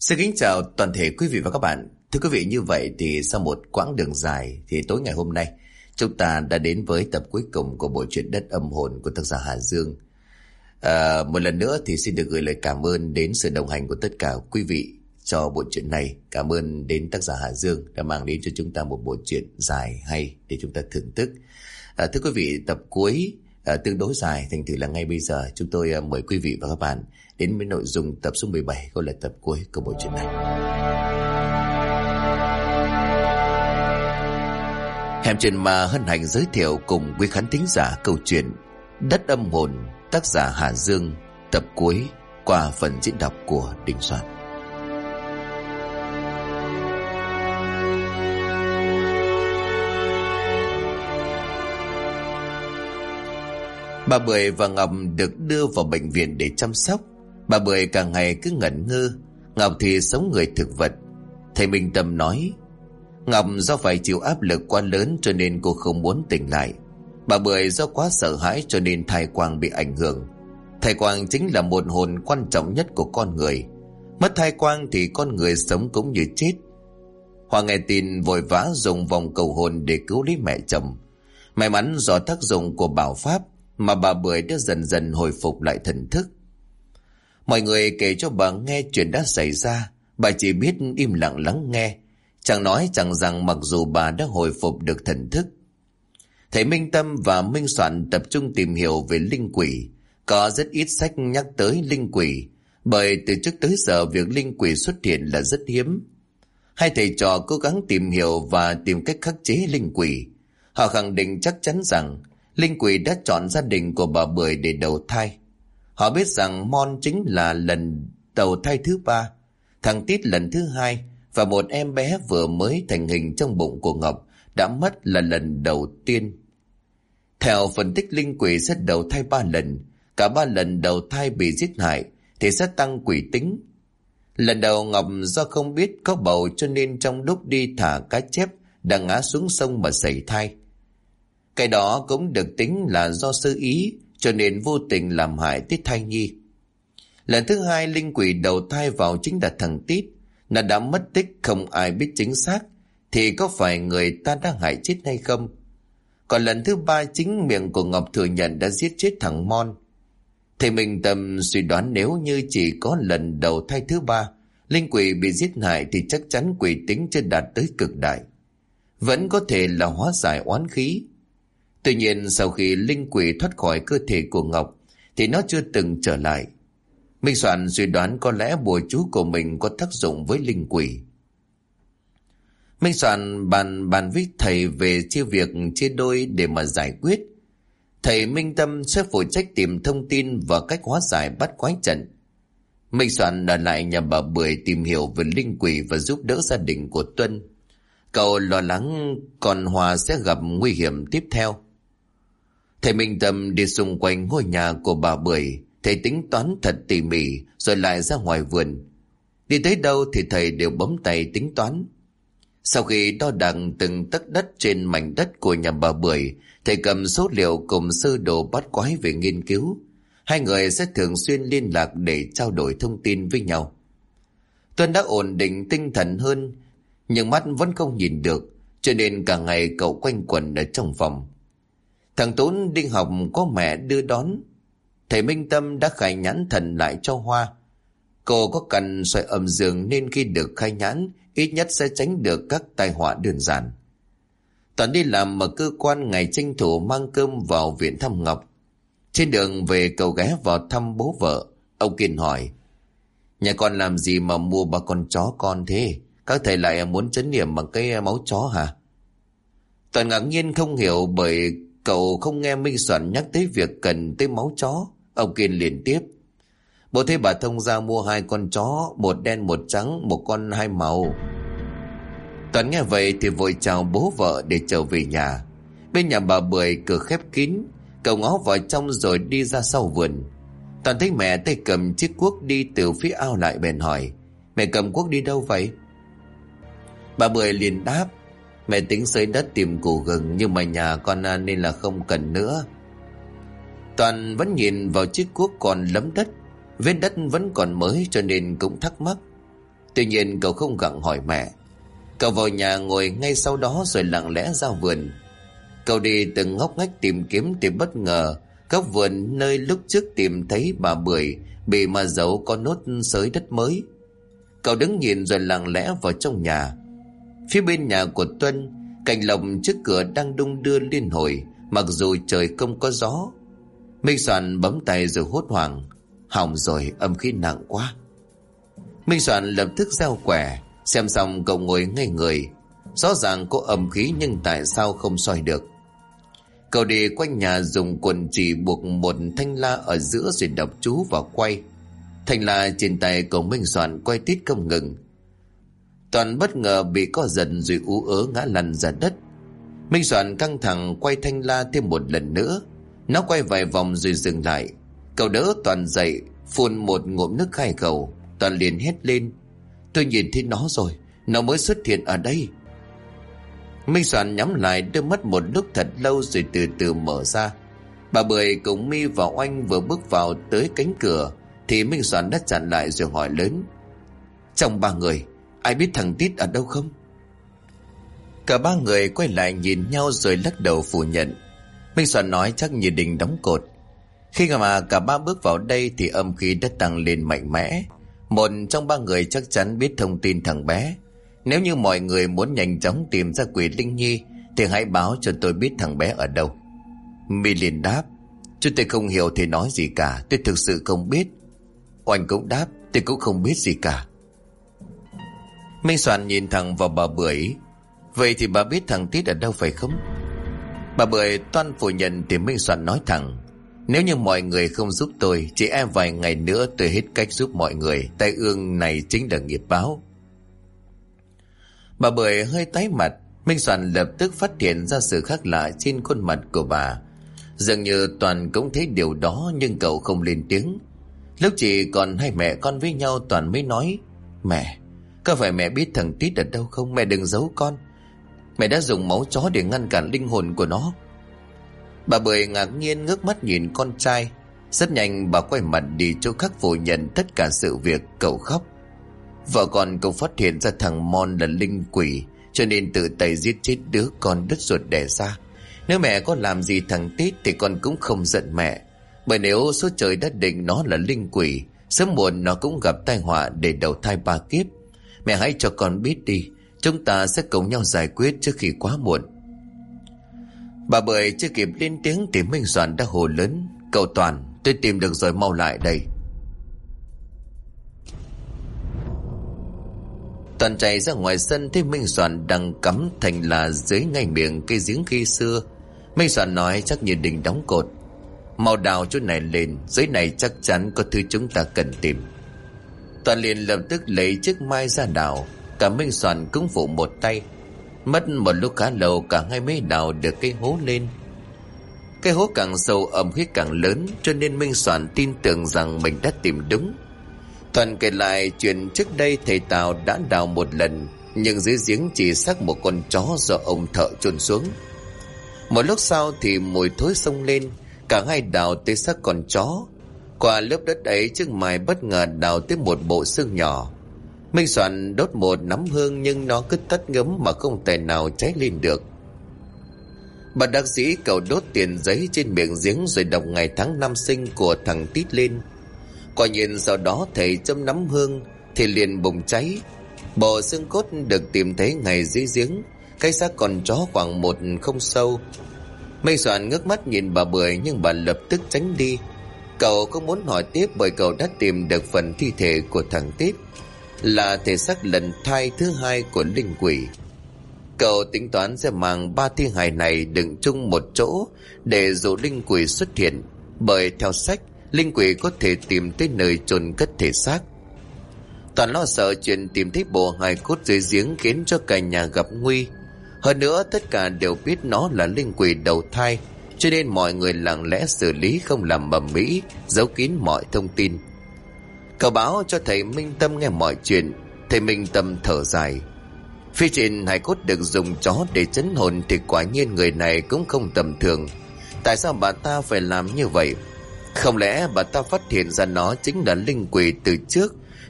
Xin kính chào toàn thể quý vị và các bạn. Thưa quý vị, như vậy thì sau một quãng đường dài thì tối ngày hôm nay chúng ta đã đến với tập cuối cùng của bộ truyện Đất Âm Hồn của tác giả Hà Dương. Một lần nữa thì xin được gửi lời cảm ơn đến sự đồng hành của tất cả quý vị cho bộ truyện này. Cảm ơn đến tác giả Hà Dương đã mang đến cho chúng ta một bộ truyện dài hay để chúng ta thưởng thức. Thưa quý vị, tập cuối tương đối dài, thành thử là ngay bây giờ chúng tôi mời quý vị và các bạn đến với nội dung tập số 17, gọi là tập cuối của bộ truyện này. Hẻm Chuyện Ma hân hạnh giới thiệu cùng quý khán thính giả câu chuyện Đất Âm Hồn, tác giả Hà Dương, tập cuối qua phần diễn đọc của Đình Soạn. Bà Bưởi và Ngọc được đưa vào bệnh viện để chăm sóc. Bà Bưởi cả ngày cứ ngẩn ngơ, Ngọc thì sống người thực vật. Thầy Minh Tâm nói Ngọc do phải chịu áp lực quá lớn cho nên cô không muốn tỉnh lại. Bà Bưởi do quá sợ hãi cho nên thai quang bị ảnh hưởng. Thai quang chính là một hồn quan trọng nhất của con người. Mất thai quang thì con người sống cũng như chết. Hoa nghe tin vội vã dùng vòng cầu hồn để cứu lấy mẹ chồng. May mắn do tác dụng của bảo pháp mà bà Bưởi đã dần dần hồi phục lại thần thức. Mọi người kể cho bà nghe chuyện đã xảy ra, bà chỉ biết im lặng lắng nghe, chẳng nói chẳng rằng mặc dù bà đã hồi phục được thần thức. Thầy Minh Tâm và Minh Soạn tập trung tìm hiểu về linh quỷ. Có rất ít sách nhắc tới linh quỷ, bởi từ trước tới giờ việc linh quỷ xuất hiện là rất hiếm. Hai thầy trò cố gắng tìm hiểu và tìm cách khắc chế linh quỷ. Họ khẳng định chắc chắn rằng linh quỷ đã chọn gia đình của bà Bưởi để đầu thai. Họ biết rằng Mon chính là lần đầu thai thứ 3, thằng Tít lần thứ 2 và một em bé vừa mới thành hình trong bụng của Ngọc đã mất là lần đầu tiên. Theo phân tích, linh quỷ sẽ đầu thai 3 lần, cả 3 lần đầu thai bị giết hại thì sẽ tăng quỷ tính. Lần đầu Ngọc do không biết có bầu cho nên trong lúc đi thả cá chép đã ngã xuống sông mà sảy thai. Cái đó cũng được tính là do sơ ý cho nên vô tình làm hại Tít thai nhi. Lần thứ 2 linh quỷ đầu thai vào chính là thằng Tít. Nó đã mất tích không ai biết chính xác thì có phải người ta đã hại chết hay không. Còn lần thứ 3 chính miệng của Ngọc thừa nhận đã giết chết thằng Mon. Thầy Minh Tâm suy đoán nếu như chỉ có lần đầu thai thứ 3 linh quỷ bị giết hại thì chắc chắn quỷ tính chưa đạt tới cực đại, vẫn có thể là hóa giải oán khí. Tuy nhiên sau khi linh quỷ thoát khỏi cơ thể của Ngọc thì nó chưa từng trở lại. Minh Soạn suy đoán có lẽ bùa chú của mình có tác dụng với linh quỷ. Minh Soạn bàn với thầy về việc chia đôi để mà giải quyết. Thầy Minh Tâm sẽ phụ trách tìm thông tin và cách hóa giải bắt quái trận. Minh Soạn ở lại nhà bà Bưởi tìm hiểu về linh quỷ và giúp đỡ gia đình của Tuân. Cậu lo lắng còn Hòa sẽ gặp nguy hiểm tiếp theo. Thầy Minh Tâm đi xung quanh ngôi nhà của bà Bưởi. Thầy tính toán thật tỉ mỉ rồi lại ra ngoài vườn. Đi tới đâu thì thầy đều bấm tay tính toán. Sau khi đo đạc từng tấc đất trên mảnh đất của nhà bà Bưởi, thầy cầm số liệu cùng sơ đồ bắt quái về nghiên cứu. Hai người sẽ thường xuyên liên lạc để trao đổi thông tin với nhau. Tuân đã ổn định tinh thần hơn, nhưng mắt vẫn không nhìn được, cho nên cả ngày cậu quanh quẩn ở trong phòng. Thằng Tốn đi học có mẹ đưa đón. Thầy Minh Tâm đã khai nhãn thần lại cho Hoa. Cô có cần xoay âm dương nên khi được khai nhãn ít nhất sẽ tránh được các tai họa đơn giản. Toàn đi làm ở cơ quan, ngày tranh thủ mang cơm vào viện thăm Ngọc. Trên đường về cậu ghé vào thăm bố vợ. Ông Kiên hỏi: nhà con làm gì mà mua 3 con chó con thế? Các thầy lại muốn trấn yểm bằng cái máu chó hả? Toàn ngạc nhiên không hiểu bởi cậu không nghe Minh Soạn nhắc tới việc cần tới máu chó. Ông Kiên liền tiếp: bố thấy bà Thông ra mua 2 con chó, một đen một trắng, một con 2 màu. Toàn nghe vậy thì vội chào bố vợ để trở về nhà. Bên nhà bà Bưởi cửa khép kín. Cậu ngó vào trong rồi đi ra sau vườn. Toàn thấy mẹ tay cầm chiếc cuốc đi từ phía ao lại, bèn hỏi: mẹ cầm cuốc đi đâu vậy? Bà Bưởi liền đáp: mẹ tính xới đất tìm củ gừng, nhưng mà nhà con nên là không cần nữa. Toàn vẫn nhìn vào chiếc cuốc còn lấm đất. Vết đất vẫn còn mới cho nên cũng thắc mắc. Tuy nhiên cậu không gặng hỏi mẹ. Cậu vào nhà ngồi ngay sau đó rồi lặng lẽ ra vườn. Cậu đi từng ngóc ngách tìm kiếm thì bất ngờ góc vườn nơi lúc trước tìm thấy bà Bưởi bị mà giấu có nốt xới đất mới. Cậu đứng nhìn rồi lặng lẽ vào trong nhà. Phía bên nhà của Tuân, cành lộc trước cửa đang đung đưa liên hồi, mặc dù trời không có gió. Minh Soạn bấm tay rồi hốt hoảng. Hỏng rồi, âm khí nặng quá. Minh Soạn lập tức gieo quẻ. Xem xong cậu ngồi ngây người. Rõ ràng có âm khí nhưng tại sao không soi được. Cậu đi quanh nhà dùng quần chỉ buộc một thanh la ở giữa rồi đọc chú và quay. Thanh la trên tay cậu Minh Soạn quay tít không ngừng. Toàn bất ngờ bị co giật rồi ú ớ ngã lăn ra đất. Minh Soạn căng thẳng quay thanh la thêm một lần nữa. Nó quay vài vòng rồi dừng lại. Cậu đỡ Toàn dậy, phun một ngụm nước khai khẩu. Toàn liền hét lên. Tôi nhìn thấy nó rồi, nó mới xuất hiện ở đây. Minh Soạn nhắm lại đôi mắt một lúc thật lâu rồi từ từ mở ra. Bà Bưởi cùng My và Oanh vừa bước vào tới cánh cửa thì Minh Soạn đã chặn lại rồi hỏi lớn. Trong ba người, ai biết thằng Tít ở đâu không? Cả ba người quay lại nhìn nhau rồi lắc đầu phủ nhận. Minh Soạn nói chắc như đình đóng cột. Khi mà cả ba bước vào đây thì âm khí đã tăng lên mạnh mẽ. Một trong ba người chắc chắn biết thông tin thằng bé. Nếu như mọi người muốn nhanh chóng tìm ra quỷ Linh Nhi thì hãy báo cho tôi biết thằng bé ở đâu. My liền đáp. Chứ tôi không hiểu thì nói gì cả, tôi thực sự không biết. Oanh cũng đáp. Tôi cũng không biết gì cả. Minh Soạn nhìn thẳng vào bà Bưởi. Vậy thì bà biết thằng Tít ở đâu phải không? Bà Bưởi toan phủ nhận thì Minh Soạn nói thẳng. Nếu như mọi người không giúp tôi, chỉ e vài ngày nữa tôi hết cách giúp mọi người. Tai ương này chính là nghiệp báo. Bà Bưởi hơi tái mặt. Minh Soạn lập tức phát hiện ra sự khác lạ trên khuôn mặt của bà. Dường như Toàn cũng thấy điều đó nhưng cậu không lên tiếng. Lúc chỉ còn hai mẹ con với nhau, Toàn mới nói. Mẹ, có phải mẹ biết thằng Tít ở đâu không? Mẹ đừng giấu con. Mẹ đã dùng máu chó để ngăn cản linh hồn của nó. Bà Bưởi ngạc nhiên ngước mắt nhìn con trai. Rất nhanh bà quay mặt đi chỗ khác phủ nhận tất cả sự việc. Cậu khóc. Vợ con cậu phát hiện ra thằng Mon là linh quỷ, cho nên tự tay giết chết đứa con đứt ruột đẻ ra. Nếu mẹ có làm gì thằng Tít thì con cũng không giận mẹ. Bởi nếu số trời đã định nó là linh quỷ, sớm muộn nó cũng gặp tai họa để đầu thai ba kiếp. Mẹ hãy cho con biết đi, chúng ta sẽ cùng nhau giải quyết trước khi quá muộn. Bà Bưởi chưa kịp lên tiếng thì Minh Soạn đã hồ lớn. Cậu Toàn, tôi tìm được rồi, mau lại đây. Toàn chạy ra ngoài sân thấy Minh Soạn đang cắm thành là dưới ngay miệng cây giếng khi xưa. Minh Soạn nói chắc như đình đóng cột. Mau đào chỗ này lên, dưới này chắc chắn có thứ chúng ta cần tìm. Toàn liền lập tức lấy chiếc mai ra đào. Cả Minh Soạn cũng phụ một tay. Mất một lúc khá lâu cả hai mới đào được cái hố lên. Cái hố càng sâu âm khí càng lớn, cho nên Minh Soạn tin tưởng rằng mình đã tìm đúng. Toàn kể lại chuyện trước đây thầy Tào đã đào một lần, nhưng dưới giếng chỉ xác một con chó do ông thợ chôn xuống. Một lúc sau thì mùi thối xông lên, cả hai đào tới xác con chó. Qua lớp đất ấy chiếc mài bất ngờ đào tới một bộ xương nhỏ. Minh Soạn đốt một nắm hương nhưng nó cứ tắt ngấm mà không thể nào cháy lên được. Bà đắc dĩ cậu đốt tiền giấy trên miệng giếng rồi đọc ngày tháng năm sinh của thằng Tít lên. Quả nhiên sau đó thầy châm nắm hương thì liền bùng cháy. Bộ xương cốt được tìm thấy ngay dưới giếng, cái xác con chó khoảng một không sâu. Minh Soạn ngước mắt nhìn bà Bưởi nhưng bà lập tức tránh đi. Cậu không muốn hỏi tiếp bởi cậu đã tìm được phần thi thể của thằng Tít, là thể xác lần thai thứ hai của linh quỷ. Cậu tính toán sẽ mang ba thi hài này đựng chung một chỗ để dụ linh quỷ xuất hiện, bởi theo sách linh quỷ có thể tìm tới nơi chôn cất thể xác. Toàn lo sợ chuyện tìm thấy bộ hài cốt dưới giếng khiến cho cả nhà gặp nguy. Hơn nữa tất cả đều biết nó là linh quỷ đầu thai, cho nên mọi người lặng lẽ xử lý, không làm ầm ĩ, giấu kín mọi thông tin. Cậu báo cho thầy Minh Tâm nghe mọi chuyện. Thầy Minh Tâm thở dài. Phía trên hài cốt được dùng chó để trấn hồn thì quả nhiên người này cũng không tầm thường. Tại sao bà ta phải làm như vậy? Không lẽ bà ta phát hiện ra nó chính là linh quỷ từ trước,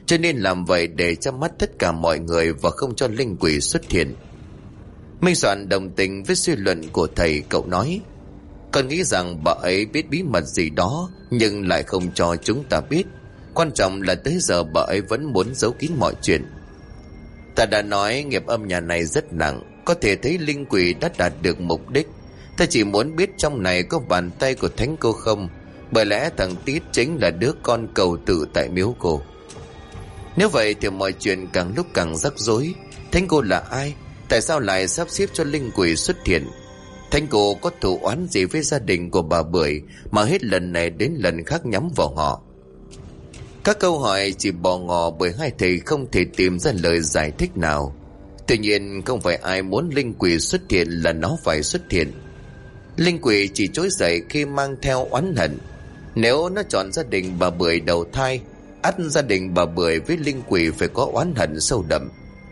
cho nên làm vậy để che mắt tất cả mọi người và không cho linh quỷ xuất hiện. Minh Soạn đồng tình với suy luận của thầy. Cậu nói: con nghĩ rằng bà ấy biết bí mật gì đó nhưng lại không cho chúng ta biết. Quan trọng là tới giờ bà ấy vẫn muốn giấu kín mọi chuyện. Ta đã nói nghiệp âm nhà này rất nặng, có thể thấy linh quỷ đã đạt được mục đích. Ta chỉ muốn biết trong này có bàn tay của thánh cô không, bởi lẽ thằng Tít chính là đứa con cầu tự tại miếu cô. Nếu vậy thì mọi chuyện càng lúc càng rắc rối. Thánh cô là ai? Tại sao lại sắp xếp cho linh quỷ xuất hiện? Thánh cô có thù oán gì với gia đình của bà Bưởi mà hết lần này đến lần khác nhắm vào họ? Các câu hỏi chỉ bò ngò bởi hai thầy không thể tìm ra lời giải thích nào. Tuy nhiên không phải ai muốn linh quỷ xuất hiện là nó phải xuất hiện. Linh quỷ chỉ trỗi dậy khi mang theo oán hận. Nếu nó chọn gia đình bà Bưởi đầu thai, ắt gia đình bà Bưởi với linh quỷ phải có oán hận sâu đậm.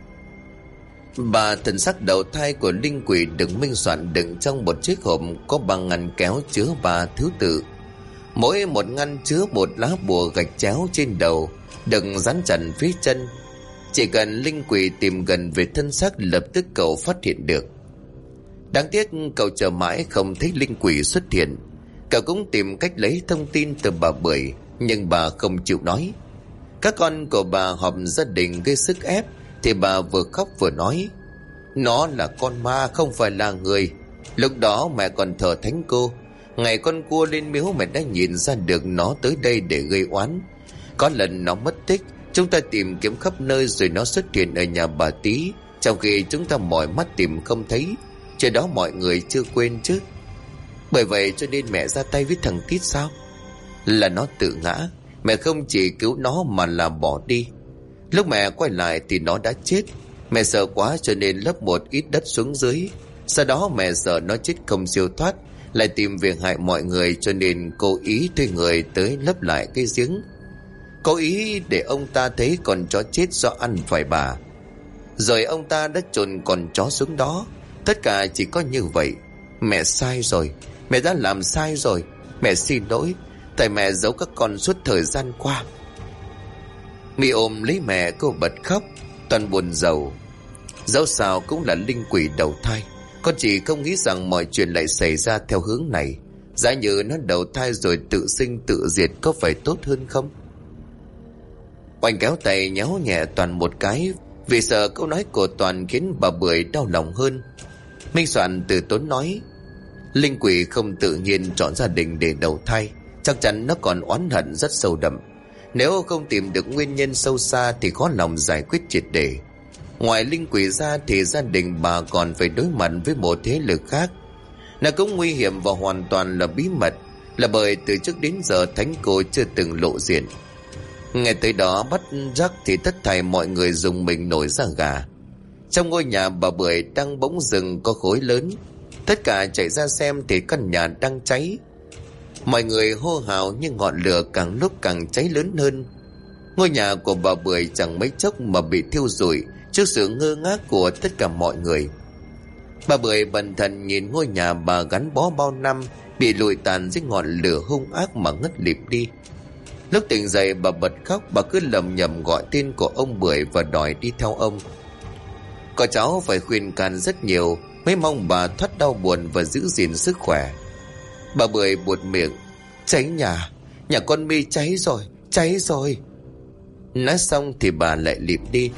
Bà thần sắc đầu thai của linh quỷ được Minh Soạn đựng trong một chiếc hộp có bằng ngăn kéo chứa 3 thứ tự. Mỗi một ngăn chứa một lá bùa gạch chéo trên đầu, đừng dán chặt phía chân. Chỉ cần linh quỷ tìm gần về thân xác, lập tức cậu phát hiện được. Đáng tiếc cậu chờ mãi không thấy linh quỷ xuất hiện. Cậu cũng tìm cách lấy thông tin từ bà Bưởi, nhưng bà không chịu nói. Các con của bà họp gia đình gây sức ép, thì bà vừa khóc vừa nói: nó là con ma, không phải là người. Lúc đó mẹ còn thờ thánh cô. Ngày con cua lên miếu mẹ đã nhìn ra được nó tới đây để gây oán. Có lần nó mất tích, chúng ta tìm kiếm khắp nơi rồi nó xuất hiện ở nhà bà Tí, trong khi chúng ta mỏi mắt tìm không thấy. Chuyện đó mọi người chưa quên chứ. Bởi vậy cho nên mẹ ra tay với thằng Tít sao? Là nó tự ngã. Mẹ không chỉ cứu nó mà là bỏ đi. Lúc mẹ quay lại thì nó đã chết. Mẹ sợ quá cho nên lấp một ít đất xuống dưới. Sau đó mẹ sợ nó chết không siêu thoát, lại tìm việc hại mọi người, cho nên cố ý thuê người tới lấp lại cái giếng. Cố ý để ông ta thấy con chó chết do ăn phải bà. Rồi ông ta đã chôn con chó xuống đó. Tất cả chỉ có như vậy. Mẹ sai rồi. Mẹ đã làm sai rồi. Mẹ xin lỗi. Tại mẹ giấu các con suốt thời gian qua. My ôm lấy mẹ, cô bật khóc. Toàn buồn rầu. Dẫu sao cũng là linh quỷ đầu thai. Con chỉ không nghĩ rằng mọi chuyện lại xảy ra theo hướng này. Giả như nó đầu thai rồi tự sinh tự diệt, có phải tốt hơn không? Oanh kéo tay nhéo nhẹ Toàn một cái, vì sợ câu nói của Toàn khiến bà Bưởi đau lòng hơn. Minh Soạn từ tốn nói: linh quỷ không tự nhiên chọn gia đình để đầu thai, chắc chắn nó còn oán hận rất sâu đậm. Nếu không tìm được nguyên nhân sâu xa thì khó lòng giải quyết triệt để. Ngoài linh quỷ ra thì gia đình bà còn phải đối mặt với một thế lực khác. Nó cũng nguy hiểm và hoàn toàn là bí mật, là bởi từ trước đến giờ thánh cô chưa từng lộ diện. Nghe tới đó bắt rắc thì tất thảy mọi người dùng mình nổi da gà. Trong ngôi nhà bà Bưởi đang bỗng dừng có khối lớn. Tất cả chạy ra xem thì căn nhà đang cháy. Mọi người hô hào nhưng ngọn lửa càng lúc càng cháy lớn hơn. Ngôi nhà của bà Bưởi chẳng mấy chốc mà bị thiêu rụi trước sự ngơ ngác của tất cả mọi người. Bà Bưởi bần thần nhìn ngôi nhà bà gắn bó bao năm bị lụi tàn dưới ngọn lửa hung ác mà ngất lịm đi. Lúc tỉnh dậy bà bật khóc. Bà cứ lầm nhầm gọi tên của ông Bưởi và đòi đi theo ông. Có cháu phải khuyên can rất nhiều mới mong bà thoát đau buồn và giữ gìn sức khỏe. Bà Bưởi buột miệng: cháy nhà con My cháy rồi. Nói xong thì bà lại lịm đi.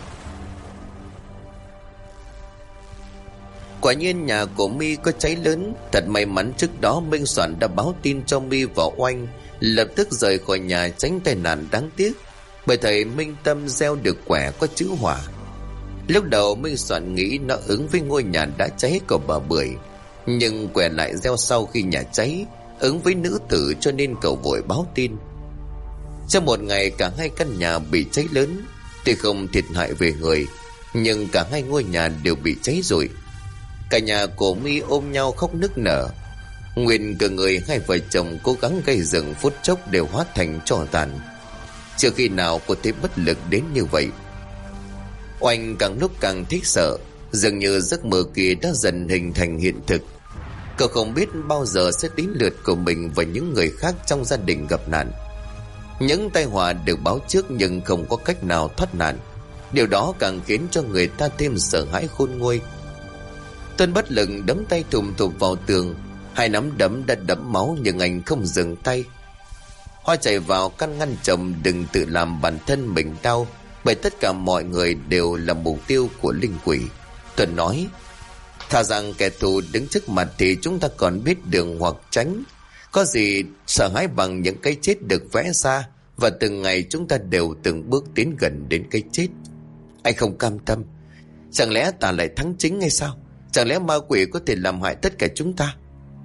Quả nhiên nhà của My có cháy lớn. Thật may mắn trước đó Minh Soạn đã báo tin cho My và Oanh, lập tức rời khỏi nhà tránh tai nạn đáng tiếc. Bởi thầy Minh Tâm gieo được quẻ có chữ hỏa. Lúc đầu Minh Soạn nghĩ nó ứng với ngôi nhà đã cháy của bà Bưởi, nhưng quẻ lại gieo sau khi nhà cháy, ứng với nữ tử, cho nên cậu vội báo tin. Trong một ngày cả hai căn nhà bị cháy lớn. Tuy không thiệt hại về người, nhưng cả hai ngôi nhà đều bị cháy rụi. Cả nhà của My ôm nhau khóc nức nở. Nguyên cả người hai vợ chồng cố gắng gây dựng phút chốc đều hóa thành tro tàn. Chưa khi nào cô thấy bất lực đến như vậy. Oanh càng lúc càng thích sợ, dường như giấc mơ kia đã dần hình thành hiện thực. Cậu không biết bao giờ sẽ đến lượt của mình và những người khác trong gia đình gặp nạn. Những tai họa được báo trước nhưng không có cách nào thoát nạn. Điều đó càng khiến cho người ta thêm sợ hãi khôn nguôi. Tuân bất lực đấm tay thùm thụp vào tường. Hai nắm đấm đã đẫm máu nhưng anh không dừng tay. Hoa chạy vào can ngăn chồng đừng tự làm bản thân mình đau, bởi tất cả mọi người đều là mục tiêu của linh quỷ. Tuân nói, thà rằng kẻ thù đứng trước mặt thì chúng ta còn biết đường hoặc tránh. Có gì sợ hãi bằng những cái chết được vẽ ra, và từng ngày chúng ta đều từng bước tiến gần đến cái chết. Anh không cam tâm. Chẳng lẽ ta lại thắng chính hay sao? Chẳng lẽ ma quỷ có thể làm hại tất cả chúng ta?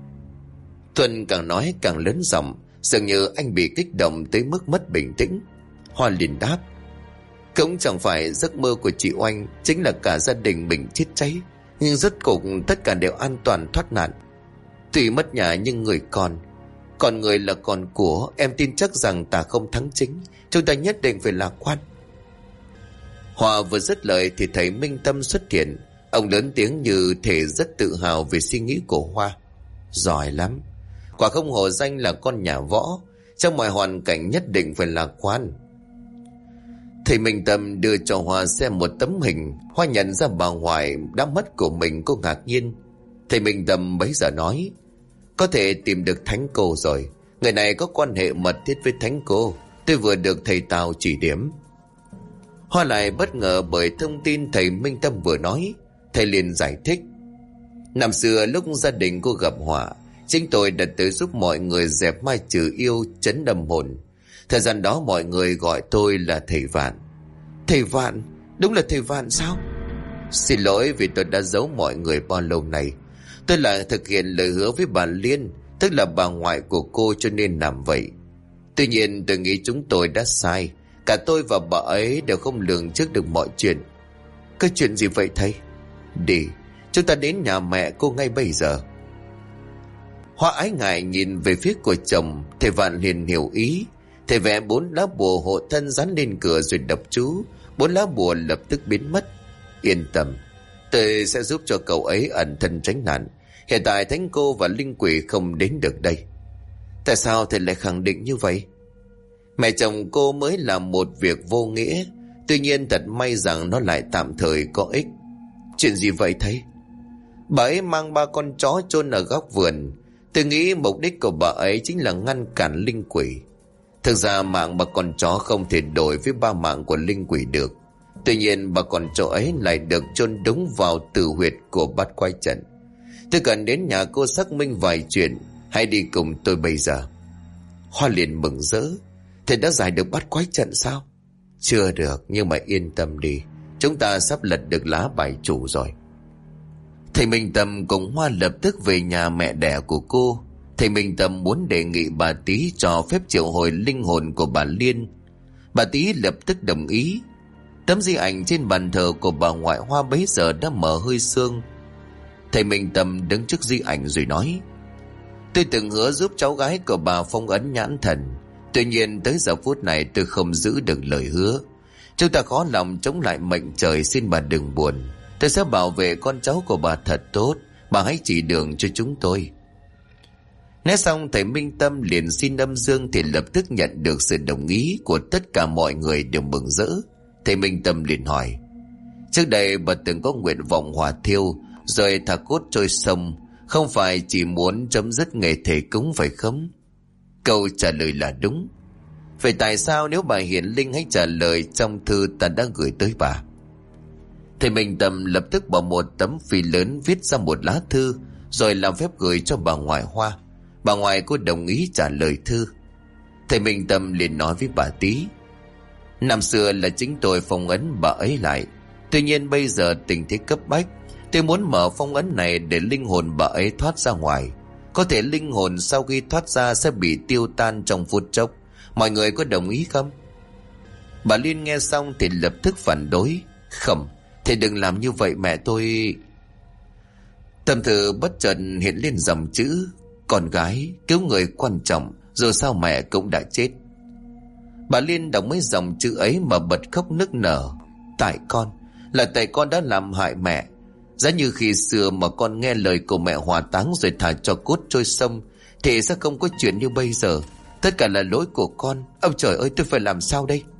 Tuân càng nói càng lớn giọng, dường như anh bị kích động tới mức mất bình tĩnh. Hoa liền đáp, cũng chẳng phải giấc mơ của chị Oanh chính là cả gia đình mình chết cháy, nhưng rốt cuộc tất cả đều an toàn thoát nạn. Tuy mất nhà nhưng người còn người là con của. Em tin chắc rằng ta không thắng chính. Chúng ta nhất định phải lạc quan. Hoa vừa dứt lời thì thấy Minh Tâm xuất hiện. Ông lớn tiếng như thể rất tự hào về suy nghĩ của Hoa. Giỏi lắm. Quả không hổ danh là con nhà võ. Trong mọi hoàn cảnh nhất định phải lạc quan. Thầy Minh Tâm đưa cho Hoa xem một tấm hình. Hoa nhận ra bà ngoại đã mất của mình. Cô ngạc nhiên. Thầy Minh Tâm bấy giờ nói, có thể tìm được thánh cô rồi. Người này có quan hệ mật thiết với thánh cô. Tôi vừa được thầy Tào chỉ điểm. Hoa lại bất ngờ bởi thông tin thầy Minh Tâm vừa nói. Thầy liền giải thích, năm xưa lúc gia đình cô gặp họa, chính tôi đã tới giúp mọi người dẹp ma trừ yêu, trấn âm hồn. Thời gian đó mọi người gọi tôi là thầy Vạn. Thầy Vạn? Đúng là thầy Vạn sao? Xin lỗi vì tôi đã giấu mọi người bao lâu nay. Tôi là thực hiện lời hứa với bà Liên, tức là bà ngoại của cô, cho nên làm vậy. Tuy nhiên tôi nghĩ chúng tôi đã sai. Cả tôi và bà ấy đều không lường trước được mọi chuyện. Cái chuyện gì vậy thầy? Đi, chúng ta đến nhà mẹ cô ngay bây giờ. Hoa ái ngại nhìn về phía của chồng. Thầy Vạn liền hiểu ý. Thầy vẽ 4 lá bùa hộ thân dán lên cửa rồi đọc chú. 4 lá bùa lập tức biến mất. Yên tâm, tôi sẽ giúp cho cậu ấy ẩn thân tránh nạn. Hiện tại thánh cô và linh quỷ không đến được đây. Tại sao thầy lại khẳng định như vậy? Mẹ chồng cô mới làm một việc vô nghĩa. Tuy nhiên thật may rằng nó lại tạm thời có ích. Chuyện gì vậy thầy? Bà ấy mang 3 con chó chôn ở góc vườn. Tôi nghĩ mục đích của bà ấy chính là ngăn cản linh quỷ. Thực ra mạng 3 con chó không thể đổi với 3 mạng của linh quỷ được. Tuy nhiên 3 con chó ấy lại được chôn đúng vào tử huyệt của bát quái trận. Tôi cần đến nhà cô xác minh vài chuyện. Hãy đi cùng tôi bây giờ. Hoa liền mừng rỡ. Thầy đã giải được bát quái trận sao? Chưa được, nhưng mà yên tâm đi. Chúng ta sắp lật được lá bài chủ rồi. Thầy Minh Tâm cùng Hoa lập tức về nhà mẹ đẻ của cô. Thầy Minh Tâm muốn đề nghị bà Tí cho phép triệu hồi linh hồn của bà Liên. Bà Tí lập tức đồng ý. Tấm di ảnh trên bàn thờ của bà ngoại Hoa bấy giờ đã mở hơi sương. Thầy Minh Tâm đứng trước di ảnh rồi nói, tôi từng hứa giúp cháu gái của bà phong ấn nhãn thần. Tuy nhiên tới giờ phút này tôi không giữ được lời hứa. Chúng ta khó lòng chống lại mệnh trời, xin bà đừng buồn. Tôi sẽ bảo vệ con cháu của bà thật tốt. Bà hãy chỉ đường cho chúng tôi. Nói xong thầy Minh Tâm liền xin âm dương, thì lập tức nhận được sự đồng ý của tất cả mọi người, đều mừng rỡ. Thầy Minh Tâm liền hỏi, trước đây bà từng có nguyện vọng hỏa thiêu rồi thả cốt trôi sông, không phải chỉ muốn chấm dứt nghề thầy cúng phải không? Câu trả lời là đúng. Vậy tại sao nếu bà hiển linh hãy trả lời trong thư ta đã gửi tới bà? Thầy Minh Tâm lập tức bỏ một tấm phì lớn viết ra một lá thư, rồi làm phép gửi cho bà ngoại Hoa. Bà ngoại cô đồng ý trả lời thư. Thầy Minh Tâm liền nói với bà Tí, năm xưa là chính tôi phong ấn bà ấy lại. Tuy nhiên bây giờ tình thế cấp bách, tôi muốn mở phong ấn này để linh hồn bà ấy thoát ra ngoài. Có thể linh hồn sau khi thoát ra sẽ bị tiêu tan trong phút chốc. Mọi người có đồng ý không? Bà Liên nghe xong thì lập tức phản đối. Không, thầy đừng làm như vậy mẹ tôi. Tâm thư bất chợt hiện lên dòng chữ, con gái cứu người quan trọng, dù sao mẹ cũng đã chết. Bà Liên đọc mấy dòng chữ ấy mà bật khóc nức nở. Tại con, là tại con đã làm hại mẹ. Giá như khi xưa mà con nghe lời của mẹ hỏa táng rồi thả cho cốt trôi sông, thì sẽ không có chuyện như bây giờ. Tất cả là lỗi của con. Ông trời ơi, tôi phải làm sao đây?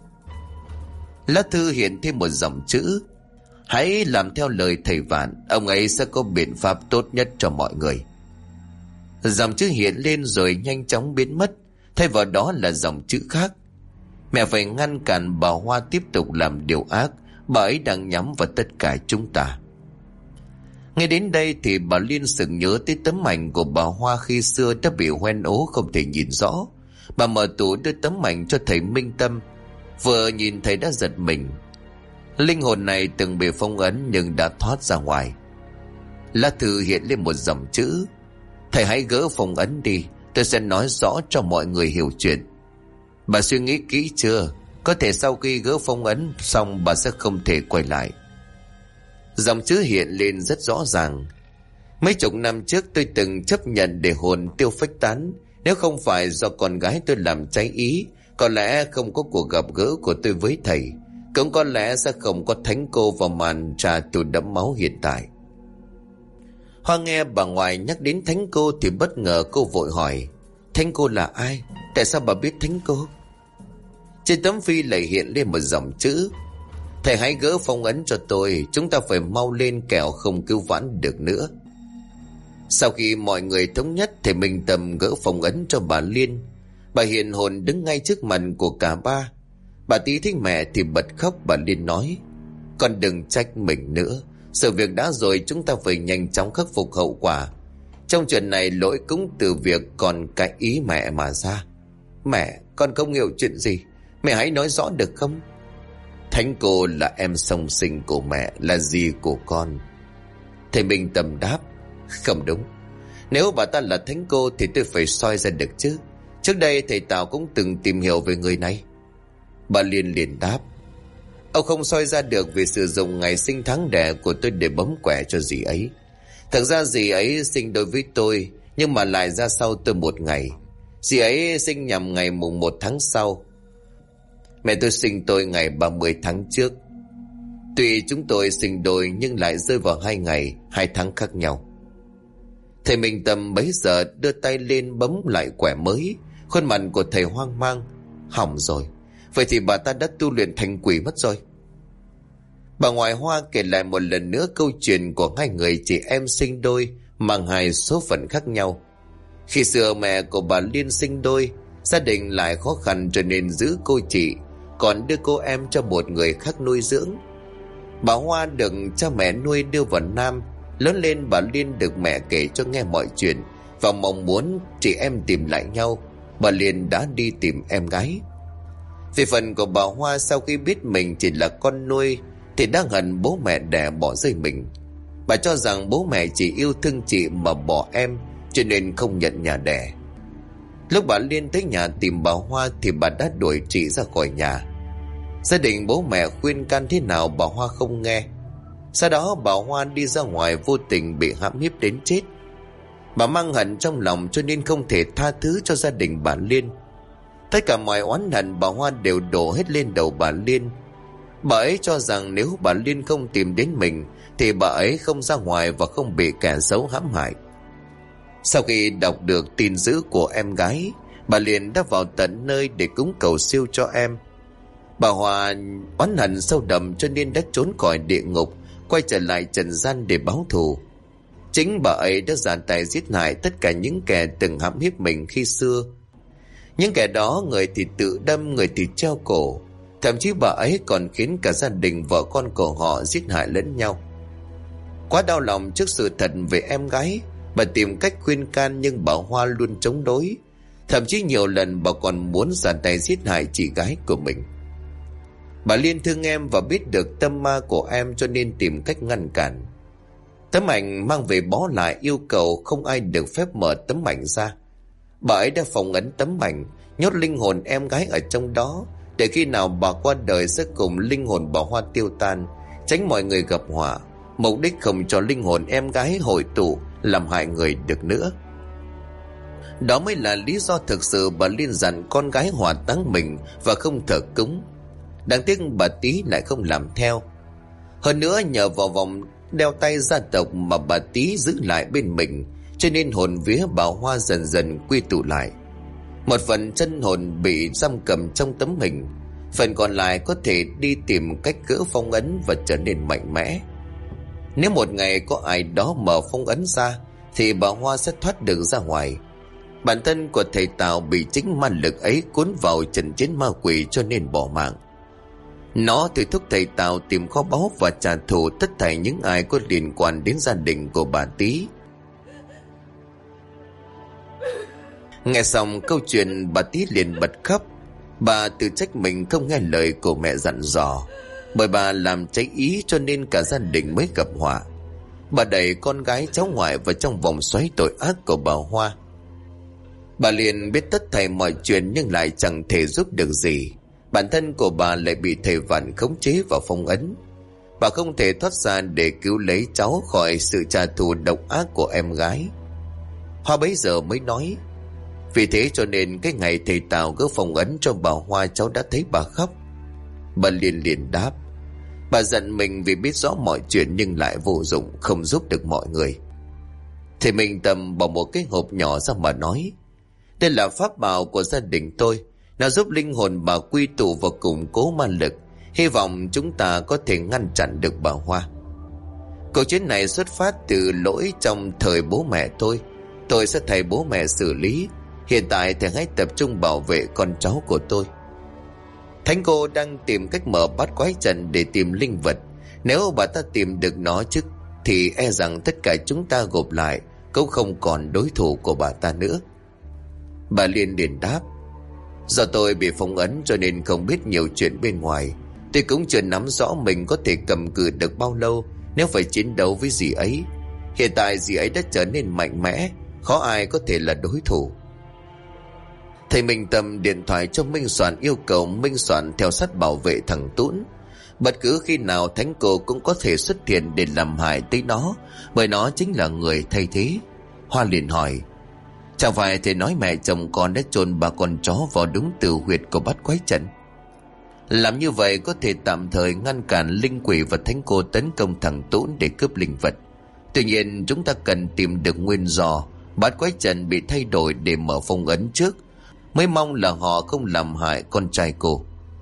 Lá thư hiện thêm một dòng chữ: hãy làm theo lời thầy Vạn, ông ấy sẽ có biện pháp tốt nhất cho mọi người. Dòng chữ hiện lên rồi nhanh chóng biến mất, thay vào đó là dòng chữ khác. Mẹ phải ngăn cản bà Hoa tiếp tục làm điều ác, bà ấy đang nhắm vào tất cả chúng ta. Nghe đến đây thì bà Liên sực nhớ tới tấm ảnh của bà Hoa khi xưa đã bị hoen ố không thể nhìn rõ. Bà mở tủ đưa tấm ảnh cho thầy Minh Tâm. Vừa nhìn thấy đã giật mình. Linh hồn này từng bị phong ấn nhưng đã thoát ra ngoài. Lá thư hiện lên một dòng chữ: thầy hãy gỡ phong ấn đi, tôi sẽ nói rõ cho mọi người hiểu chuyện. Bà suy nghĩ kỹ chưa? Có thể sau khi gỡ phong ấn xong bà sẽ không thể quay lại. Dòng chữ hiện lên rất rõ ràng: mấy chục năm trước tôi từng chấp nhận để hồn tiêu phách tán. Nếu không phải do con gái tôi làm trái ý, có lẽ không có cuộc gặp gỡ của tôi với thầy, cũng có lẽ sẽ không có thánh cô vào màn trà tù đẫm máu hiện tại. Hoa nghe bà ngoại nhắc đến thánh cô thì bất ngờ cô vội hỏi: thánh cô là ai? Tại sao bà biết thánh cô? Trên tấm phi lại hiện lên một dòng chữ: thầy hãy gỡ phong ấn cho tôi, chúng ta phải mau lên kẻo không cứu vãn được nữa. Sau khi mọi người thống nhất, thầy Minh Tâm gỡ phong ấn cho bà Liên. Bà hiện hồn đứng ngay trước mặt của cả ba. Bà Tí thấy mẹ thì bật khóc. Bà Liên nói: con đừng trách mình nữa, sự việc đã rồi, chúng ta phải nhanh chóng khắc phục hậu quả. Trong chuyện này lỗi cũng từ việc còn cái ý mẹ mà ra. Mẹ, con không hiểu chuyện gì, mẹ hãy nói rõ được không? Thánh cô là em song sinh của mẹ, là dì của con. Thầy Minh Tâm đáp: không đúng. Nếu bà ta là thánh cô thì tôi phải soi ra được chứ. Trước đây thầy Tào cũng từng tìm hiểu về người này. Bà Liên liền đáp: ông không soi ra được vì sử dụng ngày sinh tháng đẻ của tôi để bấm quẻ cho dì ấy. Thật ra dì ấy sinh đôi với tôi, nhưng mà lại ra sau tôi một ngày. Dì ấy sinh nhằm ngày mùng 1 tháng sau. Mẹ tôi sinh tôi ngày 30 tháng trước. Tuy chúng tôi sinh đôi nhưng lại rơi vào 2 ngày 2 tháng khác nhau. Thầy Minh Tâm bấy giờ đưa tay lên bấm lại quẻ mới. Khuôn mặt của thầy hoang mang: hỏng rồi, vậy thì bà ta đã tu luyện thành quỷ mất rồi. Bà ngoại Hoa kể lại một lần nữa câu chuyện của hai người chị em sinh đôi mang hai số phận khác nhau. Khi xưa mẹ của bà Liên sinh đôi, gia đình lại khó khăn cho nên giữ cô chị, còn đưa cô em cho một người khác nuôi dưỡng. Bà Hoa được cha mẹ nuôi đưa vào Nam. Lớn lên bà Liên được mẹ kể cho nghe mọi chuyện và mong muốn chị em tìm lại nhau. Bà Liên đã đi tìm em gái. Về phần của bà Hoa, sau khi biết mình chỉ là con nuôi thì đang hận bố mẹ đẻ bỏ rơi mình. Bà cho rằng bố mẹ chỉ yêu thương chị mà bỏ em, cho nên không nhận nhà đẻ. Lúc bà Liên tới nhà tìm bà Hoa thì bà đã đuổi chị ra khỏi nhà. Gia đình bố mẹ khuyên can thế nào bà Hoa không nghe. Sau đó bà Hoa đi ra ngoài vô tình bị hãm hiếp đến chết. Bà mang hận trong lòng cho nên không thể tha thứ cho gia đình bà Liên. Tất cả mọi oán hận bà Hoa đều đổ hết lên đầu bà Liên. Bà ấy cho rằng nếu bà Liên không tìm đến mình thì bà ấy không ra ngoài và không bị kẻ xấu hãm hại. Sau khi đọc được tin dữ của em gái, bà Liên đã vào tận nơi để cúng cầu siêu cho em. Bà Hoa oán hận sâu đậm cho nên đã trốn khỏi địa ngục, quay trở lại trần gian để báo thù. Chính bà ấy đã ra tay giết hại tất cả những kẻ từng hãm hiếp mình khi xưa. Những kẻ đó, người thì tự đâm, người thì treo cổ. Thậm chí bà ấy còn khiến cả gia đình vợ con của họ giết hại lẫn nhau. Quá đau lòng trước sự thật về em gái, bà tìm cách khuyên can nhưng bà Hoa luôn chống đối. Thậm chí nhiều lần bà còn muốn ra tay giết hại chị gái của mình. Bà Liên thương em và biết được tâm ma của em cho nên tìm cách ngăn cản. Tấm ảnh mang về bó lại, yêu cầu không ai được phép mở tấm ảnh ra. Bà ấy đã phong ấn tấm ảnh, nhốt linh hồn em gái ở trong đó, để khi nào bà qua đời sẽ cùng linh hồn bà Hoa tiêu tan, tránh mọi người gặp họa. Mục đích không cho linh hồn em gái hội tụ làm hại người được nữa. Đó mới là lý do thực sự bà Liên dặn con gái hỏa táng mình và không thờ cúng. Đáng tiếc bà Tí lại không làm theo. Hơn nữa nhờ vào vòng đeo tay gia tộc mà bà Tí giữ lại bên mình, cho nên hồn vía bà Hoa dần dần quy tụ lại. Một phần chân hồn bị giam cầm trong tấm hình, phần còn lại có thể đi tìm cách gỡ phong ấn và trở nên mạnh mẽ. Nếu một ngày có ai đó mở phong ấn ra thì bà Hoa sẽ thoát được ra ngoài. Bản thân của thầy Tào bị chính ma lực ấy cuốn vào trận chiến ma quỷ cho nên bỏ mạng. Nó thôi thúc thầy Tào tìm kho báu và trả thù tất thảy những ai có liên quan đến gia đình của bà Tí. Nghe xong câu chuyện, bà Tí liền bật khóc. Bà tự trách mình không nghe lời của mẹ dặn dò, bởi bà làm trái ý cho nên cả gia đình mới gặp họa. Bà đẩy con gái cháu ngoại vào trong vòng xoáy tội ác của bà Hoa. Bà liền biết tất thảy mọi chuyện nhưng lại chẳng thể giúp được gì. Bản thân của bà lại bị thầy Vạn khống chế và phong ấn. Bà không thể thoát ra để cứu lấy cháu khỏi sự trả thù độc ác của em gái. Hoa bấy giờ mới nói: vì thế cho nên cái ngày thầy Tào gỡ phong ấn cho bà Hoa, cháu đã thấy bà khóc. Bà liền đáp. Bà giận mình vì biết rõ mọi chuyện nhưng lại vô dụng, không giúp được mọi người. Thầy Minh Tâm bỏ một cái hộp nhỏ ra mà nói: đây là pháp bảo của gia đình tôi. Nó giúp linh hồn bà quy tụ và củng cố ma lực. Hy vọng chúng ta có thể ngăn chặn được bà Hoa. Câu chuyện này xuất phát từ lỗi trong thời bố mẹ tôi. Tôi sẽ thay bố mẹ xử lý. Hiện tại thầy hãy tập trung bảo vệ con cháu của tôi. Thánh cô đang tìm cách mở bát quái trận để tìm linh vật. Nếu bà ta tìm được nó trước thì e rằng tất cả chúng ta gộp lại cũng không còn đối thủ của bà ta nữa. Bà liền đáp: do tôi bị phong ấn cho nên không biết nhiều chuyện bên ngoài. Tôi cũng chưa nắm rõ mình có thể cầm cự được bao lâu nếu phải chiến đấu với dì ấy. Hiện tại dì ấy đã trở nên mạnh mẽ, khó ai có thể là đối thủ. Thầy Minh Tâm điện thoại cho Minh Soạn, yêu cầu Minh Soạn theo sát bảo vệ thằng Tún. Bất cứ khi nào thánh cô cũng có thể xuất hiện để làm hại tới nó, bởi nó chính là người thay thế. Hoa liền hỏi: chẳng phải thầy nói mẹ chồng con đã chôn ba con chó vào đúng tử huyệt của bát quái trận? Làm như vậy có thể tạm thời ngăn cản linh quỷ và thánh cô tấn công thằng Tún để cướp linh vật. Tuy nhiên chúng ta cần tìm được nguyên do bát quái trận bị thay đổi để mở phong ấn trước, mới mong là họ không làm hại con trai cô.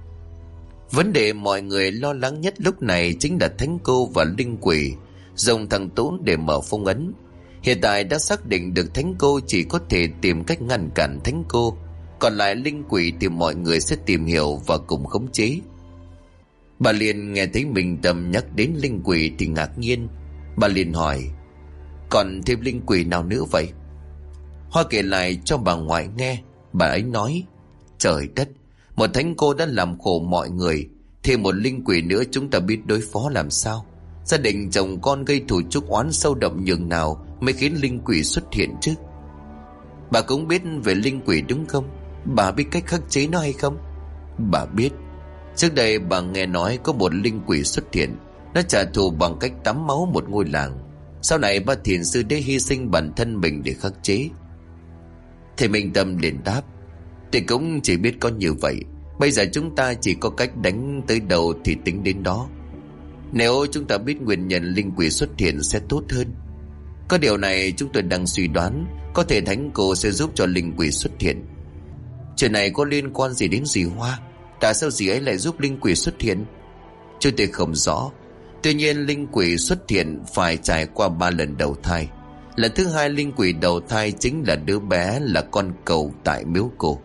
Vấn đề mọi người lo lắng nhất lúc này chính là thánh cô và linh quỷ dùng thằng Tún để mở phong ấn. Hiện tại đã xác định được thánh cô chỉ có thể tìm cách ngăn cản thánh cô, còn lại linh quỷ thì mọi người sẽ tìm hiểu và cùng khống chế. Bà liền nghe thấy Minh Tâm nhắc đến linh quỷ thì ngạc nhiên. Bà liền hỏi: còn thêm linh quỷ nào nữa vậy? Hoa kể lại cho bà ngoại nghe. Bà ấy nói: trời đất, một thánh cô đã làm khổ mọi người, thêm một linh quỷ nữa chúng ta biết đối phó làm sao? Gia đình chồng con gây thù chuốc oán sâu đậm nhường nào mới khiến linh quỷ xuất hiện chứ? Bà cũng biết về linh quỷ đúng không? Bà biết cách khắc chế nó hay không? Bà biết. Trước đây bà nghe nói có một linh quỷ xuất hiện, nó trả thù bằng cách tắm máu một ngôi làng. Sau này ba thiền sư đã hy sinh bản thân mình để khắc chế. Thầy Minh Tâm liền đáp: thì cũng chỉ biết có như vậy. Bây giờ chúng ta chỉ có cách đánh tới đâu thì tính đến đó. Nếu chúng ta biết nguyên nhân linh quỷ xuất hiện sẽ tốt hơn. Có điều này chúng tôi đang suy đoán có thể thánh cô sẽ giúp cho linh quỷ xuất hiện. Chuyện này có liên quan gì đến dì Hoa? Tại sao dì ấy lại giúp linh quỷ xuất hiện? Chúng tôi không rõ. Tuy nhiên linh quỷ xuất hiện phải trải qua 3 lần đầu thai. Lần thứ 2 linh quỷ đầu thai chính là đứa bé là con cừu tại miếu cô.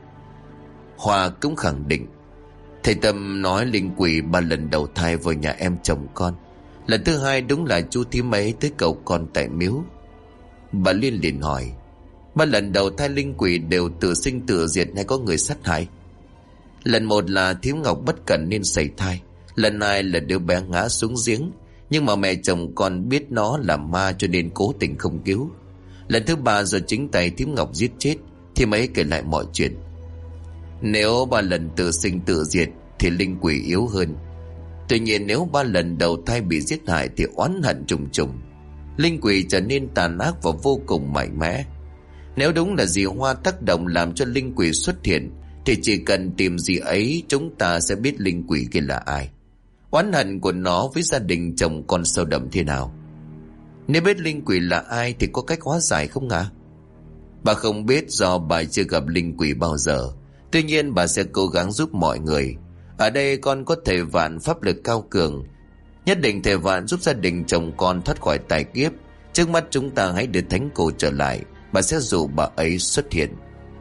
Hoa cũng khẳng định. Thầy Tâm nói linh quỷ 3 lần đầu thai vào nhà em chồng con. Lần thứ 2 đúng là chú thím ấy tới cầu con tại miếu. Bà Liên liền hỏi: 3 lần đầu thai linh quỷ đều tự sinh tự diệt hay có người sát hại? Lần 1 là thím Ngọc bất cẩn nên sảy thai. Lần 2 là đứa bé ngã xuống giếng, nhưng mà mẹ chồng con biết nó là ma cho nên cố tình không cứu. Lần thứ 3 do chính tay thím Ngọc giết chết. Thím ấy kể lại mọi chuyện. Nếu 3 lần tự sinh tự diệt thì linh quỷ yếu hơn. Tuy nhiên nếu 3 lần đầu thai bị giết hại thì oán hận trùng trùng. Linh quỷ trở nên tàn ác và vô cùng mạnh mẽ. Nếu đúng là dì Hoa tác động làm cho linh quỷ xuất hiện thì chỉ cần tìm dì ấy chúng ta sẽ biết linh quỷ kia là ai, oán hận của nó với gia đình chồng con sâu đậm thế nào. Nếu biết linh quỷ là ai thì có cách hóa giải không ạ? Bà không biết do bà chưa gặp linh quỷ bao giờ. Tuy nhiên bà sẽ cố gắng giúp mọi người. Ở đây con có thầy Vạn pháp lực cao cường. Nhất định thầy Vạn giúp gia đình chồng con thoát khỏi tai kiếp. Trước mắt chúng ta hãy đưa thánh cô trở lại. Bà sẽ dụ bà ấy xuất hiện.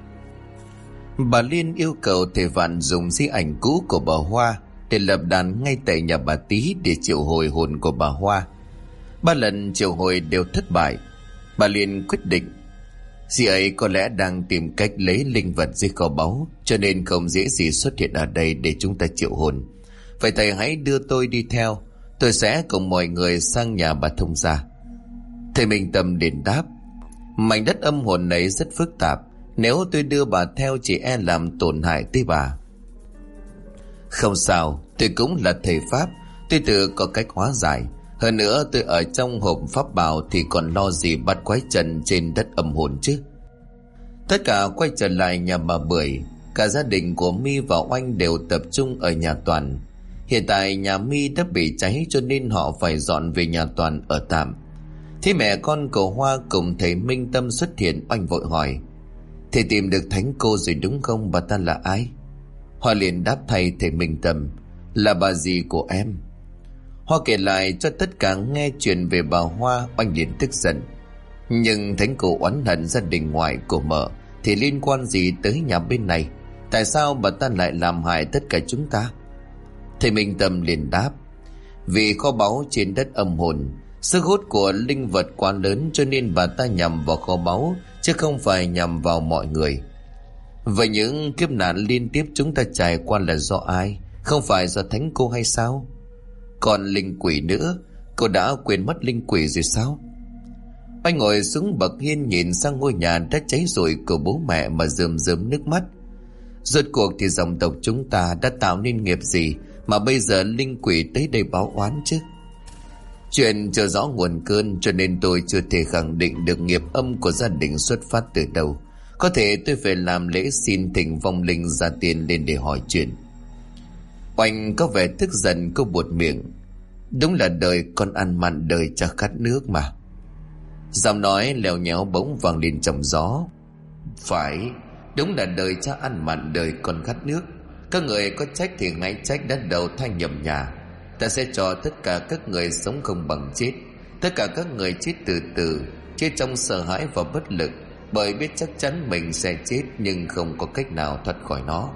Bà Liên yêu cầu thầy Vạn dùng di ảnh cũ của bà Hoa để lập đàn ngay tại nhà bà Tí để triệu hồi hồn của bà Hoa. 3 lần triệu hồi đều thất bại. Bà Liên quyết định dì ấy có lẽ đang tìm cách lấy linh vật dưới kho báu, cho nên không dễ gì xuất hiện ở đây để chúng ta triệu hồn. Vậy thầy hãy đưa tôi đi theo, tôi sẽ cùng mọi người sang nhà bà thông gia. Thầy Minh Tâm đền đáp, mảnh đất âm hồn ấy rất phức tạp, nếu tôi đưa bà theo chỉ e làm tổn hại tới bà. Không sao, tôi cũng là thầy pháp, tôi tự có cách hóa giải. Hơn nữa tôi ở trong hộp pháp bảo thì còn lo gì bắt quái trần trên đất âm hồn chứ. Tất cả quay trở lại nhà bà Bưởi. Cả gia đình của My và Oanh đều tập trung ở nhà Toàn. Hiện tại nhà My đã bị cháy cho nên họ phải dọn về nhà Toàn ở tạm. Thế mẹ con cậu Hoa cùng thầy Minh Tâm xuất hiện. Oanh vội hỏi, thầy tìm được thánh cô rồi đúng không? Bà ta là ai? Hoa liền đáp thay thầy Minh Tâm, là bà dì của em. Hoa kể lại cho tất cả nghe chuyện về bà Hoa. Oanh liền tức giận, nhưng thánh cô oán hận gia đình ngoại của mợ thì liên quan gì tới nhà bên này? Tại sao bà ta lại làm hại tất cả chúng ta? Thầy Minh Tâm liền đáp, vì kho báu trên đất âm hồn, sức hút của linh vật quá lớn cho nên bà ta nhằm vào kho báu chứ không phải nhằm vào mọi người. Vậy những kiếp nạn liên tiếp chúng ta trải qua là do ai? Không phải do thánh cô hay sao? Còn linh quỷ nữa, cô đã quên mất linh quỷ rồi sao? Anh ngồi xuống bậc hiên nhìn sang ngôi nhà đã cháy rụi của bố mẹ mà rơm rớm nước mắt. Rốt cuộc thì dòng tộc chúng ta đã tạo nên nghiệp gì mà bây giờ linh quỷ tới đây báo oán chứ? Chuyện chưa rõ nguồn cơn cho nên tôi chưa thể khẳng định được nghiệp âm của gia đình xuất phát từ đâu. Có thể tôi phải làm lễ xin thỉnh vong linh ra tiền lên để hỏi chuyện. Oanh có vẻ tức giận, cô buột miệng, đúng là đời con ăn mặn đời cha khát nước mà. Giọng nói lèo nhéo bỗng vang lên trong gió. Phải, đúng là đời cha ăn mặn đời con khát nước. Các người có trách thì hãy trách đã đầu thai nhầm nhà. Ta sẽ cho tất cả các người sống không bằng chết. Tất cả các người chết từ từ, chết trong sợ hãi và bất lực, bởi biết chắc chắn mình sẽ chết nhưng không có cách nào thoát khỏi nó.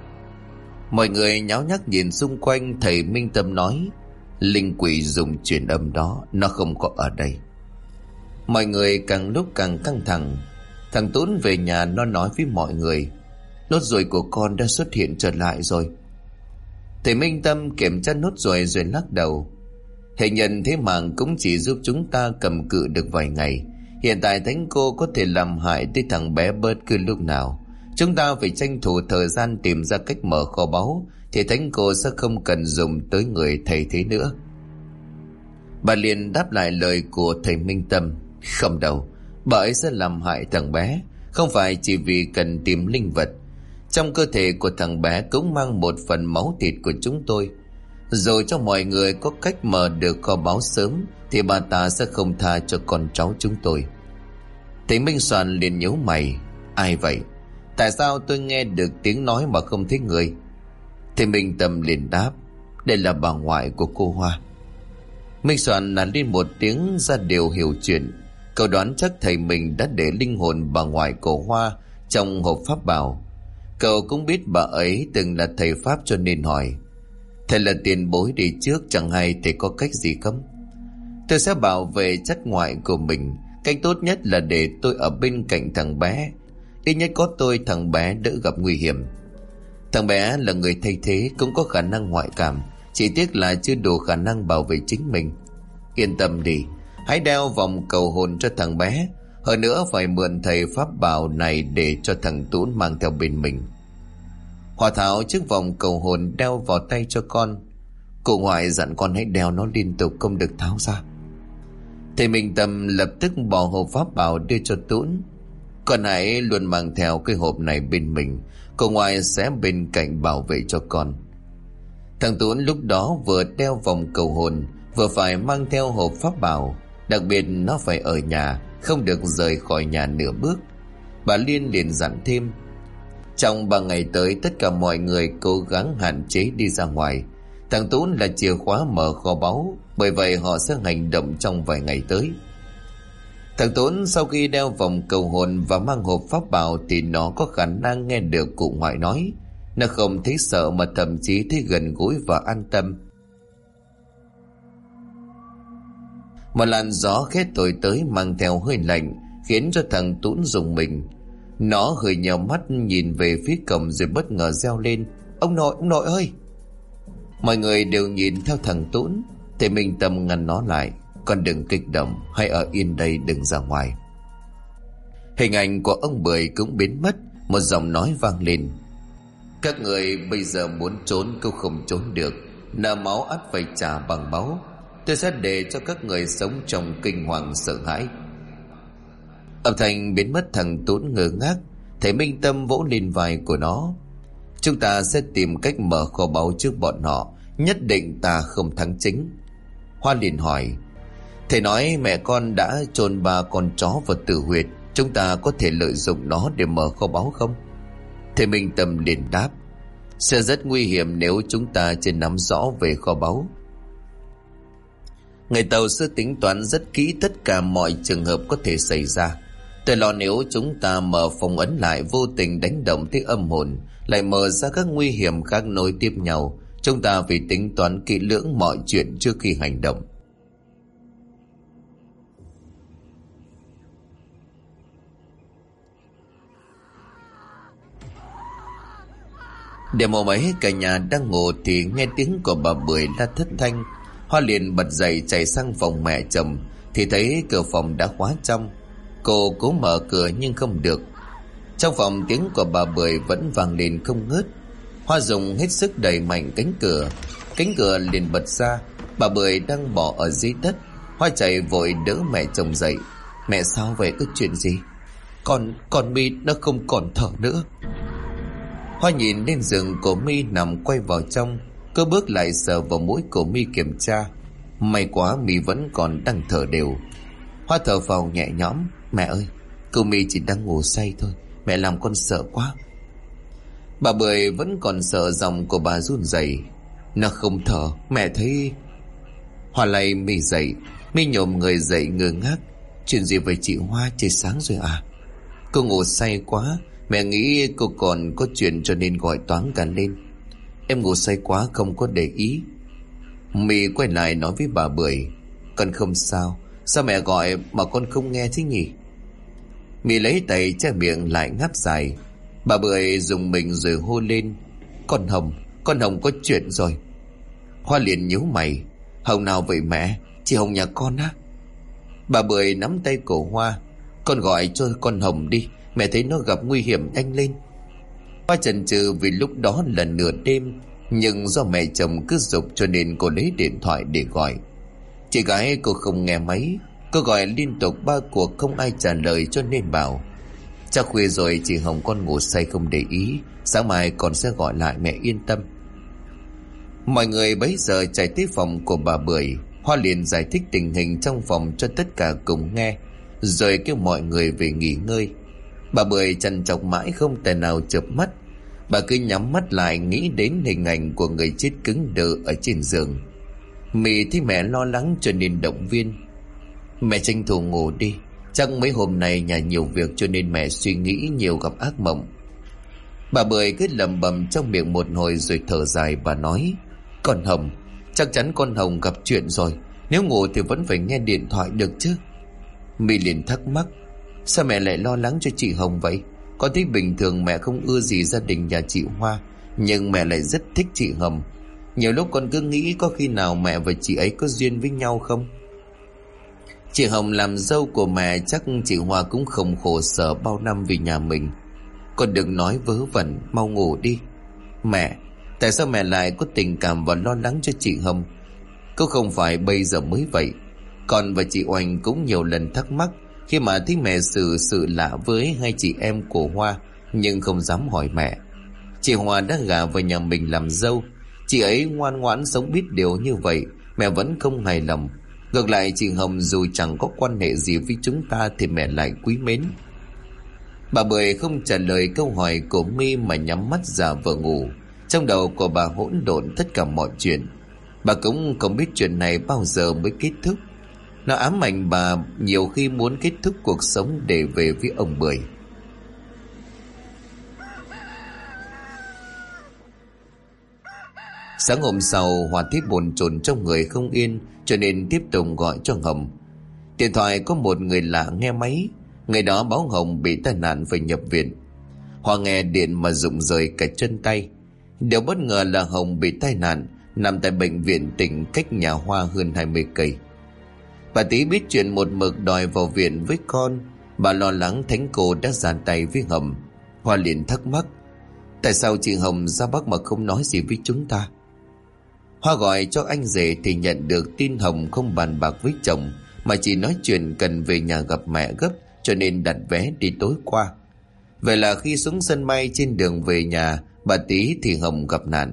Mọi người nháo nhác nhìn xung quanh. Thầy Minh Tâm nói, linh quỷ dùng truyền âm đó, nó không có ở đây. Mọi người càng lúc càng căng thẳng. Thằng Tún về nhà nó nói với mọi người, nốt ruồi của con đã xuất hiện trở lại rồi. Thầy Minh Tâm kiểm tra nốt ruồi rồi lắc đầu, hệ nhân thế mạng cũng chỉ giúp chúng ta cầm cự được vài ngày. Hiện tại thánh cô có thể làm hại tới thằng bé bất cứ lúc nào. Chúng ta phải tranh thủ thời gian tìm ra cách mở kho báu, thì thánh cô sẽ không cần dùng tới người thầy thế nữa. Bà liền đáp lại lời của thầy Minh Tâm, không đâu, bà ấy sẽ làm hại thằng bé, không phải chỉ vì cần tìm linh vật. Trong cơ thể của thằng bé cũng mang một phần máu thịt của chúng tôi. Rồi cho mọi người có cách mở được kho báu sớm thì bà ta sẽ không tha cho con cháu chúng tôi. Thầy Minh Soàn liền nhíu mày, ai vậy? Tại sao tôi nghe được tiếng nói mà không thấy người? Thầy Minh Tâm liền đáp, đây là bà ngoại của cô Hoa. Minh Soàn nắn lên một tiếng ra điều hiểu chuyện. Cậu đoán chắc thầy mình đã để linh hồn bà ngoại của Hoa trong hộp pháp bảo. Cậu cũng biết bà ấy từng là thầy pháp cho nên hỏi, thầy là tiền bối đi trước, chẳng hay thầy có cách gì không? Tôi sẽ bảo vệ chất ngoại của mình. Cách tốt nhất là để tôi ở bên cạnh thằng bé. Ít nhất có tôi thằng bé đỡ gặp nguy hiểm. Thằng bé là người thay thế, cũng có khả năng ngoại cảm, chỉ tiếc là chưa đủ khả năng bảo vệ chính mình. Yên tâm đi, hãy đeo vòng cầu hồn cho thằng bé. Hơn nữa phải mượn thầy pháp bảo này để cho thằng Tún mang theo bên mình. Hòa tháo chiếc vòng cầu hồn đeo vào tay cho con. Cụ ngoại dặn con hãy đeo nó liên tục, không được tháo ra. Thầy Minh Tâm lập tức bỏ hộp pháp bảo đưa cho Tún. Con hãy luôn mang theo cái hộp này bên mình, cụ ngoại sẽ bên cạnh bảo vệ cho con. Thằng Tún lúc đó vừa đeo vòng cầu hồn, vừa phải mang theo hộp pháp bảo. Đặc biệt nó phải ở nhà, không được rời khỏi nhà nửa bước. Bà Liên liền dặn thêm: trong 3 ngày tới tất cả mọi người cố gắng hạn chế đi ra ngoài. Thằng Tún là chìa khóa mở kho báu, bởi vậy họ sẽ hành động trong vài ngày tới. Thằng Tún sau khi đeo vòng cầu hồn và mang hộp pháp bảo thì nó có khả năng nghe được cụ ngoại nói. Nó không thấy sợ mà thậm chí thấy gần gũi và an tâm. Một làn gió khét thổi tới mang theo hơi lạnh, khiến cho thằng Tún rùng mình. Nó hơi nheo mắt nhìn về phía cổng rồi bất ngờ reo lên: ông nội ơi! Mọi người đều nhìn theo thằng Tún. Thầy Minh Tâm ngăn nó lại: con đừng kích động, hãy ở yên đây, đừng ra ngoài. Hình ảnh của ông Bưởi cũng biến mất. Một giọng nói vang lên: các người bây giờ muốn trốn cũng không trốn được, nợ máu ắt phải trả bằng máu. Tôi sẽ để cho các người sống trong kinh hoàng sợ hãi. Âm thanh biến mất, thằng Tún ngơ ngác. Thầy Minh Tâm vỗ lên vai của nó: chúng ta sẽ tìm cách mở kho báu trước bọn họ, nhất định ta không thắng chính. Hoa liền hỏi: thầy nói mẹ con đã chôn 3 con chó vào tử huyệt, chúng ta có thể lợi dụng nó để mở kho báu không? Thầy Minh Tâm liền đáp: sẽ rất nguy hiểm nếu chúng ta chưa nắm rõ về kho báu. Người Tàu sẽ tính toán rất kỹ tất cả mọi trường hợp có thể xảy ra. Tôi lo nếu chúng ta mở phong ấn lại, vô tình đánh động tới âm hồn, lại mở ra các nguy hiểm khác nối tiếp nhau. Chúng ta phải tính toán kỹ lưỡng mọi chuyện trước khi hành động. Đêm hôm ấy cả nhà đang ngủ thì nghe tiếng của bà Bưởi la thất thanh. Hoa liền bật dậy chạy sang phòng mẹ chồng thì thấy cửa phòng đã khóa trong. Cô cố mở cửa nhưng không được. Trong phòng tiếng của bà Bưởi vẫn vang lên không ngớt. Hoa dùng hết sức đẩy mạnh cánh cửa liền bật ra. Bà Bưởi đang bỏ ở dưới đất. Hoa chạy vội đỡ mẹ chồng dậy: mẹ sao vậy, có chuyện gì? Con My nó không còn thở nữa. Hoa nhìn lên giường của My nằm quay vào trong. Cô bước lại sờ vào mũi của My kiểm tra. May quá My vẫn còn đang thở đều. Hoa thở phào nhẹ nhõm: mẹ ơi, cô My chỉ đang ngủ say thôi, mẹ làm con sợ quá. Bà Bưởi vẫn còn sợ, giọng của bà run rẩy: nó không thở, mẹ thấy. Hoa lay My dậy. My nhổm người dậy ngơ ngác: chuyện gì với chị Hoa, trời sáng rồi à? Cô ngủ say quá, mẹ nghĩ cô còn có chuyện cho nên gọi toáng cả lên. Em ngủ say quá không có để ý. My quay lại nói với bà Bưởi: con không sao, sao mẹ gọi mà con không nghe thế nhỉ? My lấy tay che miệng lại ngáp dài. Bà Bưởi dùng mình rồi hô lên: con Hồng có chuyện rồi. Hoa liền nhíu mày: Hồng nào vậy mẹ? Chị Hồng nhà con á? Bà Bưởi nắm tay cổ Hoa: con gọi cho con Hồng đi, mẹ thấy nó gặp nguy hiểm, nhanh lên. Hoa chần chừ vì lúc đó là nửa đêm, nhưng do mẹ chồng cứ giục cho nên cô lấy điện thoại để gọi. Chị gái cô không nghe máy. Cô gọi liên tục 3 cuộc không ai trả lời, cho nên bảo: chắc khuya rồi, chị Hồng con ngủ say không để ý, sáng mai con sẽ gọi lại, mẹ yên tâm. Mọi người bấy giờ chạy tới phòng của bà Bưởi. Hoa liền giải thích tình hình trong phòng cho tất cả cùng nghe, rồi kêu mọi người về nghỉ ngơi. Bà Bưởi trằn trọc mãi không thể nào chợp mắt. Bà cứ nhắm mắt lại nghĩ đến hình ảnh của người chết cứng đờ ở trên giường. Mị thấy mẹ lo lắng cho nên động viên: mẹ tranh thủ ngủ đi, chắc mấy hôm nay nhà nhiều việc cho nên mẹ suy nghĩ nhiều, gặp ác mộng. Bà Bưởi cứ lẩm bẩm trong miệng một hồi rồi thở dài. Bà nói: con Hồng, chắc chắn con Hồng gặp chuyện rồi, nếu ngủ thì vẫn phải nghe điện thoại được chứ. Mị liền thắc mắc: sao mẹ lại lo lắng cho chị Hồng vậy? Con thấy bình thường mẹ không ưa gì gia đình nhà chị Hoa, nhưng mẹ lại rất thích chị Hồng. Nhiều lúc con cứ nghĩ có khi nào mẹ và chị ấy có duyên với nhau không? Chị Hồng làm dâu của mẹ, chắc chị Hoa cũng không khổ sở bao năm vì nhà mình. Con đừng nói vớ vẩn, mau ngủ đi. Mẹ, tại sao mẹ lại có tình cảm và lo lắng cho chị Hồng? Có không phải bây giờ mới vậy. Con và chị Oanh cũng nhiều lần thắc mắc khi mà thấy mẹ xử sự lạ với hai chị em của Hoa, nhưng không dám hỏi mẹ. Chị Hoa đã gả vào nhà mình làm dâu, chị ấy ngoan ngoãn sống biết điều như vậy, mẹ vẫn không hài lòng. Ngược lại chị Hồng dù chẳng có quan hệ gì với chúng ta thì mẹ lại quý mến. Bà Bưởi không trả lời câu hỏi của My mà nhắm mắt giả vờ ngủ. Trong đầu của bà hỗn độn tất cả mọi chuyện. Bà cũng không biết chuyện này bao giờ mới kết thúc. Nó ám ảnh bà nhiều khi muốn kết thúc cuộc sống để về với ông Bưởi. Sáng hôm sau, Hòa thấy bồn chồn trong người không yên, cho nên tiếp tục gọi cho Hồng. Điện thoại có một người lạ nghe máy. Người đó báo Hồng bị tai nạn phải nhập viện. Hòa nghe điện mà rụng rời cả chân tay. Điều bất ngờ là Hồng bị tai nạn, nằm tại bệnh viện tỉnh cách nhà Hoa hơn 20 cây. Bà Tí biết chuyện một mực đòi vào viện với con. Bà lo lắng thánh cô đã giàn tay với Hồng. Hoa liền thắc mắc, tại sao chị Hồng ra Bắc mà không nói gì với chúng ta? Hoa gọi cho anh rể thì nhận được tin Hồng không bàn bạc với chồng, mà chỉ nói chuyện cần về nhà gặp mẹ gấp, cho nên đặt vé đi tối qua. Vậy là khi xuống sân bay trên đường về nhà bà Tí thì Hồng gặp nạn.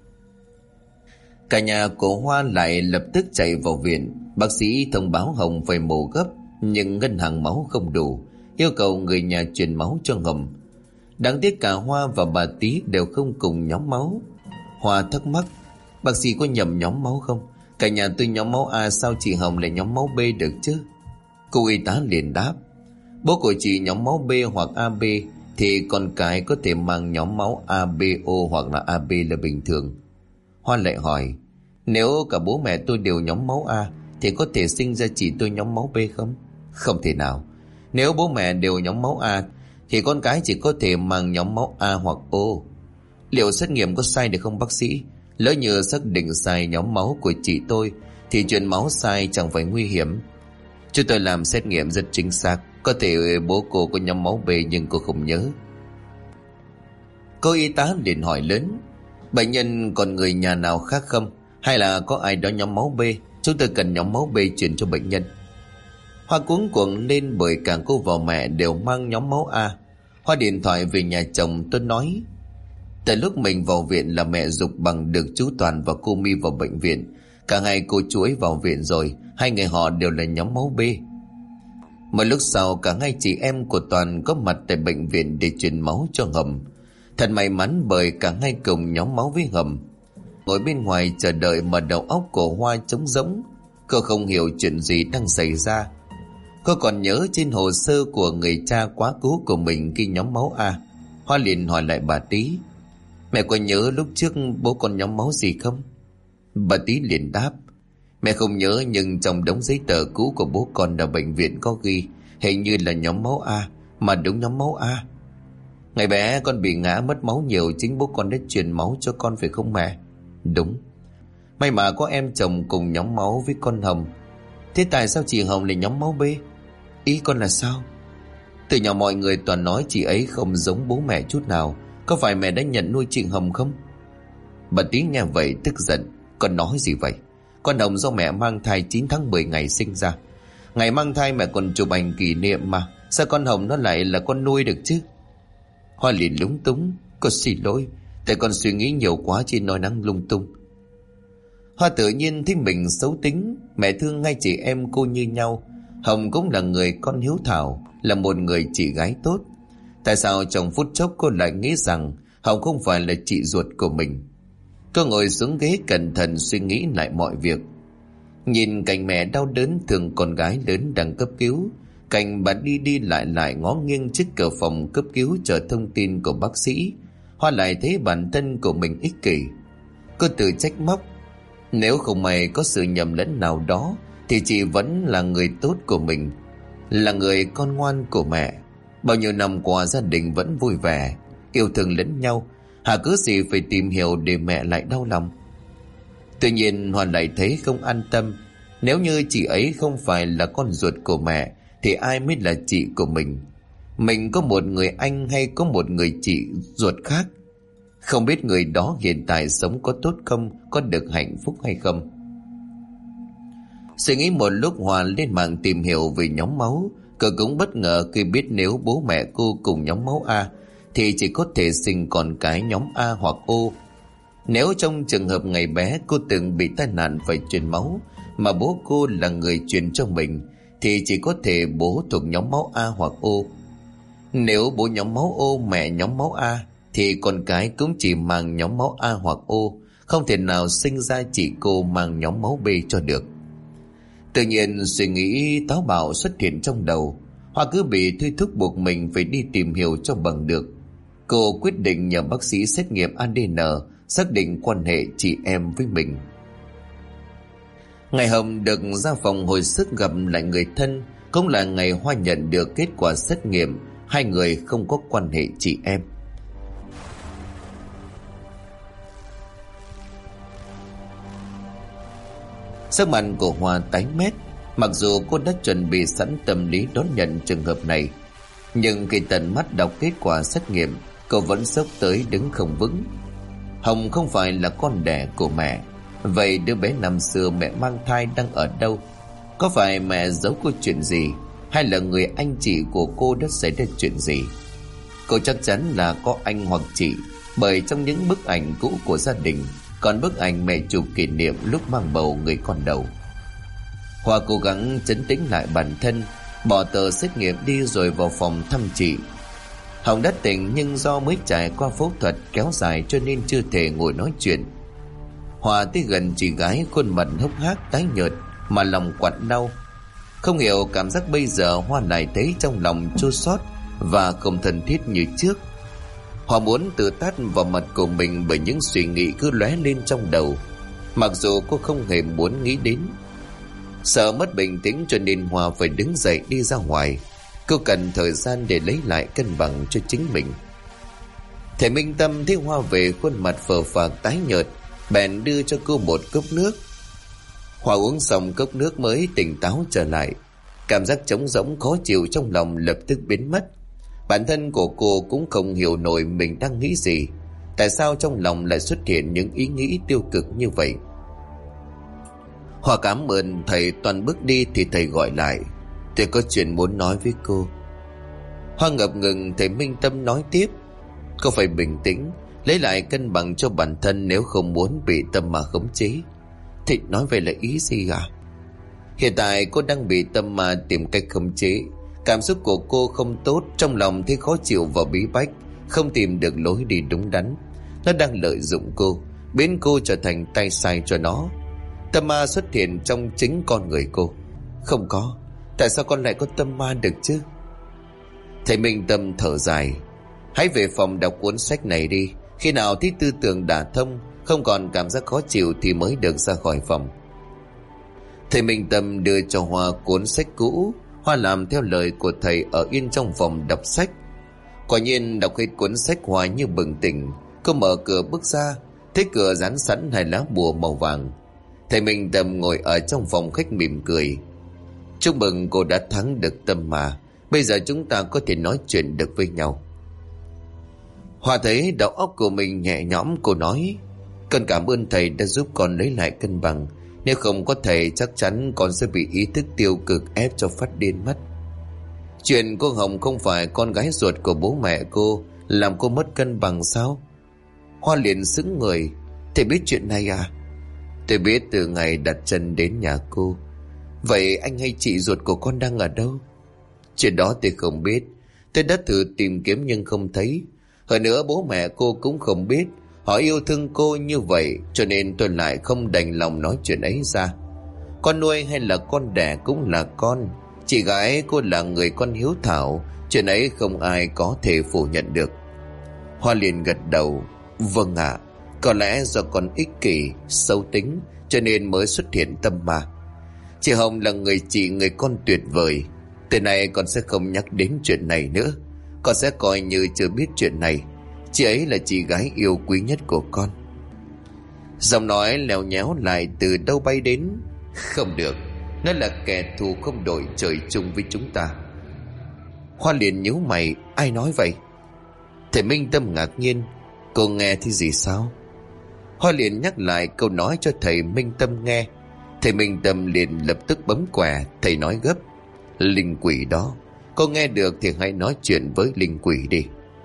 Cả nhà của Hoa lại lập tức chạy vào viện. Bác sĩ thông báo Hồng phải mổ gấp, nhưng ngân hàng máu không đủ, yêu cầu người nhà truyền máu cho Hồng. Đáng tiếc cả Hoa và bà Tí đều không cùng nhóm máu. Hoa thắc mắc, bác sĩ có nhầm nhóm máu không? Cả nhà tôi nhóm máu A, sao chị Hồng lại nhóm máu B được chứ? Cô y tá liền đáp, bố của chị nhóm máu B hoặc AB thì con cái có thể mang nhóm máu ABO hoặc là AB là bình thường. Hoa lại hỏi, nếu cả bố mẹ tôi đều nhóm máu A thì có thể sinh ra chị tôi nhóm máu B không? Không thể nào. Nếu bố mẹ đều nhóm máu A thì con cái chỉ có thể mang nhóm máu A hoặc O. Liệu xét nghiệm có sai được không bác sĩ? Lỡ như xác định sai nhóm máu của chị tôi thì truyền máu sai chẳng phải nguy hiểm? Chúng tôi làm xét nghiệm rất chính xác, có thể bố cô có nhóm máu B nhưng cô không nhớ. Cô y tá liền hỏi lớn, bệnh nhân còn người nhà nào khác không? Hay là có ai đó nhóm máu B? Chúng tôi cần nhóm máu B truyền cho bệnh nhân. Hoa cuống cuồng lên bởi cả cô và mẹ đều mang nhóm máu A. Hoa điện thoại về nhà chồng, tôi nói, từ lúc mình vào viện là mẹ giục bằng được chú Toàn và cô My vào bệnh viện. Cả hai cô chú ấy vào viện rồi, hai người họ đều là nhóm máu B. Một lúc sau cả hai chị em của Toàn có mặt tại bệnh viện để truyền máu cho Hồng. Thật may mắn bởi cả hai cùng nhóm máu với Hồng. Ngồi bên ngoài chờ đợi mà đầu óc của Hoa trống rỗng. Cô không hiểu chuyện gì đang xảy ra. Cô còn nhớ trên hồ sơ của người cha quá cố của mình ghi nhóm máu A. Hoa liền hỏi lại bà Tí, mẹ có nhớ lúc trước bố con nhóm máu gì không? Bà Tí liền đáp, mẹ không nhớ, nhưng trong đống giấy tờ cũ của bố con ở bệnh viện có ghi hình như là nhóm máu A, mà đúng nhóm máu A. Ngày bé con bị ngã mất máu nhiều, chính bố con đã truyền máu cho con phải không mẹ? Đúng. May mà có em chồng cùng nhóm máu với con Hồng. Thế tại sao chị Hồng lại nhóm máu B? Ý con là sao? Từ nhỏ mọi người toàn nói chị ấy không giống bố mẹ chút nào. Có phải mẹ đã nhận nuôi chị Hồng không? Bà Tí nghe vậy tức giận, con nói gì vậy? Con Hồng do mẹ mang thai 9 tháng 10 ngày sinh ra. Ngày mang thai mẹ còn chụp ảnh kỷ niệm mà, sao con Hồng nó lại là con nuôi được chứ? Hoa liền lúng túng, con xin lỗi, tại con suy nghĩ nhiều quá chỉ nói năng lung tung. Hoa tự nhiên thấy mình xấu tính. Mẹ thương hai chị em cô như nhau. Hồng cũng là người con hiếu thảo, là một người chị gái tốt. Tại sao trong phút chốc cô lại nghĩ rằng Hồng không phải là chị ruột của mình? Cô ngồi xuống ghế cẩn thận suy nghĩ lại mọi việc. Nhìn cảnh mẹ đau đớn thương con gái lớn đang cấp cứu, cảnh bà đi đi lại lại ngó nghiêng trước cửa phòng cấp cứu chờ thông tin của bác sĩ, Hoa lại thấy bản thân của mình ích kỷ. Cô tự trách móc, nếu không may có sự nhầm lẫn nào đó thì chị vẫn là người tốt của mình, là người con ngoan của mẹ. Bao nhiêu năm qua gia đình vẫn vui vẻ, yêu thương lẫn nhau, hà cứ gì phải tìm hiểu để mẹ lại đau lòng. Tuy nhiên Hoa lại thấy không an tâm. Nếu như chị ấy không phải là con ruột của mẹ thì ai mới là chị của mình? Mình có một người anh hay có một người chị ruột khác? Không biết người đó hiện tại sống có tốt không, có được hạnh phúc hay không? Suy nghĩ một lúc, Hoa lên mạng tìm hiểu về nhóm máu. Cô cũng bất ngờ khi biết nếu bố mẹ cô cùng nhóm máu A thì chỉ có thể sinh con cái nhóm A hoặc O. Nếu trong trường hợp ngày bé cô từng bị tai nạn phải truyền máu, mà bố cô là người truyền cho mình, thì chỉ có thể bố thuộc nhóm máu A hoặc O. Nếu bố nhóm máu O, mẹ nhóm máu A, thì con cái cũng chỉ mang nhóm máu A hoặc O, không thể nào sinh ra chị cô mang nhóm máu B cho được. Tự nhiên suy nghĩ táo bạo xuất hiện trong đầu. Hoa cứ bị thôi thúc buộc mình phải đi tìm hiểu cho bằng được. Cô quyết định nhờ bác sĩ xét nghiệm ADN xác định quan hệ chị em với mình. Ngày Hồng được ra phòng hồi sức gặp lại người thân, cũng là ngày Hoa nhận được kết quả xét nghiệm hai người không có quan hệ chị em. Sắc mặt của Hoa tái mét. Mặc dù cô đã chuẩn bị sẵn tâm lý đón nhận trường hợp này, nhưng khi tận mắt đọc kết quả xét nghiệm, cô vẫn sốc tới đứng không vững. Hồng không phải là con đẻ của mẹ. Vậy đứa bé năm xưa mẹ mang thai đang ở đâu? Có phải mẹ giấu cô chuyện gì, hay là người anh chị của cô đã xảy ra chuyện gì? Cô chắc chắn là có anh hoặc chị, bởi trong những bức ảnh cũ của gia đình còn bức ảnh mẹ chụp kỷ niệm lúc mang bầu người con đầu. Hoa cố gắng trấn tĩnh lại bản thân, bỏ tờ xét nghiệm đi rồi vào phòng thăm chị. Hồng đã tỉnh, nhưng do mới trải qua phẫu thuật kéo dài cho nên chưa thể ngồi nói chuyện. Hoa tới gần chị gái, khuôn mặt hốc hác tái nhợt mà lòng quặn đau. Không hiểu cảm giác bây giờ Hoa lại thấy trong lòng chua xót và không thân thiết như trước. Hoa muốn tự tát vào mặt của mình bởi những suy nghĩ cứ lóe lên trong đầu, mặc dù cô không hề muốn nghĩ đến. Sợ mất bình tĩnh cho nên Hoa phải đứng dậy đi ra ngoài. Cô cần thời gian để lấy lại cân bằng cho chính mình. Thầy Minh Tâm thấy Hoa về, khuôn mặt phờ phạc tái nhợt, bèn đưa cho cô một cốc nước. Hoa uống xong cốc nước mới tỉnh táo trở lại. Cảm giác trống rỗng khó chịu trong lòng lập tức biến mất. Bản thân của cô cũng không hiểu nổi mình đang nghĩ gì. Tại sao trong lòng lại xuất hiện những ý nghĩ tiêu cực như vậy? Hoa cảm ơn thầy, toàn bước đi thì thầy gọi lại: "Tôi có chuyện muốn nói với cô." Hoa ngập ngừng. Thầy Minh Tâm nói tiếp: "Cô phải bình tĩnh, lấy lại cân bằng cho bản thân nếu không muốn bị tâm ma khống chế." "Thầy nói vậy là ý gì à?" "Hiện tại cô đang bị tâm ma tìm cách khống chế. Cảm xúc của cô không tốt, trong lòng thấy khó chịu và bí bách, không tìm được lối đi đúng đắn. Nó đang lợi dụng cô, biến cô trở thành tay sai cho nó. Tâm ma xuất hiện trong chính con người cô." "Không có. Tại sao con lại có tâm ma được chứ?" Thầy Minh Tâm thở dài: "Hãy về phòng đọc cuốn sách này đi. Khi nào thấy tư tưởng đả thông, không còn cảm giác khó chịu thì mới được ra khỏi phòng." Thầy Minh Tâm đưa cho Hoa cuốn sách cũ. Hoa làm theo lời của thầy, ở yên trong phòng đọc sách. Quả nhiên đọc hết cuốn sách, Hoa như bừng tỉnh. Cô mở cửa bước ra, thấy cửa dán sẵn hai lá bùa màu vàng. Thầy Minh Tâm ngồi ở trong phòng khách mỉm cười: "Chúc mừng cô đã thắng được tâm ma. Bây giờ chúng ta có thể nói chuyện được với nhau." Hoa thấy đầu óc của mình nhẹ nhõm, cô nói: "Con cảm ơn thầy đã giúp con lấy lại cân bằng. Nếu không có thầy chắc chắn con sẽ bị ý thức tiêu cực ép cho phát điên mất." "Chuyện cô Hồng không phải con gái ruột của bố mẹ cô làm cô mất cân bằng sao?" Hoa liền sững người: "Thầy biết chuyện này à?" "Tôi biết từ ngày đặt chân đến nhà cô." "Vậy anh hay chị ruột của con đang ở đâu?" "Chuyện đó tôi không biết. Tôi đã thử tìm kiếm nhưng không thấy. Hơn nữa bố mẹ cô cũng không biết. Họ yêu thương cô như vậy, cho nên tôi lại không đành lòng nói chuyện ấy ra. Con nuôi hay là con đẻ cũng là con. Chị gái cô là người con hiếu thảo, chuyện ấy không ai có thể phủ nhận được." Hoa liền gật đầu: "Vâng ạ. Có lẽ do con ích kỷ, xấu tính, cho nên mới xuất hiện tâm ma. Chị Hồng là người chị, người con tuyệt vời. Từ nay con sẽ không nhắc đến chuyện này nữa. Con sẽ coi như chưa biết chuyện này. Chị ấy là chị gái yêu quý nhất của con." Giọng nói lèo nhéo lại từ đâu bay đến: "Không được, nó là kẻ thù không đội trời chung với chúng ta." Hoa liền nhíu mày: "Ai nói vậy?" Thầy Minh Tâm ngạc nhiên: "Cô nghe thì gì sao?" Hoa liền nhắc lại câu nói cho thầy Minh Tâm nghe. Thầy Minh Tâm liền lập tức bấm quẻ. Thầy nói gấp: "Linh quỷ đó, cô nghe được thì hãy nói chuyện với linh quỷ đi."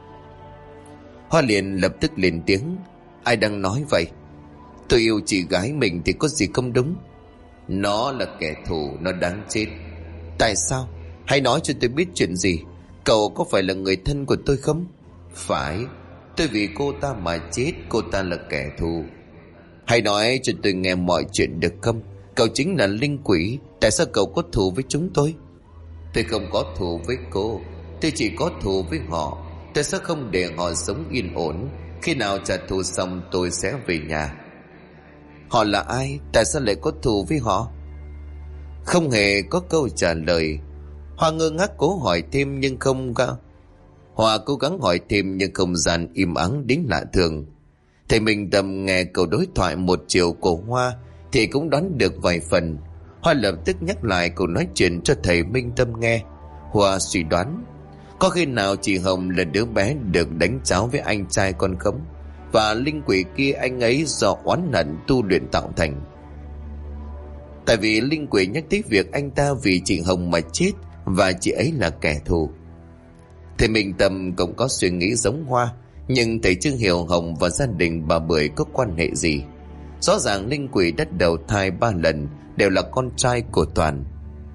Hoa liền lập tức lên tiếng: "Ai đang nói vậy? Tôi yêu chị gái mình thì có gì không đúng?" "Nó là kẻ thù, nó đáng chết." "Tại sao? Hãy nói cho tôi biết chuyện gì." Cậu có phải là người thân của tôi không? Phải. Tôi vì cô ta mà chết. Cô ta là kẻ thù. Hãy nói cho tôi nghe mọi chuyện được không? Cậu chính là linh quỷ. Tại sao cậu có thù với chúng tôi? Tôi không có thù với cô. Tôi chỉ có thù với họ. Tôi sẽ không để họ sống yên ổn. Khi nào trả thù xong tôi sẽ về nhà. Họ là ai? Tại sao lại có thù với họ? Không hề có câu trả lời. Hoa ngơ ngác cố hỏi thêm nhưng không có. Hoa cố gắng hỏi thêm nhưng không gian im ắng đến lạ thường. Thầy Minh Tâm nghe câu đối thoại một chiều của Hoa thì cũng đoán được vài phần. Hoa lập tức nhắc lại câu nói chuyện cho thầy Minh Tâm nghe. Hoa suy đoán, có khi nào chị Hồng là đứa bé được đánh cháo với anh trai con không? Và linh quỷ kia anh ấy do oán hận tu luyện tạo thành. Tại vì linh quỷ nhắc tới việc anh ta vì chị Hồng mà chết và chị ấy là kẻ thù. Thầy Minh Tâm cũng có suy nghĩ giống Hoa, nhưng thầy chưa hiểu Hồng và gia đình bà Bưởi có quan hệ gì. Rõ ràng linh quỷ đã đầu thai 3 lần đều là con trai của Toàn.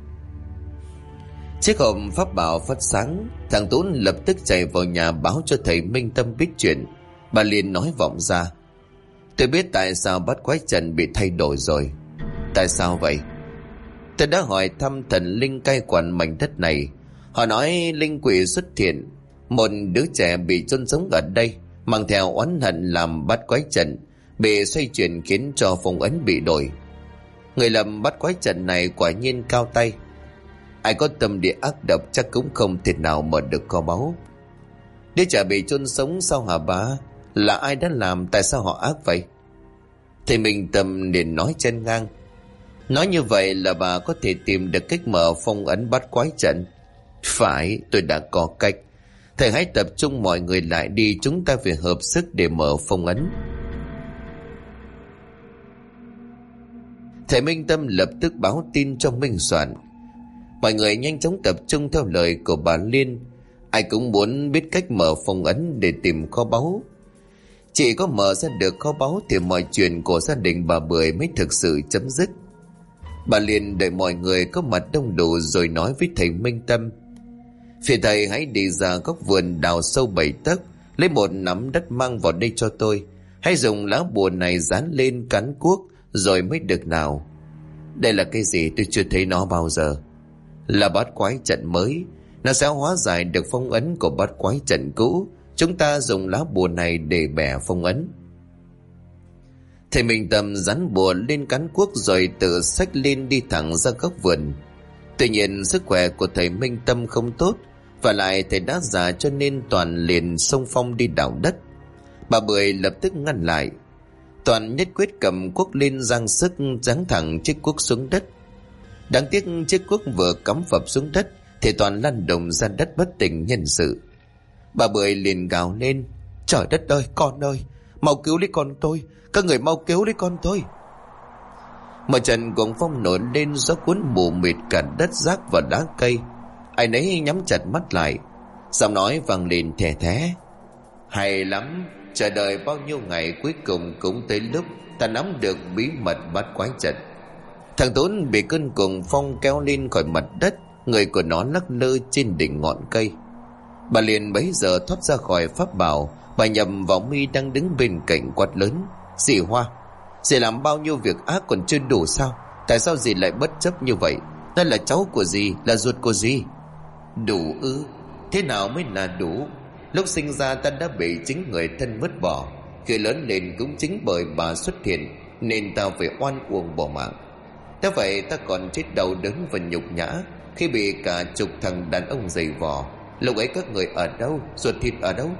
Chiếc hộp pháp bảo phát sáng. Thằng Tún lập tức chạy vào nhà báo cho thầy Minh Tâm biết chuyện. Bà liền nói vọng ra, tôi biết tại sao bắt quái trận bị thay đổi rồi. Tại sao vậy? Tôi đã hỏi thăm thần linh cai quản mảnh đất này. Họ nói linh quỷ xuất hiện. Một đứa trẻ bị chôn sống ở đây, mang theo oán hận làm bắt quái trận, bị xoay chuyển khiến cho phong ấn bị đổi. Người làm bắt quái trận này quả nhiên cao tay. Ai có tâm địa ác độc chắc cũng không thể nào mở được kho báu. Đứa trẻ bị chôn sống sao hả bá? Là ai đã làm? Tại sao họ ác vậy? Thầy Minh Tâm liền nói chen ngang. Nói như vậy là bà có thể tìm được cách mở phong ấn bắt quái trận. Phải, tôi đã có cách. Thầy hãy tập trung mọi người lại đi. Chúng ta phải hợp sức để mở phong ấn. Thầy Minh Tâm lập tức báo tin cho Minh Soạn. Mọi người nhanh chóng tập trung theo lời của bà Liên. Ai cũng muốn biết cách mở phong ấn để tìm kho báu. Chỉ có mở ra được kho báu thì mọi chuyện của gia đình bà Bưởi mới thực sự chấm dứt. Bà Liên đợi mọi người có mặt đông đủ rồi nói với thầy Minh Tâm. Phiền thầy hãy đi ra góc vườn đào sâu 7 tấc, lấy một nắm đất mang vào đây cho tôi. Hãy dùng lá bùa này dán lên cán cuốc rồi mới được nào. Đây là cái gì tôi chưa thấy nó bao giờ. Là bát quái trận mới. Nó sẽ hóa giải được phong ấn của bát quái trận cũ. Chúng ta dùng lá bùa này để bẻ phong ấn. Thầy Minh Tâm dán bùa lên cán cuốc rồi tự xách lên đi thẳng ra góc vườn. Tuy nhiên sức khỏe của thầy Minh Tâm không tốt, và lại thầy đã già cho nên Toàn liền xông phong đi đào đất. Bà Bưởi lập tức ngăn lại. Toàn nhất quyết cầm cuốc lên giang sức giáng thẳng chiếc cuốc xuống đất. Đáng tiếc chiếc cuốc vừa cắm phập xuống đất thì Toàn lăn đùng ra đất bất tỉnh nhân sự. Bà Bưởi liền gào lên. Trời đất ơi, con ơi, mau cứu lấy con tôi. Các người mau cứu lấy con tôi. Một trận cuồng phong nổi lên, gió cuốn mù mịt cả đất rác và đá cây. Ai nấy nhắm chặt mắt lại. Giọng nói vang lên thè thé. Hay lắm, chờ đợi bao nhiêu ngày cuối cùng cũng tới lúc ta nắm được bí mật bắt quái trận. Thằng Tốn bị cơn cuồng phong kéo lên khỏi mặt đất, người của nó lắc lơ trên đỉnh ngọn cây. Bà liền bấy giờ thoát ra khỏi pháp bảo. Bà nhầm vào Mi đang đứng bên cạnh quát lớn. Dì Hoa, dì làm bao nhiêu việc ác còn chưa đủ sao? Tại sao dì lại bất chấp như vậy? Đó là cháu của dì, là ruột của dì. Đủ ư? Thế nào mới là đủ? Lúc sinh ra ta đã bị chính người thân vứt bỏ. Khi lớn lên cũng chính bởi bà xuất hiện nên ta phải oan uổng bỏ mạng. Thế vậy ta còn chết đau đớn và nhục nhã khi bị cả chục thằng đàn ông giày vò. Lúc ấy các người ở đâu? Ruột thịt ở đâu?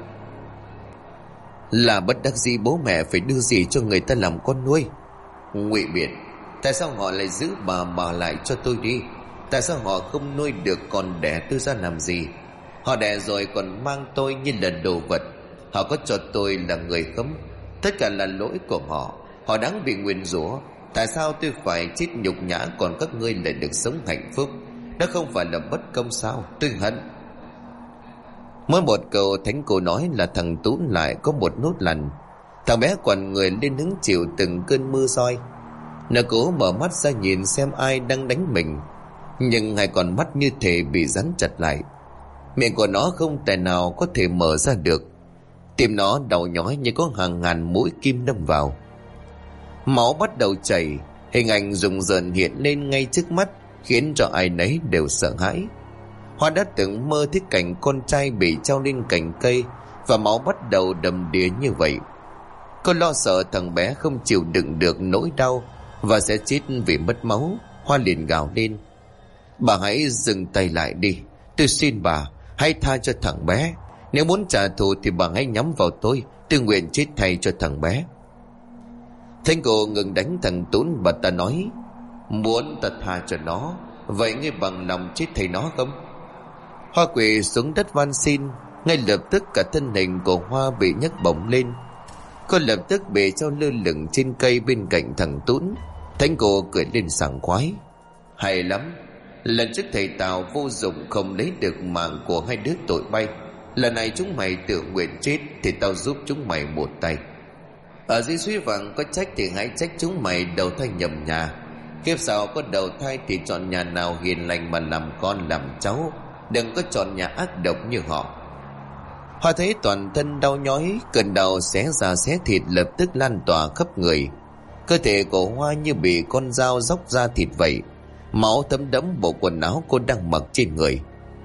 Là bất đắc dĩ bố mẹ phải đưa dì cho người ta làm con nuôi. Ngụy biện. Tại sao họ lại giữ bà lại cho tôi đi? Tại sao họ không nuôi được con đẻ tôi ra làm gì? Họ đẻ rồi còn mang tôi như là đồ vật. Họ có cho tôi là người không? Tất cả là lỗi của họ. Họ đáng bị nguyền rủa. Tại sao tôi phải chết nhục nhã còn các ngươi lại được sống hạnh phúc? Đó không phải là bất công sao? Tôi hận. Mỗi một câu thánh cô nói là thằng Tú lại có một nốt lằn. Thằng bé quằn người lên hứng chịu từng cơn mưa roi. Nó cố mở mắt ra nhìn xem ai đang đánh mình, nhưng hai con mắt như thể bị dán chặt lại. Miệng của nó không tài nào có thể mở ra được. Tim nó đau nhói như có hàng ngàn mũi kim đâm vào. Máu bắt đầu chảy, hình ảnh rùng rợn hiện lên ngay trước mắt, khiến cho ai nấy đều sợ hãi. Hoa đã từng mơ thấy cảnh con trai bị treo lên cành cây và máu bắt đầu đầm đìa như vậy. Cô lo sợ thằng bé không chịu đựng được nỗi đau và sẽ chết vì mất máu. Hoa liền gào lên: "Bà hãy dừng tay lại đi. Tôi xin bà, hãy tha cho thằng bé. Nếu muốn trả thù thì bà hãy nhắm vào tôi nguyện chết thay cho thằng bé." Thanh cô ngừng đánh thằng Tún, bà ta nói: "Muốn ta tha cho nó, vậy ngươi bằng lòng chết thay nó không?" Hoa quỳ xuống đất van xin. Ngay lập tức cả thân hình của Hoa bị nhấc bổng lên. Cô lập tức bị treo lơ lửng trên cây bên cạnh thằng Tún. Thanh cô cười lên sảng khoái: "Hay lắm. Lần trước thầy Tào vô dụng không lấy được mạng của hai đứa tội bay. Lần này chúng mày tự nguyện chết thì tao giúp chúng mày một tay. Ở dưới suối vàng có trách thì hãy trách chúng mày đầu thai nhầm nhà. Kiếp sau có đầu thai thì chọn nhà nào hiền lành mà làm con làm cháu, đừng có chọn nhà ác độc như họ." Hoa thấy toàn thân đau nhói, cơn đau xé da xé thịt lập tức lan tỏa khắp người. Cơ thể của Hoa như bị con dao róc ra thịt vậy. Máu thấm đẫm bộ quần áo cô đang mặc trên người.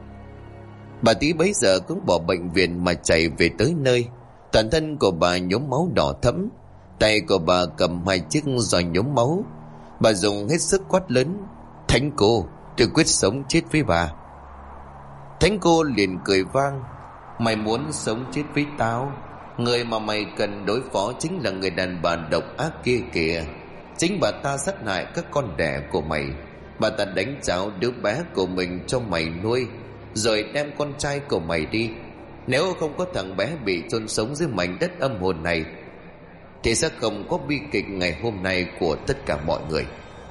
Bà Tí bấy giờ cũng bỏ bệnh viện mà chạy về tới nơi. Toàn thân của bà nhuốm máu đỏ thẫm, tay của bà cầm hai chiếc roi nhuốm máu. Bà dùng hết sức quát lớn: "Thánh cô, tôi quyết sống chết với bà." Thánh cô liền cười vang: "Mày muốn sống chết với tao? Người mà mày cần đối phó chính là người đàn bà độc ác kia kìa. Chính bà ta sát hại các con đẻ của mày. Bà ta đánh cháo đứa bé của mình cho mày nuôi, rồi đem con trai của mày đi. Nếu không có thằng bé bị chôn sống dưới mảnh đất âm hồn này thì sẽ không có bi kịch ngày hôm nay của tất cả mọi người."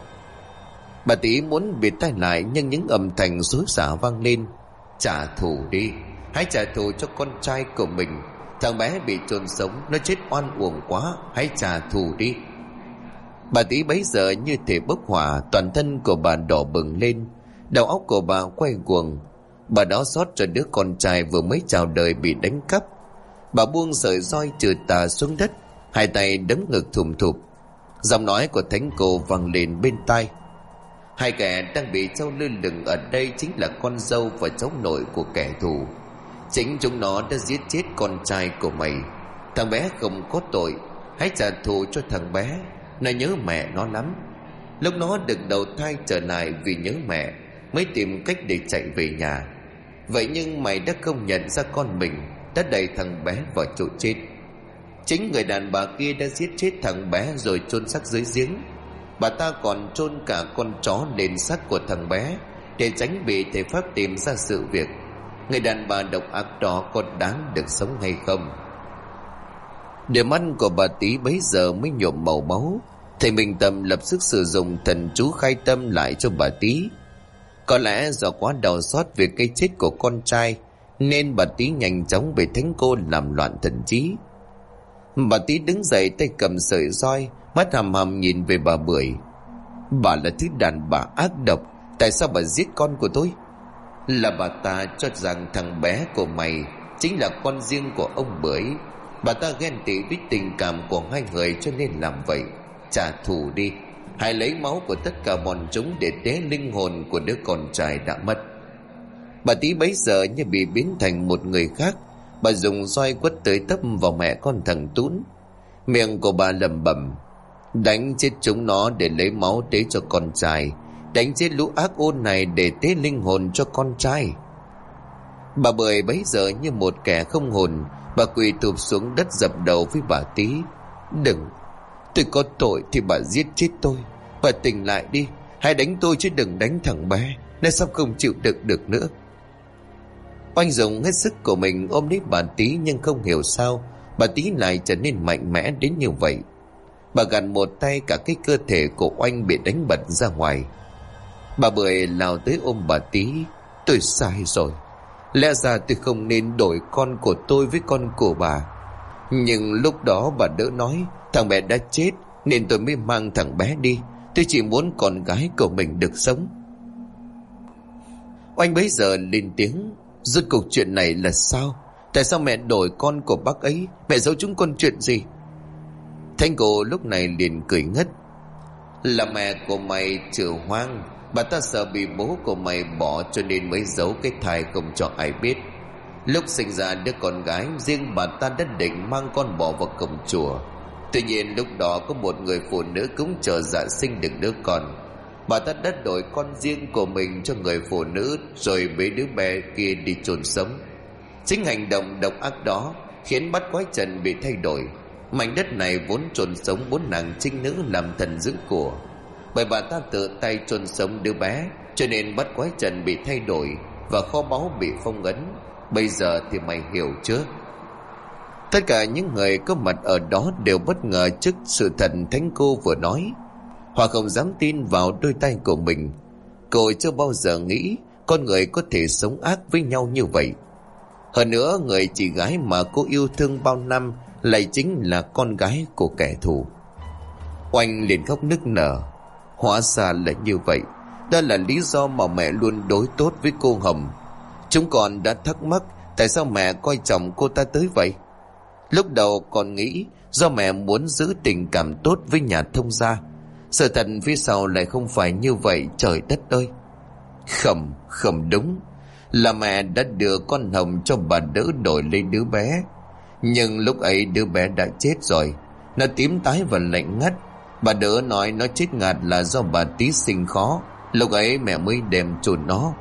Bà Tí muốn bịt tai lại, nhưng những âm thanh xối xả vang lên: "Trả thù đi, hãy trả thù cho con trai của mình. Thằng bé bị chôn sống, nó chết oan uổng quá, hãy trả thù đi." Bà Tí bấy giờ như thể bốc hỏa, toàn thân của bà đỏ bừng lên, đầu óc của bà quay cuồng. Bà đau xót cho đứa con trai vừa mới chào đời bị đánh cắp. Bà buông sợi roi trừ tà xuống đất, hai tay đấm ngực thùm thụp. Giọng nói của thánh cô vang lên bên tai: "Hai kẻ đang bị treo lơ lửng ở đây chính là con dâu và cháu nội của kẻ thù. Chính chúng nó đã giết chết con trai của mày. Thằng bé không có tội, hãy trả thù cho thằng bé. Nó nhớ mẹ nó lắm. Lúc nó được đầu thai trở lại vì nhớ mẹ mới tìm cách để chạy về nhà. Vậy nhưng mày đã không nhận ra con mình đã đẩy thằng bé vào chỗ chết. Chính người đàn bà kia đã giết chết thằng bé rồi chôn xác dưới giếng. Bà ta còn chôn cả con chó lên xác của thằng bé để tránh bị thầy pháp tìm ra sự việc. Người đàn bà độc ác đó có đáng được sống hay không?" Đôi mắt của bà Tí bấy giờ mới nhuộm màu máu. Thầy Minh Tâm lập sức sử dụng thần chú khai tâm lại cho bà Tí. Có lẽ do quá đau xót về cái chết của con trai nên bà Tí nhanh chóng bị thánh cô làm loạn thần trí. Bà Tí đứng dậy, tay cầm sợi roi, mắt hằm hằm nhìn về bà Bưởi: "Bà là thứ đàn bà ác độc, tại sao bà giết con của tôi?" "Là bà ta cho rằng thằng bé của mày chính là con riêng của ông Bưởi. Bà ta ghen tị với tình cảm của hai người cho nên làm vậy. Trả thù đi, hãy lấy máu của tất cả bọn chúng để tế linh hồn của đứa con trai đã mất." Bà Tí bấy giờ như bị biến thành một người khác. Bà dùng roi quất tới tấp vào mẹ con thằng Tún. Miệng của bà lẩm bẩm: "Đánh chết chúng nó để lấy máu tế cho con trai, đánh chết lũ ác ôn này để tế linh hồn cho con trai." Bà Bưởi bấy giờ như một kẻ không hồn, bà quỳ thụp xuống đất dập đầu với bà Tí: "Đừng, tôi có tội thì bà giết chết tôi. Bà tỉnh lại đi, hãy đánh tôi chứ đừng đánh thằng bé, nó sắp không chịu đựng được nữa." Oanh dùng hết sức của mình ôm lấy bà Tí, nhưng không hiểu sao bà Tí lại trở nên mạnh mẽ đến như vậy. Bà gạt một tay, cả cái cơ thể của Oanh bị đánh bật ra ngoài. Bà Bưởi lao tới ôm bà Tí: "Tôi sai rồi. Lẽ ra tôi không nên đổi con của tôi với con của bà. Nhưng lúc đó bà đỡ nói thằng bé đã chết nên tôi mới mang thằng bé đi. Tôi chỉ muốn con gái của mình được sống." Oanh bấy giờ lên tiếng: Rốt cuộc chuyện này là sao? Tại sao mẹ đổi con của bác ấy? Mẹ giấu chúng con chuyện gì? Thanh cô lúc này liền cười ngất. Là mẹ của mày chữa hoang. Bà ta sợ bị bố của mày bỏ cho nên mới giấu cái thai không cho ai biết. Lúc sinh ra đứa con gái, riêng bà ta đã định mang con bỏ vào cổng chùa. Tuy nhiên lúc đó có một người phụ nữ cũng chờ dạ sinh được đứa con. Bà ta đã đổi con riêng của mình cho người phụ nữ, rồi bế đứa bé kia đi chôn sống. Chính hành động độc ác đó khiến Bát Quái Trần bị thay đổi. Mảnh đất này vốn chôn sống 4 nàng trinh nữ làm thần giữ của. Bởi bà ta tự tay chôn sống đứa bé, cho nên Bát Quái Trần bị thay đổi và kho báu bị phong ấn. Bây giờ thì mày hiểu chưa? Tất cả những người có mặt ở đó đều bất ngờ trước sự thật Thánh cô vừa nói. Họ không dám tin vào đôi tay của mình. Cô chưa bao giờ nghĩ con người có thể sống ác với nhau như vậy. Hơn nữa, người chị gái mà cô yêu thương bao năm lại chính là con gái của kẻ thù. Oanh liền khóc nức nở. Hóa ra là như vậy. Đó là lý do mà mẹ luôn đối tốt với cô Hồng. Chúng con đã thắc mắc tại sao mẹ coi trọng cô ta tới vậy. Lúc đầu còn nghĩ do mẹ muốn giữ tình cảm tốt với nhà thông gia. Sự thật phía sau lại không phải như vậy, trời đất ơi. Không đúng. Là mẹ đã đưa con Hồng cho bà đỡ đổi lấy đứa bé. Nhưng lúc ấy đứa bé đã chết rồi. Nó tím tái và lạnh ngắt. Bà đỡ nói nó chết ngạt là do bà Tí sinh khó. Lúc ấy mẹ mới đem chôn nó.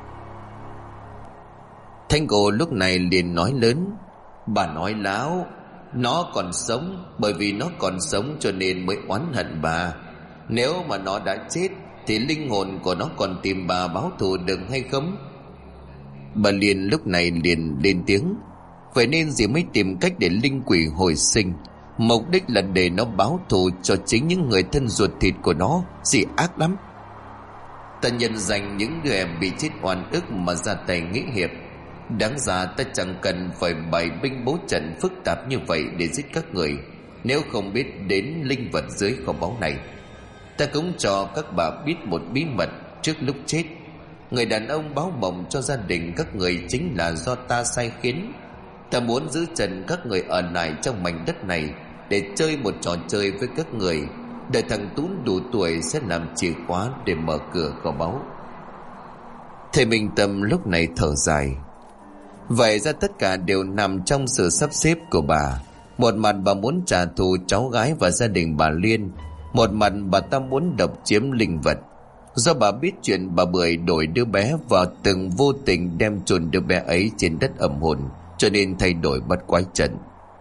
Thanh cô lúc này liền nói lớn. Bà nói láo. Nó còn sống. Bởi vì nó còn sống cho nên mới oán hận bà. Nếu mà nó đã chết thì linh hồn của nó còn tìm bà báo thù được hay không? Bà Liên lúc này liền lên tiếng. Vậy nên dì mới tìm cách để linh quỷ hồi sinh. Mục đích là để nó báo thù cho chính những người thân ruột thịt của nó. Dì ác lắm. Ta nhận danh những người em bị chết oan ức mà ra tay nghĩa hiệp. Đáng ra ta chẳng cần phải bày binh bố trận phức tạp như vậy để giết các người. Nếu không biết đến linh vật dưới kho báu này. Ta cũng cho các bà biết một bí mật trước lúc chết. Người đàn ông báo mộng cho gia đình các người chính là do ta sai khiến. Ta muốn giữ chân các người ở lại trong mảnh đất này để chơi một trò chơi với các người. Đợi thằng Tún đủ tuổi sẽ làm chìa khóa để mở cửa kho báu. Thầy Minh Tâm lúc này thở dài. Vậy ra tất cả đều nằm trong sự sắp xếp của bà. Một mặt bà muốn trả thù cháu gái và gia đình bà Liên. Một mặt bà ta muốn độc chiếm linh vật. Do bà biết chuyện bà Bưởi đổi đứa bé và từng vô tình đem chôn đứa bé ấy trên đất âm hồn, cho nên thay đổi Bát Quái Trận.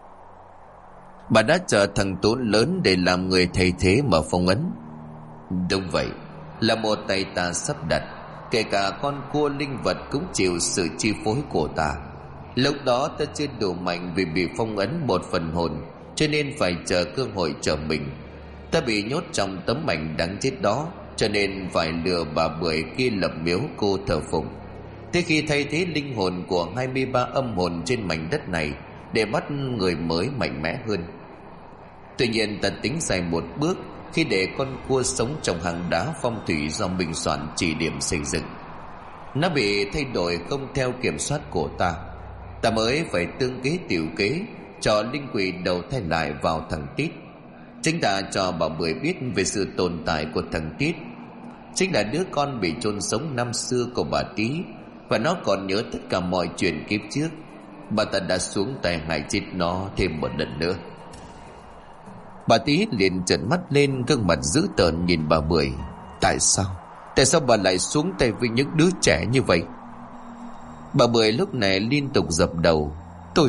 Bà đã chờ thằng Tốn lớn để làm người thay thế mà phong ấn. Đúng vậy, là một tay ta sắp đặt. Kể cả con cua linh vật cũng chịu sự chi phối của ta. Lúc đó ta chưa đủ mạnh vì bị phong ấn một phần hồn, cho nên phải chờ cơ hội trở mình. Ta bị nhốt trong tấm mảnh đáng chết đó, cho nên phải lừa bà Bưởi kia lập miếu cô thờ phụng. Thế khi thay thế linh hồn của 23 âm hồn trên mảnh đất này để bắt người mới mạnh mẽ hơn. Tuy nhiên ta tính sai một bước khi để con cua sống trong hang đá phong thủy do Minh Soạn chỉ điểm xây dựng. Nó bị thay đổi không theo kiểm soát của ta. Ta mới phải tương kế tiểu kế cho linh quỷ đầu thai lại vào thằng Tít. Chính ta cho bà Bưởi biết về sự tồn tại của thằng Tít, chính là đứa con bị chôn sống năm xưa của bà Tí, và nó còn nhớ tất cả mọi chuyện kiếp trước. Bà ta đã xuống tay hại chết nó thêm một lần nữa. Bà Tí liền trợn mắt lên, gương mặt dữ tợn nhìn bà Bưởi. Tại sao bà lại xuống tay với những đứa trẻ như vậy? Bà Bưởi lúc này liên tục dập đầu. Tôi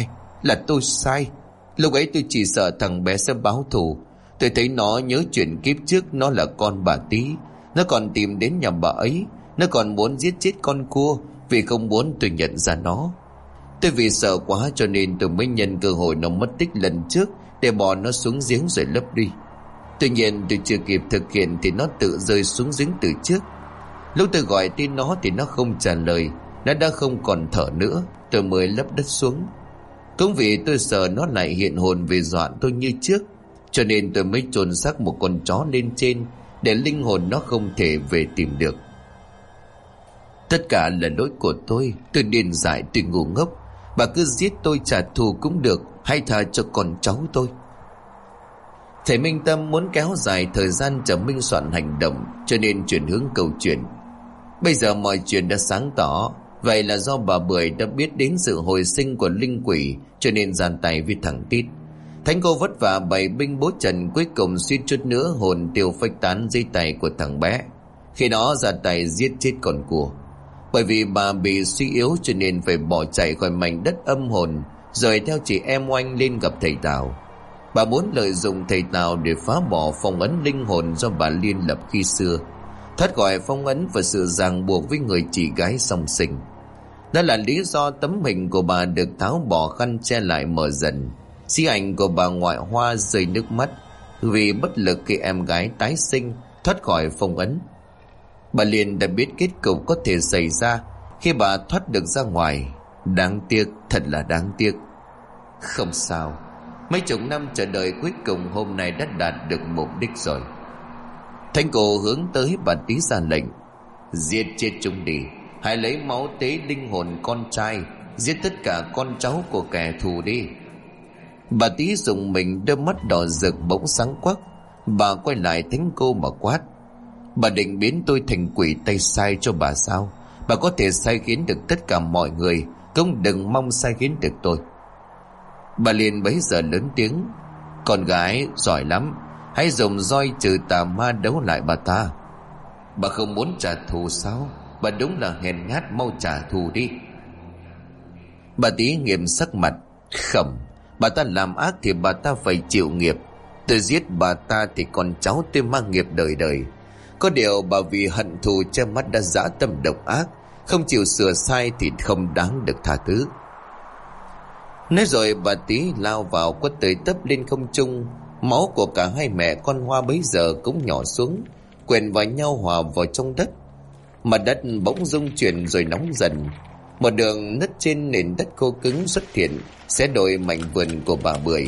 sai. Lúc ấy tôi chỉ sợ thằng bé sẽ báo thù. Tôi thấy nó nhớ chuyện kiếp trước nó là con bà Tí. Nó còn tìm đến nhà bà ấy. Nó còn muốn giết chết con cua vì không muốn tôi nhận ra nó. Tôi vì sợ quá cho nên tôi mới nhân cơ hội nó mất tích lần trước để bỏ nó xuống giếng rồi lấp đi. Tuy nhiên tôi chưa kịp thực hiện thì nó tự rơi xuống giếng từ trước. Lúc tôi gọi tên nó thì nó không trả lời. Nó đã không còn thở nữa. Tôi mới lấp đất xuống. Cũng vì tôi sợ nó lại hiện hồn về dọa tôi như trước, cho nên tôi mới chôn xác một con chó lên trên để linh hồn nó không thể về tìm được. Tất cả là lỗi của tôi điên dại, tôi ngu ngốc. Bà cứ giết tôi trả thù cũng được, hay tha cho con cháu tôi. Thầy Minh Tâm muốn kéo dài thời gian chờ Minh Soạn hành động, cho nên chuyển hướng câu chuyện. Bây giờ mọi chuyện đã sáng tỏ. Vậy là do bà Bưởi đã biết đến sự hồi sinh của linh quỷ, cho nên giàn tay với thằng Tít. Thánh cô vất vả bày binh bố trận, cuối cùng suýt chút nữa hồn tiêu phách tán dưới tay của thằng bé, khi nó ra tay giết chết con cua. Bởi vì bà bị suy yếu cho nên phải bỏ chạy khỏi mảnh đất âm hồn, rồi theo chị em Oanh lên gặp thầy Tào. Bà muốn lợi dụng thầy Tào để phá bỏ phong ấn linh hồn do bà Liên lập khi xưa, thoát khỏi phong ấn và sự ràng buộc với người chị gái song sinh. Đó là lý do tấm hình của bà được tháo bỏ, khăn che lại mờ dần. Di ảnh của bà ngoại Hoa rơi nước mắt vì bất lực khi em gái tái sinh, thoát khỏi phong ấn. Bà Liên đã biết kết cục có thể xảy ra khi bà thoát được ra ngoài. Đáng tiếc, thật là đáng tiếc. Không sao, mấy chục năm chờ đợi cuối cùng hôm nay đã đạt được mục đích rồi. Thánh cô hướng tới bà Tí ra lệnh: giết chết chúng đi, hãy lấy máu tế linh hồn con trai, giết tất cả con cháu của kẻ thù đi. Bà Tí dùng mình, đôi mắt đỏ rực bỗng sáng quắc. Bà quay lại thánh cô mà quát: bà định biến tôi thành quỷ tay sai cho bà sao? Bà có thể sai khiến được tất cả mọi người, cũng đừng mong sai khiến được tôi. Bà Liên bấy giờ lớn tiếng: con gái giỏi lắm, hãy dùng roi trừ tà ma đấu lại bà ta. Bà không muốn trả thù sao? Bà đúng là hèn nhát, mau trả thù đi. Bà Tí nghiêm sắc mặt: không, bà ta làm ác thì bà ta phải chịu nghiệp. Tôi giết bà ta thì con cháu tôi mang nghiệp đời đời. Có điều bà vì hận thù che mắt đã dã tâm độc ác, không chịu sửa sai thì không đáng được tha thứ. Nói rồi bà Tí lao vào quất tới tấp lên không trung. Máu của cả hai mẹ con Hoa bấy giờ cũng nhỏ xuống, quện vào nhau hòa vào trong đất. Mặt đất bỗng rung chuyển rồi nóng dần. Một đường nứt trên nền đất khô cứng xuất hiện, xé đôi mảnh vườn của bà Bưởi.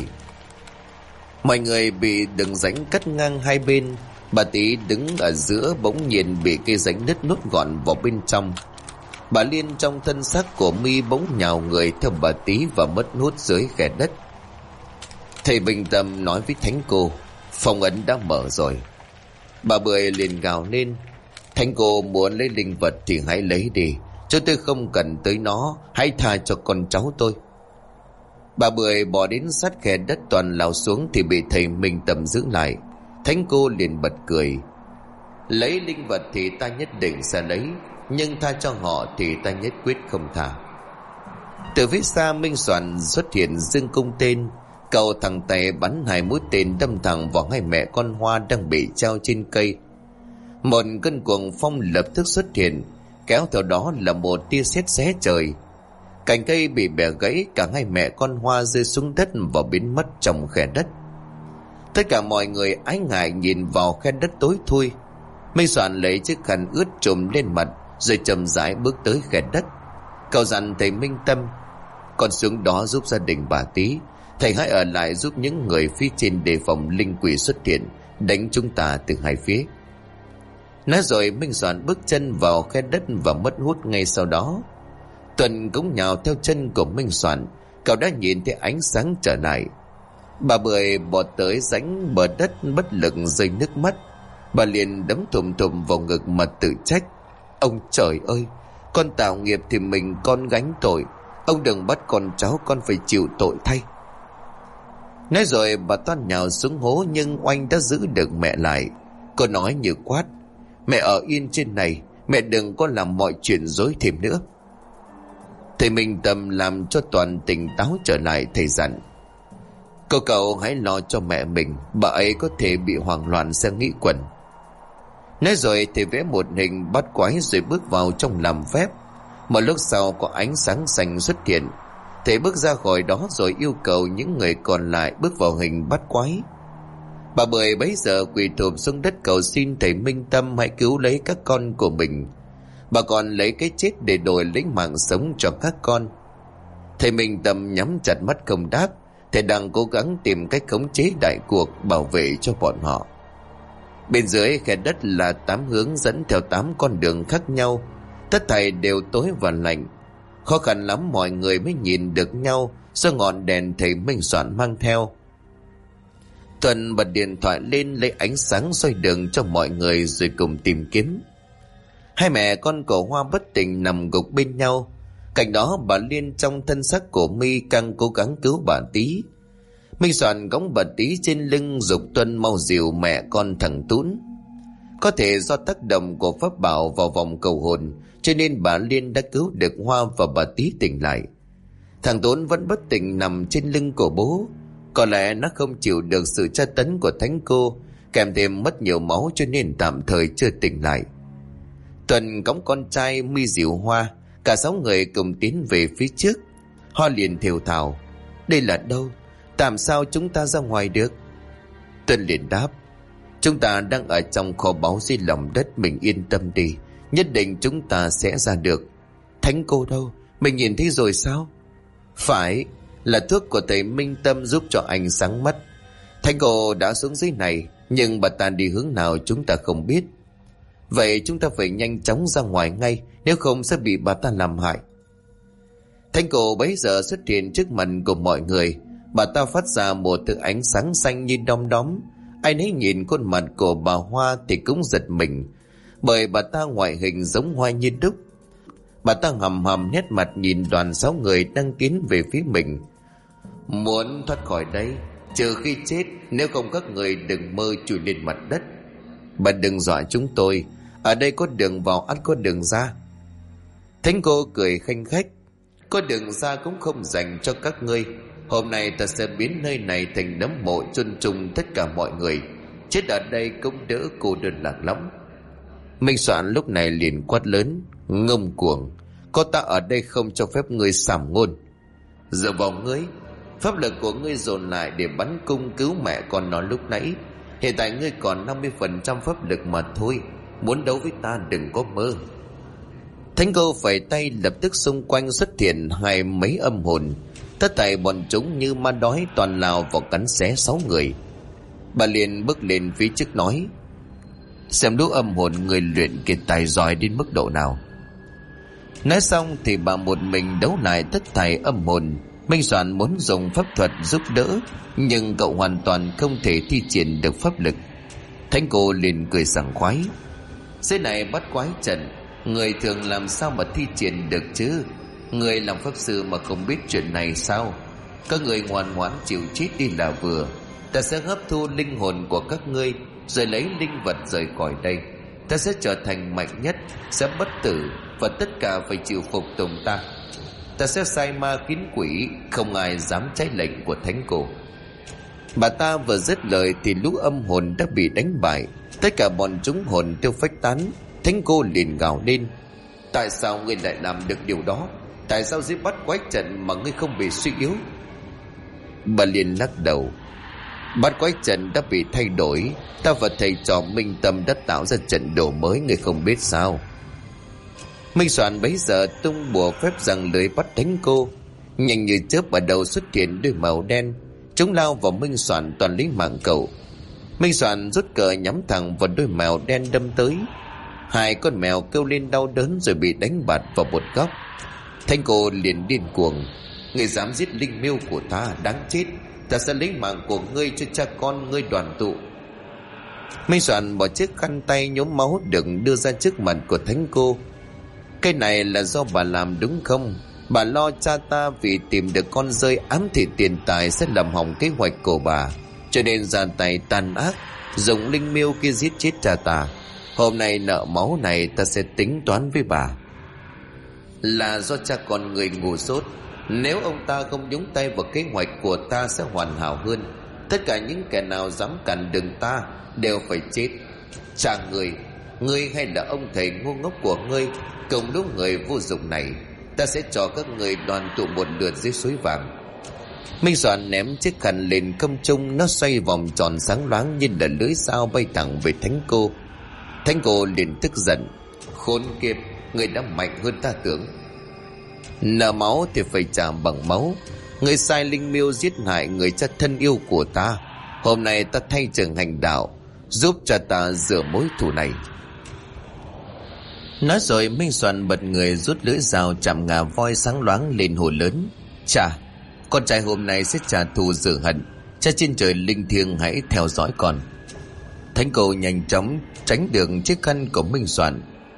Mọi người bị đường rãnh cắt ngang hai bên. Bà Tí đứng ở giữa bỗng nhiên bị cây rãnh nứt nút gọn vào bên trong. Bà Liên trong thân xác của mi bỗng nhào người theo bà Tí và mất hút dưới khe đất. Thầy Bình Tâm nói với thánh cô: phong ấn đã mở rồi. Bà Bưởi liền gào lên: thánh cô muốn lấy linh vật thì hãy lấy đi, chứ tôi không cần tới nó, hãy tha cho con cháu tôi. Bà Bưởi bỏ đến sát khe đất toàn lao xuống thì bị thầy Minh Tâm giữ lại. Thánh cô liền bật cười: lấy linh vật thì ta nhất định sẽ lấy, nhưng tha cho họ thì ta nhất quyết không tha. Từ phía xa Minh Soạn xuất hiện dương cung tên. Cậu thẳng tay bắn 2 mũi tên đâm thẳng vào hai mẹ con Hoa đang bị treo trên cây. Một cơn cuồng phong lập tức xuất hiện, kéo theo đó là một tia sét xé trời. Cành cây bị bẻ gãy, cả hai mẹ con Hoa rơi xuống đất và biến mất trong khe đất. Tất cả mọi người ái ngại nhìn vào khe đất tối thui. Minh Soạn lấy chiếc khăn ướt trùm lên mặt rồi chậm rãi bước tới khe đất. Cậu dặn thầy Minh Tâm: con xuống đó giúp gia đình bà Tí, thầy hãy ở lại giúp những người phía trên đề phòng linh quỷ xuất hiện, đánh chúng ta từ hai phía. Nói rồi Minh Soạn bước chân vào khe đất và mất hút ngay sau đó. Tuần cũng nhào theo chân của Minh Soạn. Cậu đã nhìn thấy ánh sáng trở lại. Bà Bưởi bỏ tới rãnh bờ đất bất lực rơi nước mắt. Bà liền đấm thùm thùm vào ngực mà tự trách: ông trời ơi, con tạo nghiệp thì mình con gánh tội, ông đừng bắt con cháu con phải chịu tội thay. Nói rồi bà toan nhào xuống hố, nhưng Oanh đã giữ được mẹ lại. Cô nói như quát: mẹ ở yên trên này, mẹ đừng có làm mọi chuyện rối thêm nữa. Thầy Minh Tâm làm cho Toàn tỉnh táo trở lại. Thầy dặn: cậu hãy lo cho mẹ mình, bà ấy có thể bị hoảng loạn sẽ nghĩ quẩn. Nói rồi thầy vẽ một hình bát quái rồi bước vào trong làm phép. Một lúc sau có ánh sáng xanh xuất hiện. Thầy bước ra khỏi đó rồi yêu cầu những người còn lại bước vào hình bát quái. Bà Bưởi bấy giờ quỳ thụp xuống đất cầu xin thầy Minh Tâm hãy cứu lấy các con của mình. Bà còn lấy cái chết để đổi lấy mạng sống cho các con. Thầy Minh Tâm nhắm chặt mắt không đáp. Thầy đang cố gắng tìm cách khống chế đại cuộc, bảo vệ cho bọn họ. Bên dưới khe đất là 8 hướng dẫn theo 8 con đường khác nhau. Tất thảy đều tối và lạnh. Khó khăn lắm mọi người mới nhìn được nhau do ngọn đèn thầy Minh Soạn mang theo. Tuần bật điện thoại lên lấy ánh sáng soi đường cho mọi người rồi cùng tìm kiếm. Hai mẹ con của Hoa bất tỉnh nằm gục bên nhau. Cạnh đó bà Liên trong thân xác của My càng cố gắng cứu bà Tí. Minh Soạn cõng bà Tí trên lưng giục Tuân mau dìu mẹ con thằng Tún. Có thể do tác động của pháp bảo vào vòng cầu hồn cho nên bà Liên đã cứu được Hoa và bà Tí tỉnh lại. Thằng Tún vẫn bất tỉnh nằm trên lưng của bố. Có lẽ nó không chịu được sự tra tấn của thánh cô, kèm thêm mất nhiều máu cho nên tạm thời chưa tỉnh lại. Tuần cõng con trai, My dìu Hoa, cả 6 người cùng tiến về phía trước. Hoa liền thều thào: đây là đâu? Làm sao chúng ta ra ngoài được? Tuần liền đáp: chúng ta đang ở trong kho báu dưới lòng đất, mình yên tâm đi, nhất định chúng ta sẽ ra được. Thánh cô đâu? Mình nhìn thấy rồi sao? Phải, là thuốc của thầy Minh Tâm giúp cho anh sáng mắt. Thánh cô đã xuống dưới này, nhưng bà ta đi hướng nào chúng ta không biết. Vậy chúng ta phải nhanh chóng ra ngoài ngay, nếu không sẽ bị bà ta làm hại. Thánh cô bấy giờ xuất hiện trước mặt của mọi người. Bà ta phát ra một thứ ánh sáng xanh như đom đóm. Ai nấy nhìn khuôn mặt của bà Hoa thì cũng giật mình, bởi bà ta ngoại hình giống Hoa như đúc. Bà ta hầm hầm nét mặt nhìn đoàn 6 người đang tiến về phía mình. Muốn thoát khỏi đây, trừ khi chết, nếu không các người đừng mơ chui lên mặt đất. Bà đừng dọa chúng tôi, ở đây có đường vào ắt có đường ra. Thánh cô cười khanh khách: có đường ra cũng không dành cho các ngươi. Hôm nay ta sẽ biến nơi này thành nấm mộ chôn chung tất cả mọi người. Chết ở đây cũng đỡ cô đơn lạc lắm. Minh Soạn lúc này liền quát lớn: ngông cuồng, có ta ở đây không cho phép ngươi sàm ngôn. Dựa vào ngươi, pháp lực của ngươi dồn lại để bắn cung cứu mẹ con nó lúc nãy. Hiện tại ngươi còn 50% pháp lực mà thôi. Muốn đấu với ta đừng có mơ. Thánh cô phẩy tay, lập tức xung quanh xuất hiện 20 mấy âm hồn. Tất thảy bọn chúng như ma đói toàn lao vào cắn xé 6 người. Bà liền bước lên phía trước nói: xem lũ âm hồn người luyện kiệt tài giỏi đến mức độ nào. Nói xong thì bà một mình đấu lại tất thảy âm hồn. Minh Soạn muốn dùng pháp thuật giúp đỡ, nhưng cậu hoàn toàn không thể thi triển được pháp lực. Thánh cô liền cười sảng khoái: dưới này bắt quái trận, người thường làm sao mà thi triển được chứ? Người làm pháp sư mà không biết chuyện này sao? Các người ngoan ngoãn chịu chết đi là vừa. Ta sẽ hấp thu linh hồn của các ngươi, rồi lấy linh vật rời khỏi đây. Ta sẽ trở thành mạnh nhất, sẽ bất tử, và tất cả phải chịu phục tùng ta. Ta sẽ sai ma khiến quỷ, không ai dám trái lệnh của thánh cô. Bà ta vừa dứt lời thì lũ âm hồn đã bị đánh bại. Tất cả bọn chúng hồn tiêu phách tán. Thánh cô liền gào lên: tại sao ngươi lại làm được điều đó? Tại sao dưới bắt quái trận mà ngươi không bị suy yếu? Bà liền lắc đầu: bắt quái trận đã bị thay đổi. Ta và thầy trò Minh Tâm đã tạo ra trận đồ mới, ngươi không biết sao? Minh Soạn bấy giờ tung bùa phép giằng lưới bắt thánh cô. Nhanh như chớp ở đầu xuất hiện đôi màu đen. Chúng lao vào Minh Soạn toàn lấy mạng cậu. Minh Soạn rút cờ nhắm thẳng vào đôi mèo đen đâm tới. 2 con mèo kêu lên đau đớn rồi bị đánh bạt vào một góc. Thánh cô liền điên cuồng: ngươi dám giết linh miêu của ta, đáng chết! Ta sẽ lấy mạng của ngươi cho cha con ngươi đoàn tụ. Minh Soạn bỏ chiếc khăn tay nhuốm máu đừng đưa ra trước mặt của thánh cô. Cái này là do bà làm đúng không? Bà lo cha ta vì tìm được con rơi ám thị tiền tài sẽ làm hỏng kế hoạch của bà, cho nên ra tay tàn ác, dùng linh miêu kia giết chết cha ta. Hôm nay nợ máu này ta sẽ tính toán với bà. Là do cha con người ngu dốt. Nếu ông ta không nhúng tay vào kế hoạch của ta sẽ hoàn hảo hơn. Tất cả những kẻ nào dám cản đường ta đều phải chết. Cha ngươi hay là ông thầy ngu ngốc của ngươi cùng lũ người vô dụng này, ta sẽ cho các người đoàn tụ một lượt dưới suối vàng. Minh Soạn ném chiếc khăn lên không trung, nó xoay vòng tròn sáng loáng như là lưỡi dao bay thẳng về thánh cô. Thánh cô liền tức giận: khốn kiếp, người đã mạnh hơn ta tưởng. Nợ máu thì phải trả bằng máu. Người sai linh miêu giết hại người cha thân yêu của ta. Hôm nay ta thay trường hành đạo, giúp cha ta rửa mối thù này. Nói rồi Minh Soạn bật người rút lưỡi dao chạm ngà voi sáng loáng lên hồ lớn. Chà, con trai hôm nay sẽ trả thù rửa hận. Cha trên trời linh thiêng hãy theo dõi con. Thánh cô nhanh chóng tránh được chiếc khăn của Minh Soạn.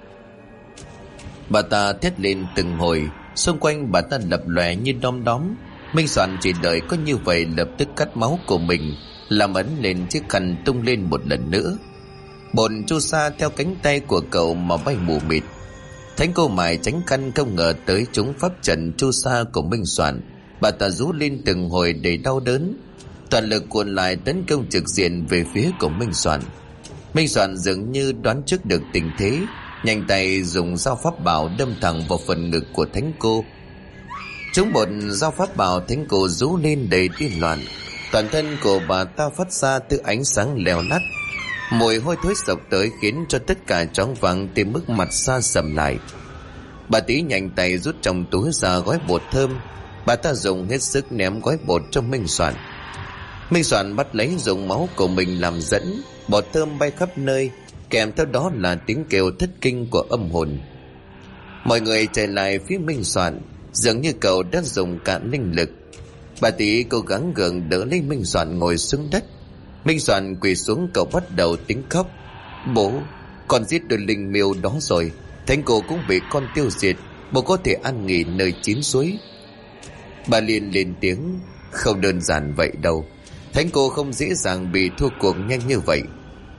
Bà ta thét lên từng hồi, xung quanh bà ta lập lòe như đom đóm. Minh Soạn chỉ đợi có như vậy lập tức cắt máu của mình, làm ấn lên chiếc khăn tung lên một lần nữa. Bột chu sa theo cánh tay của cậu mà bay mù mịt. Thánh cô mài tránh khăn không ngờ tới trúng pháp trận chu sa của Minh Soạn. Bà ta rú lên từng hồi đầy đau đớn, toàn lực cuộn lại tấn công trực diện về phía của Minh Soạn. Minh Soạn dường như đoán trước được tình thế, nhanh tay dùng dao pháp bảo đâm thẳng vào phần ngực của thánh cô. Trúng một dao pháp bảo, thánh cô rú lên đầy điên loạn. Toàn thân của bà ta phát ra thứ ánh sáng lèo lắt, mùi hôi thối sộc tới khiến cho tất cả choáng váng tới mức mặt xa sầm lại. Bà tí nhanh tay rút trong túi ra gói bột thơm. Bà ta dùng hết sức ném gói bột cho Minh Soạn. Minh Soạn bắt lấy dùng máu của mình làm dẫn, bọt thơm bay khắp nơi, kèm theo đó là tiếng kêu thất kinh của âm hồn. Mọi người chạy lại phía Minh Soạn, dường như cậu đã dùng cạn linh lực. Bà tí cố gắng gượng đỡ lấy Minh Soạn ngồi xuống đất. Minh Soạn quỳ xuống, cậu bắt đầu tiếng khóc. Bố, con giết được linh miêu đó rồi. Thánh cô cũng bị con tiêu diệt. Bố có thể an nghỉ nơi chín suối. Bà liền lên tiếng. Không đơn giản vậy đâu. Thánh cô không dễ dàng bị thua cuộc nhanh như vậy.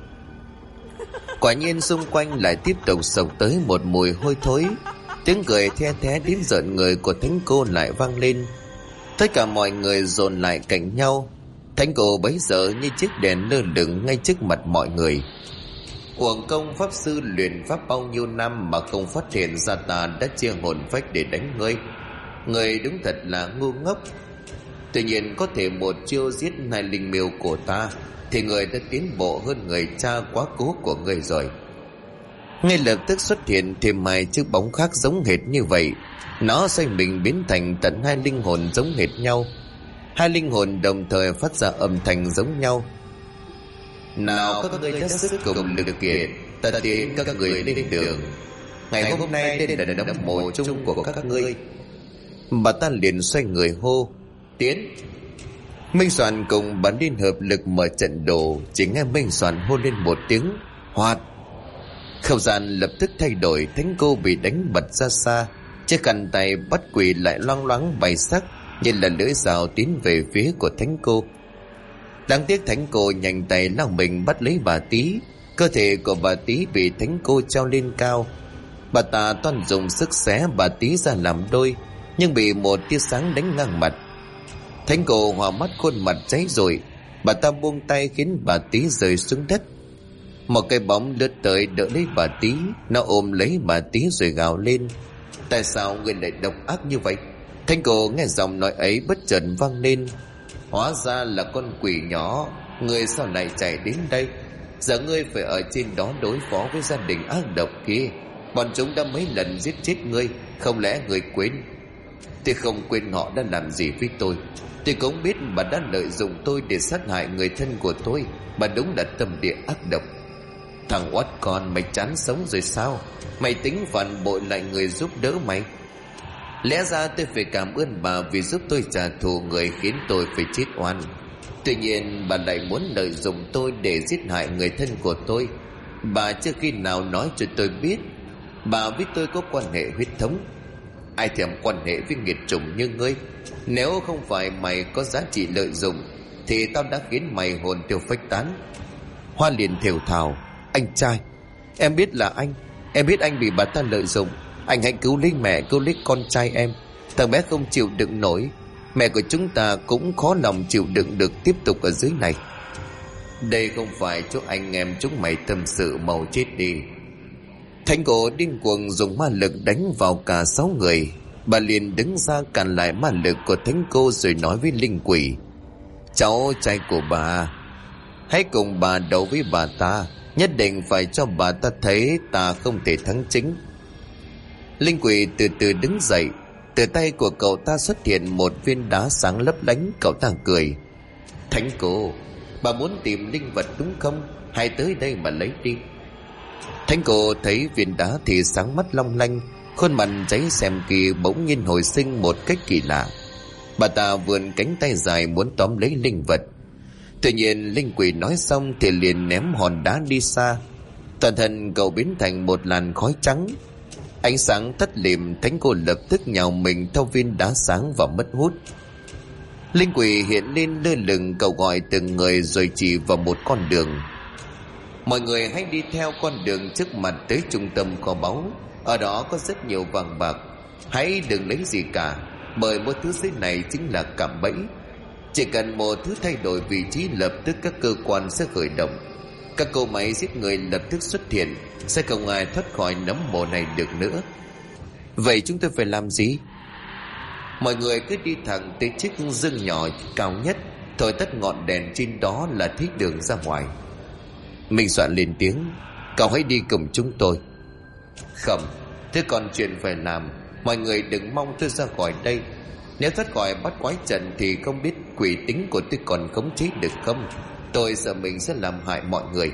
Quả nhiên xung quanh lại tiếp tục xộc tới một mùi hôi thối. Tiếng cười the thé đến rợn người của thánh cô lại vang lên. Tất cả mọi người dồn lại cạnh nhau. Thánh cô bấy giờ như chiếc đèn lơ lửng ngay trước mặt mọi người. Uổng công pháp sư luyện pháp bao nhiêu năm mà không phát hiện ra ta đã chia hồn phách để đánh ngươi. Ngươi đúng thật là ngu ngốc. Tuy nhiên có thể một chiêu giết hai linh miêu của ta thì người đã tiến bộ hơn người cha quá cố của người rồi. Ngay lập tức xuất hiện thêm hai chiếc bóng khác giống hệt như vậy. Nó xoay mình biến thành tận hai linh hồn giống hệt nhau. Hai linh hồn đồng thời phát ra âm thanh giống nhau. Nào các ngươi đã sức cùng lực kiệt, ta tiến các người lên đường. Ngày hôm nay đây là đám mộ chung của các ngươi. Bà ta liền xoay người hô tiến. Minh Soạn cùng bắn liên hợp lực mở trận đồ. Chỉ nghe Minh Soạn hô lên một tiếng hoạt. Không gian lập tức thay đổi. Thánh cô bị đánh bật ra xa. Chiếc khăn tay bắt quỷ lại loang loáng bay sắc như là lưỡi dao tiến về phía của thánh cô. Đáng tiếc thánh cô nhanh tay lao mình bắt lấy bà tí. Cơ thể của bà tí bị thánh cô treo lên cao. Bà ta toan dùng sức xé bà tí ra làm đôi, nhưng bị một tia sáng đánh ngang mặt. Thánh cô hòa mắt khuôn mặt cháy rồi. Bà ta buông tay khiến bà tí rơi xuống đất. Một cái bóng lướt tới đỡ lấy bà tí. Nó ôm lấy bà tí rồi gào lên. Tại sao người lại độc ác như vậy? Thánh cô nghe giọng nói ấy bất chợt vang lên. Hóa ra là con quỷ nhỏ. Người sao lại chạy đến đây? Giờ ngươi phải ở trên đó đối phó với gia đình ác độc kia. Bọn chúng đã mấy lần giết chết ngươi. Không lẽ ngươi quên? Tôi không quên họ đã làm gì với tôi. Tôi cũng biết bà đã lợi dụng tôi để sát hại người thân của tôi. Bà đúng là tâm địa ác độc. Thằng oát con, mày chán sống rồi sao? Mày tính phản bội lại người giúp đỡ mày. Lẽ ra tôi phải cảm ơn bà vì giúp tôi trả thù người khiến tôi phải chết oan. Tuy nhiên bà lại muốn lợi dụng tôi để giết hại người thân của tôi. Bà chưa khi nào nói cho tôi biết bà với tôi có quan hệ huyết thống. Ai thèm quan hệ với nghiệt chủng như ngươi. Nếu không phải mày có giá trị lợi dụng thì tao đã khiến mày hồn tiêu phách tán. Hoa liền thều thào. Anh trai, em biết là anh. Em biết anh bị bà ta lợi dụng. Anh hãy cứu lấy mẹ, cứu lấy con trai em. Thằng bé không chịu đựng nổi. Mẹ của chúng ta cũng khó lòng chịu đựng được tiếp tục ở dưới này. Đây không phải chỗ anh em chúng mày tâm sự, mau chết đi. Thánh cô điên cuồng dùng ma lực đánh vào cả 6 người. Bà liền đứng ra cản lại ma lực của thánh cô rồi nói với linh quỷ. Cháu trai của bà, hãy cùng bà đấu với bà ta. Nhất định phải cho bà ta thấy ta không thể thắng chính. Linh quỷ từ từ đứng dậy. Từ tay của cậu ta xuất hiện một viên đá sáng lấp lánh. Cậu ta cười. Thánh cô, bà muốn tìm linh vật đúng không? Hãy tới đây mà lấy đi. Thánh cô thấy viên đá thì sáng mắt long lanh, khuôn mặt cháy xèm kỳ bỗng nhiên hồi sinh một cách kỳ lạ. Bà ta vươn cánh tay dài muốn tóm lấy linh vật. Tuy nhiên linh quỷ nói xong thì liền ném hòn đá đi xa. Toàn thân cậu biến thành một làn khói trắng. Ánh sáng tắt lịm, thánh cô lập tức nhào mình theo viên đá sáng và mất hút. Linh quỷ hiện lên lơ lửng, cậu gọi từng người rồi chỉ vào một con đường. Mọi người hãy đi theo con đường trước mặt tới trung tâm kho báu. Ở đó có rất nhiều vàng bạc. Hãy đừng lấy gì cả, bởi mỗi thứ dưới này chính là cạm bẫy. Chỉ cần một thứ thay đổi vị trí, lập tức các cơ quan sẽ khởi động. Các cỗ máy giết người lập tức xuất hiện, sẽ không ai thoát khỏi nấm mồ này được nữa. Vậy chúng tôi phải làm gì? Mọi người cứ đi thẳng tới chiếc giường nhỏ cao nhất, thổi tắt ngọn đèn trên đó là thấy đường ra ngoài. Minh Soạn lên tiếng: cậu hãy đi cùng chúng tôi. Không, thế còn chuyện phải làm. Mọi người đừng mong tôi ra khỏi đây. Nếu thoát khỏi bắt quái trận thì không biết quỷ tính của tôi còn khống chế được không. Tôi sợ mình sẽ làm hại mọi người.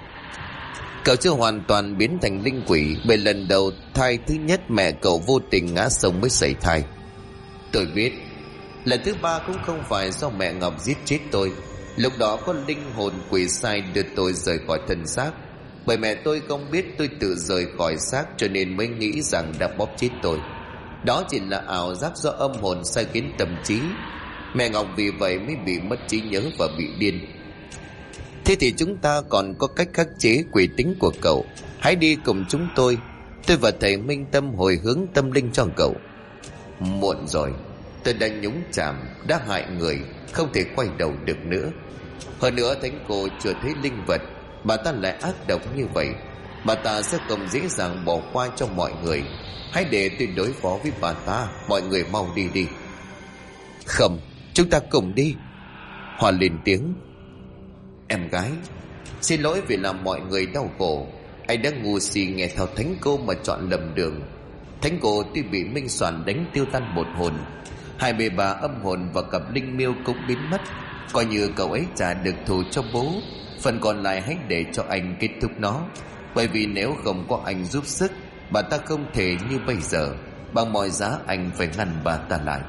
Cậu chưa hoàn toàn biến thành linh quỷ, bởi lần đầu thai thứ nhất mẹ cậu vô tình ngã sông mới sảy thai. Tôi biết. Lần thứ ba cũng không phải do mẹ Ngọc giết chết tôi. Lúc đó có linh hồn quỷ sai đưa tôi rời khỏi thân xác. Bởi mẹ tôi không biết tôi tự rời khỏi xác, cho nên mới nghĩ rằng đã bóp chết tôi. Đó chỉ là ảo giác do âm hồn sai khiến tâm trí. Mẹ Ngọc vì vậy mới bị mất trí nhớ và bị điên. Thế thì chúng ta còn có cách khắc chế quỷ tính của cậu. Hãy đi cùng chúng tôi. Tôi và thầy Minh Tâm hồi hướng tâm linh cho cậu. Muộn rồi. Tôi đã nhúng chàm, đã hại người, không thể quay đầu được nữa. Hơn nữa thánh cô chưa thấy linh vật, bà ta lại ác độc như vậy. Bà ta sẽ không dễ dàng bỏ qua cho mọi người. Hãy để tôi đối phó với bà ta. Mọi người mau đi đi. Không, chúng ta cùng đi. Hoa lên tiếng: em gái, xin lỗi vì làm mọi người đau khổ. Anh đã ngu si nghe theo thánh cô mà chọn lầm đường. Thánh cô tuy bị Minh Soạn đánh tiêu tan một hồn, 23 âm hồn và cặp linh miêu cũng biến mất. Coi như cậu ấy trả được thù cho bố. Phần còn lại hãy để cho anh kết thúc nó. Bởi vì nếu không có anh giúp sức, bà ta không thể như bây giờ. Bằng mọi giá anh phải ngăn bà ta lại.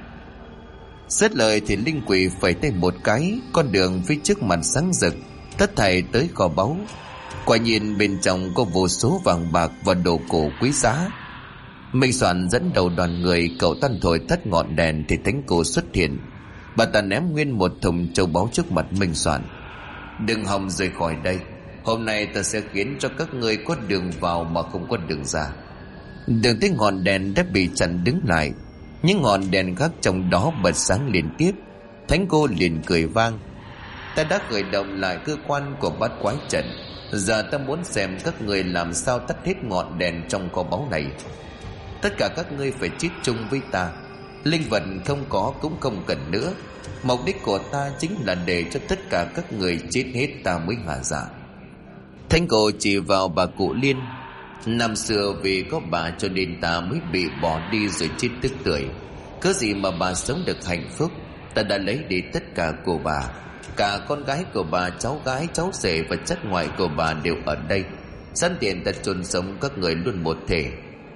Dứt lời thì linh quỷ phẩy tay một cái, con đường phía trước mặt sáng rực, tất thảy tới kho báu. Quả nhiên bên trong có vô số vàng bạc và đồ cổ quý giá. Minh Soạn dẫn đầu đoàn người, cậu ta thổi tắt ngọn đèn thì thánh cô xuất hiện. Bà ta ném nguyên một thùng châu báu trước mặt Minh Soạn: đừng hòng rời khỏi đây. Hôm nay ta sẽ khiến cho các ngươi có đường vào mà không có đường ra. Đường tới ngọn đèn đã bị chặn đứng lại. Những ngọn đèn khác trong đó bật sáng liên tiếp. Thánh cô liền cười vang: ta đã khởi động lại cơ quan của bát quái trận. Giờ ta muốn xem các ngươi làm sao tắt hết ngọn đèn trong kho báu này. Tất cả các ngươi phải chết chung với ta. Linh vật không có cũng không cần nữa. Mục đích của ta chính là để cho tất cả các người chết hết ta mới hạ dạ. Thánh cô chỉ vào bà cụ Liên: năm xưa vì có bà cho nên ta mới bị bỏ đi rồi chết tức tưởi. Cớ gì mà bà sống được hạnh phúc. Ta đã lấy đi tất cả của bà. Cả con gái của bà, cháu gái, cháu rể và chất ngoại của bà đều ở đây. Sẵn tiện ta chôn sống các người luôn một thể.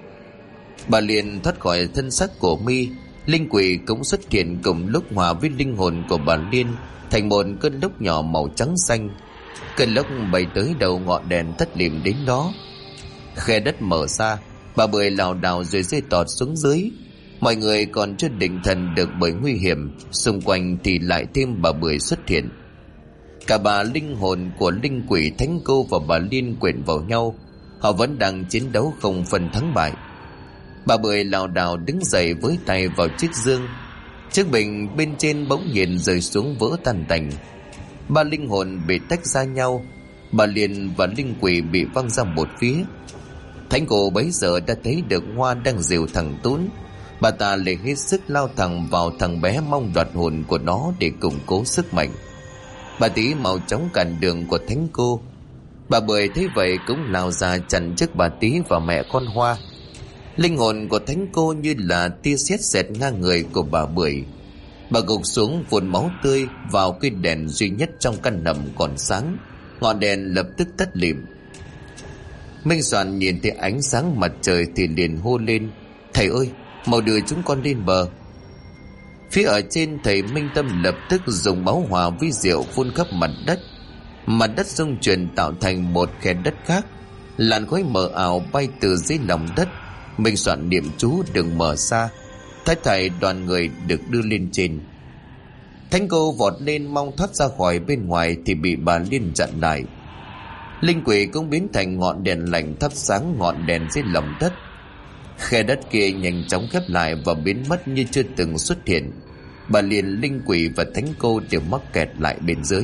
Bà liền thoát khỏi thân xác của Mi. Linh quỷ cũng xuất hiện cùng lúc hòa với linh hồn của bà Liên thành một cơn lốc nhỏ màu trắng xanh. Cơn lốc bay tới đầu ngọn đèn tắt lìm đến đó. Khe đất mở ra, bà Bưởi lảo đảo rồi rơi tọt xuống dưới. Mọi người còn chưa định thần được bởi nguy hiểm, xung quanh thì lại thêm bà Bưởi xuất hiện. Cả bà linh hồn của linh quỷ, thánh cô và bà Liên quyện vào nhau. Họ vẫn đang chiến đấu không phân thắng bại. Bà Bưởi lảo đảo đứng dậy với tay vào chiếc dương. Chiếc bình bên trên bỗng nhiên rơi xuống vỡ tan tành. Ba linh hồn bị tách ra nhau. Bà Liên và linh quỷ bị văng ra một phía. Thánh cô bấy giờ đã thấy được Hoa đang dìu thằng Tún. Bà ta lại hết sức lao thẳng vào thằng bé, mong đoạt hồn của nó để củng cố sức mạnh. Bà Tí mau chóng cản đường của thánh cô. Bà Bưởi thấy vậy cũng lao ra chặn trước bà Tí và mẹ con Hoa. Linh hồn của thánh cô như là tia sét xẹt ngang người của bà Bưởi. Bà gục xuống phun máu tươi vào cái đèn duy nhất trong căn hầm còn sáng. Ngọn đèn lập tức tắt lịm. Minh Soạn nhìn thấy ánh sáng mặt trời thì liền hô lên: "Thầy ơi, mau đưa chúng con lên bờ." Phía ở trên, thầy Minh Tâm lập tức dùng máu hòa với rượu phun khắp mặt đất. Mặt đất rung chuyển tạo thành một khe đất khác. Làn khói mờ ảo bay từ dưới lòng đất. Minh Soạn niệm chú đừng mở xa. Thái thảy đoàn người được đưa lên trên. Thánh cô vọt lên mong thoát ra khỏi bên ngoài thì bị bà Liên chặn lại. Linh quỷ cũng biến thành ngọn đèn lạnh thắp sáng ngọn đèn dưới lòng đất. Khe đất kia nhanh chóng khép lại và biến mất như chưa từng xuất hiện. Bà Liên, linh quỷ và thánh cô đều mắc kẹt lại bên dưới.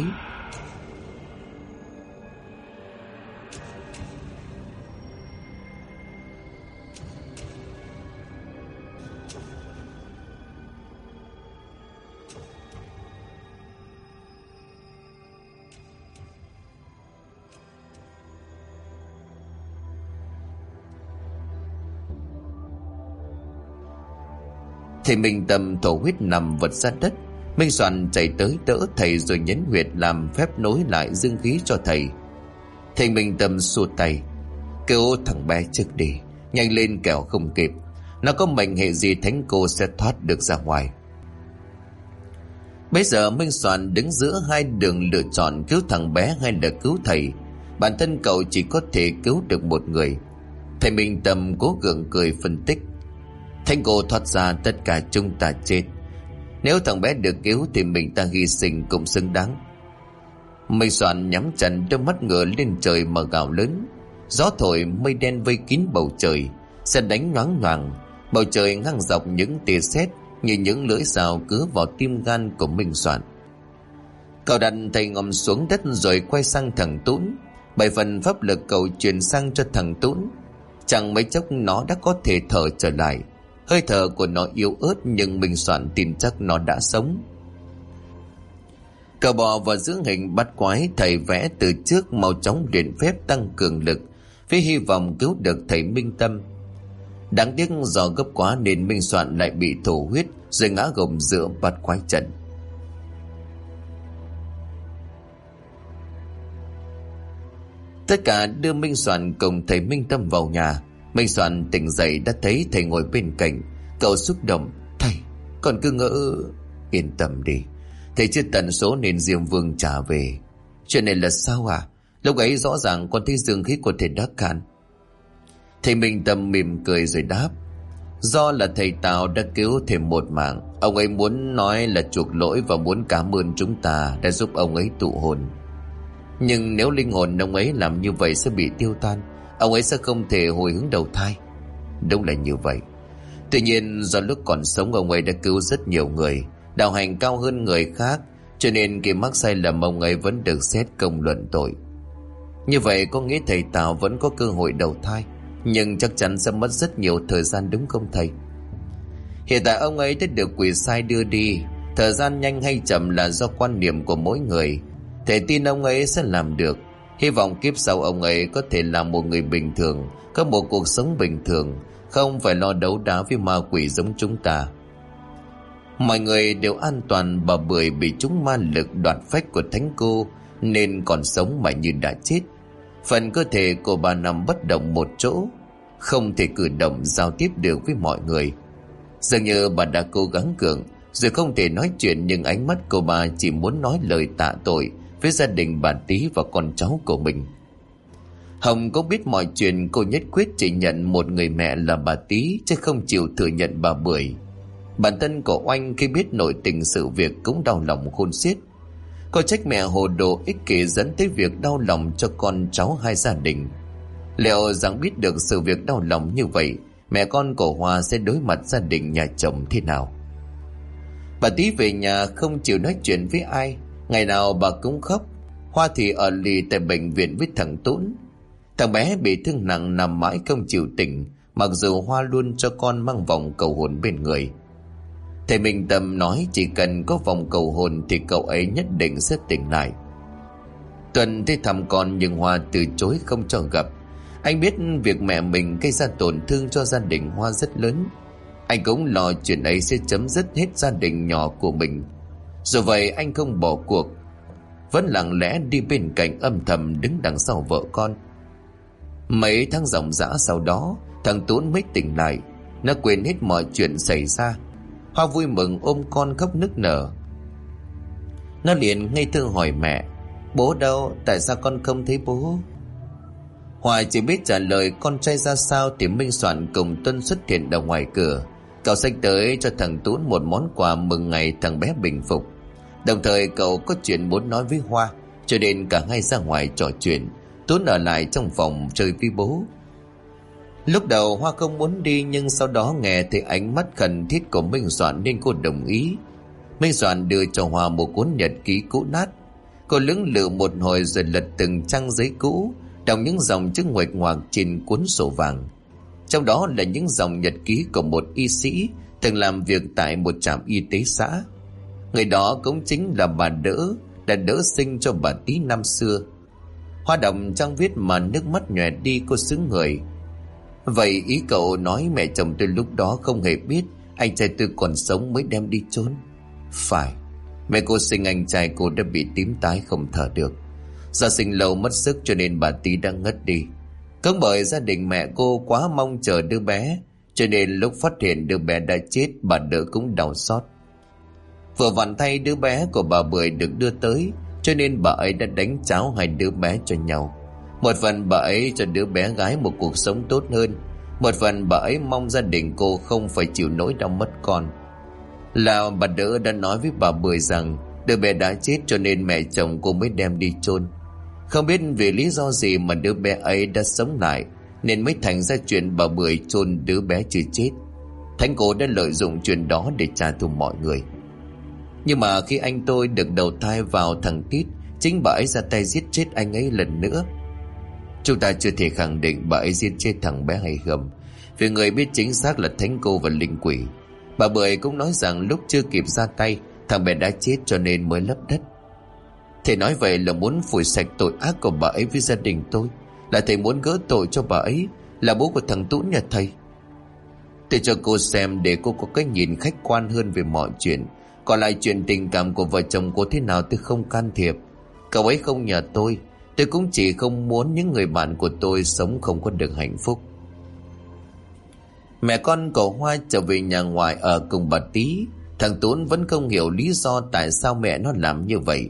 Thầy Minh Tâm thổ huyết nằm vật ra đất. Minh Soạn chạy tới đỡ thầy rồi nhấn huyệt làm phép nối lại dương khí cho thầy. Thầy Minh Tâm xua tay: "Kêu thằng bé trước đi, nhanh lên kẻo không kịp. Nó có mệnh hệ gì thánh cô sẽ thoát được ra ngoài." Bây giờ Minh Soạn đứng giữa hai đường lựa chọn: cứu thằng bé hay là cứu thầy. Bản thân cậu chỉ có thể cứu được một người. Thầy Minh Tâm cố gượng cười phân tích: "Thánh cô thoát ra, tất cả chúng ta chết. Nếu thằng bé được cứu thì mình ta hy sinh cũng xứng đáng." Minh Soạn nhắm chặt đôi mắt ngửa lên trời mà gào lớn. Gió thổi, mây đen vây kín bầu trời, sét đánh nhoáng nhoàng. Bầu trời ngang dọc những tia sét như những lưỡi dao cứa vào tim gan của Minh Soạn. Cậu đặt thầy ngồi xuống đất rồi quay sang thằng Tún. 7 phần pháp lực cậu truyền sang cho thằng Tún. Chẳng mấy chốc nó đã có thể thở trở lại. Hơi thở của nó yếu ớt nhưng Minh Soạn tin chắc nó đã sống. Cậu bò vào dưỡng hình bắt quái thầy vẽ từ trước, mau chóng luyện phép tăng cường lực với hy vọng cứu được thầy Minh Tâm. Đáng tiếc do gấp quá nên Minh Soạn lại bị thổ huyết rồi ngã gồng giữa bắt quái trận. Tất cả đưa Minh Soạn cùng thầy Minh Tâm vào nhà. Minh Soạn tỉnh dậy đã thấy thầy ngồi bên cạnh. Cậu xúc động: "Thầy, còn cứ ngỡ..." "Yên tâm đi, thầy chưa tận số nên Diêm Vương trả về." "Chuyện này là sao à? Lúc ấy rõ ràng con thấy dương khí của thầy đã cạn." Thầy Minh Tâm mỉm cười rồi đáp: "Do là thầy Tào đã cứu thêm một mạng. Ông ấy muốn nói là chuộc lỗi và muốn cảm ơn chúng ta đã giúp ông ấy tụ hồn. Nhưng nếu linh hồn ông ấy làm như vậy sẽ bị tiêu tan, ông ấy sẽ không thể hồi hướng đầu thai." "Đúng là như vậy. Tuy nhiên do lúc còn sống ông ấy đã cứu rất nhiều người, đạo hành cao hơn người khác, cho nên khi mắc sai lầm ông ấy vẫn được xét công luận tội. Như vậy có nghĩa thầy Tào vẫn có cơ hội đầu thai, nhưng chắc chắn sẽ mất rất nhiều thời gian, đúng không thầy?" "Hiện tại ông ấy đã được quỷ sai đưa đi. Thời gian nhanh hay chậm là do quan niệm của mỗi người. Thầy tin ông ấy sẽ làm được. Hy vọng kiếp sau ông ấy có thể là một người bình thường, có một cuộc sống bình thường, không phải lo đấu đá với ma quỷ giống chúng ta." Mọi người đều an toàn. Bà Bưởi bị chúng ma lực đoạt phách của thánh cô nên còn sống mà như đã chết. Phần cơ thể của bà nằm bất động một chỗ, không thể cử động giao tiếp được với mọi người. Dường như bà đã cố gắng gượng rồi không thể nói chuyện, nhưng ánh mắt của bà chỉ muốn nói lời tạ tội với gia đình bà Tí và con cháu của mình. Hồng cũng biết mọi chuyện, cô nhất quyết chỉ nhận một người mẹ là bà Tí chứ không chịu thừa nhận bà Bưởi. Bản thân của Oanh khi biết nội tình sự việc cũng đau lòng khôn xiết. Cô trách mẹ hồ đồ ích kỷ dẫn tới việc đau lòng cho con cháu hai gia đình. Liệu rằng biết được sự việc đau lòng như vậy, mẹ con của Hoa sẽ đối mặt gia đình nhà chồng thế nào? Bà Tí về nhà không chịu nói chuyện với ai. Ngày nào bà cũng khóc. Hoa thì ở lì tại bệnh viện với thằng Tún. Thằng bé bị thương nặng nằm mãi không chịu tỉnh, mặc dù Hoa luôn cho con mang vòng cầu hồn bên người. Thầy Minh Tâm nói chỉ cần có vòng cầu hồn thì cậu ấy nhất định sẽ tỉnh lại. Tuần tới thăm con nhưng Hoa từ chối không cho gặp. Anh biết việc mẹ mình gây ra tổn thương cho gia đình Hoa rất lớn. Anh cũng lo chuyện ấy sẽ chấm dứt hết gia đình nhỏ của mình. Dù vậy anh không bỏ cuộc, vẫn lặng lẽ đi bên cạnh âm thầm đứng đằng sau vợ con. Mấy tháng ròng rã sau đó, thằng Tuấn mới tỉnh lại. Nó quên hết mọi chuyện xảy ra. Hoa vui mừng ôm con khóc nức nở. Nó liền ngây thơ hỏi mẹ: bố đâu? Tại sao con không thấy bố? Hoa chỉ biết trả lời con trai ra sao thì Minh Soạn cùng Tuân xuất hiện ở ngoài cửa. Cậu xách tới cho thằng Tuấn một món quà mừng ngày thằng bé bình phục. Đồng thời cậu có chuyện muốn nói với Hoa, cho nên cả hai ra ngoài trò chuyện. Tuấn ở lại trong phòng chơi với bố. Lúc đầu Hoa không muốn đi, nhưng sau đó nghe thấy ánh mắt khẩn thiết của Minh Soạn nên cô đồng ý. Minh Soạn đưa cho Hoa một cuốn nhật ký cũ nát. Cô lưỡng lự một hồi rồi lật từng trang giấy cũ, đọc những dòng chữ nguệch ngoạc trên cuốn sổ vàng. Trong đó là những dòng nhật ký của một y sĩ từng làm việc tại một trạm y tế xã. Người đó cũng chính là bà Đỡ, đã đỡ sinh cho bà Tí năm xưa. Hoa đọc trang viết mà nước mắt nhòe đi, cô xứng người. Vậy ý cậu nói mẹ chồng tôi lúc đó không hề biết anh trai tôi còn sống mới đem đi chôn? Phải, mẹ cô sinh anh trai cô đã bị tím tái không thở được. Do sinh lâu mất sức cho nên bà Tí đã ngất đi. Cũng bởi gia đình mẹ cô quá mong chờ đứa bé, cho nên lúc phát hiện đứa bé đã chết, bà Đỡ cũng đau xót. Vừa vặn thay đứa bé của bà Bưởi được đưa tới, cho nên bà ấy đã đánh cháo hai đứa bé cho nhau. Một phần bà ấy cho đứa bé gái một cuộc sống tốt hơn, một phần bà ấy mong gia đình cô không phải chịu nỗi đau mất con. Là bà Đỡ đã nói với bà Bưởi rằng đứa bé đã chết cho nên mẹ chồng cô mới đem đi chôn. Không biết vì lý do gì mà đứa bé ấy đã sống lại, nên mới thành ra chuyện bà Bưởi chôn đứa bé chưa chết. Thánh cô đã lợi dụng chuyện đó để trả thù mọi người. Nhưng mà khi anh tôi được đầu thai vào thằng Tít, chính bà ấy ra tay giết chết anh ấy lần nữa. Chúng ta chưa thể khẳng định bà ấy giết chết thằng bé hay không, vì người biết chính xác là thánh cô và linh quỷ. Bà Bưởi cũng nói rằng lúc chưa kịp ra tay, thằng bé đã chết cho nên mới lấp đất. Thầy nói vậy là muốn phủi sạch tội ác của bà ấy với gia đình tôi, là thầy muốn gỡ tội cho bà ấy, là bố của thằng Tuấn nhà thầy. Tôi cho cô xem để cô có cái nhìn khách quan hơn về mọi chuyện. Còn lại chuyện tình cảm của vợ chồng cô thế nào tôi không can thiệp. Cậu ấy không nhờ tôi cũng chỉ không muốn những người bạn của tôi sống không có được hạnh phúc. Mẹ con cậu Hoa trở về nhà ngoại ở cùng bà Tí. Thằng Tuấn vẫn không hiểu lý do tại sao mẹ nó làm như vậy.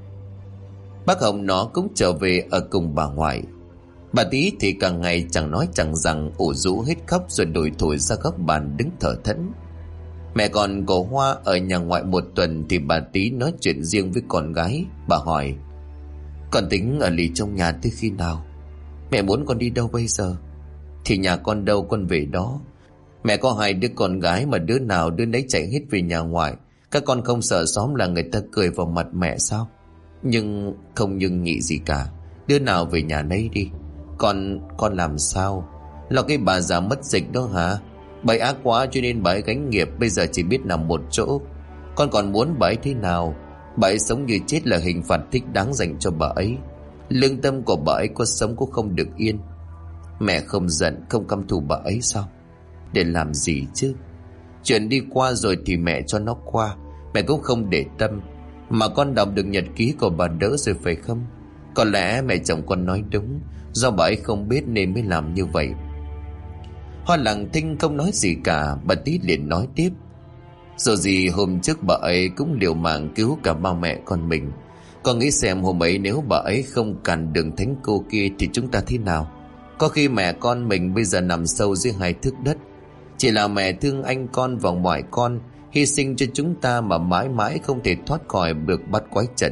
Bác Hồng nó cũng trở về ở cùng bà ngoại. Bà Tí thì càng ngày chẳng nói chẳng rằng, ủ rũ hết khóc rồi đổi thổi ra góc bàn đứng thở thẫn. Mẹ con cậu Hoa ở nhà ngoại một tuần thì bà Tí nói chuyện riêng với con gái. Bà hỏi: con tính ở lì trong nhà tới khi nào? Mẹ muốn con đi đâu bây giờ? Thì nhà con đâu con về đó. Mẹ có hai đứa con gái mà đứa nào đứa nấy chạy hết về nhà ngoại. Các con không sợ xóm là người ta cười vào mặt mẹ sao? Nhưng không nhưng nhị gì cả, đứa nào về nhà nấy đi. Con làm sao? Là cái bà già mất dịch đó hả? Bà ấy ác quá cho nên bà ấy gánh nghiệp, bây giờ chỉ biết nằm một chỗ. Con còn muốn bà ấy thế nào? Bà ấy sống như chết là hình phạt thích đáng dành cho bà ấy. Lương tâm của bà ấy có sống cũng không được yên. Mẹ không giận không căm thù bà ấy sao? Để làm gì chứ? Chuyện đi qua rồi thì mẹ cho nó qua, mẹ cũng không để tâm. Mà con đọc được nhật ký của bà Đỡ rồi phải không? Có lẽ mẹ chồng con nói đúng, do bà ấy không biết nên mới làm như vậy. Hoa lặng thinh không nói gì cả. Bà Tí liền nói tiếp: dù gì hôm trước bà ấy cũng liều mạng cứu cả ba mẹ con mình. Con nghĩ xem hôm ấy nếu bà ấy không cản đường thánh cô kia thì chúng ta thế nào? Có khi mẹ con mình bây giờ nằm sâu dưới hai thước đất. Chỉ là mẹ thương anh con và ngoại con, hy sinh cho chúng ta mà mãi mãi không thể thoát khỏi được bắt quái trận.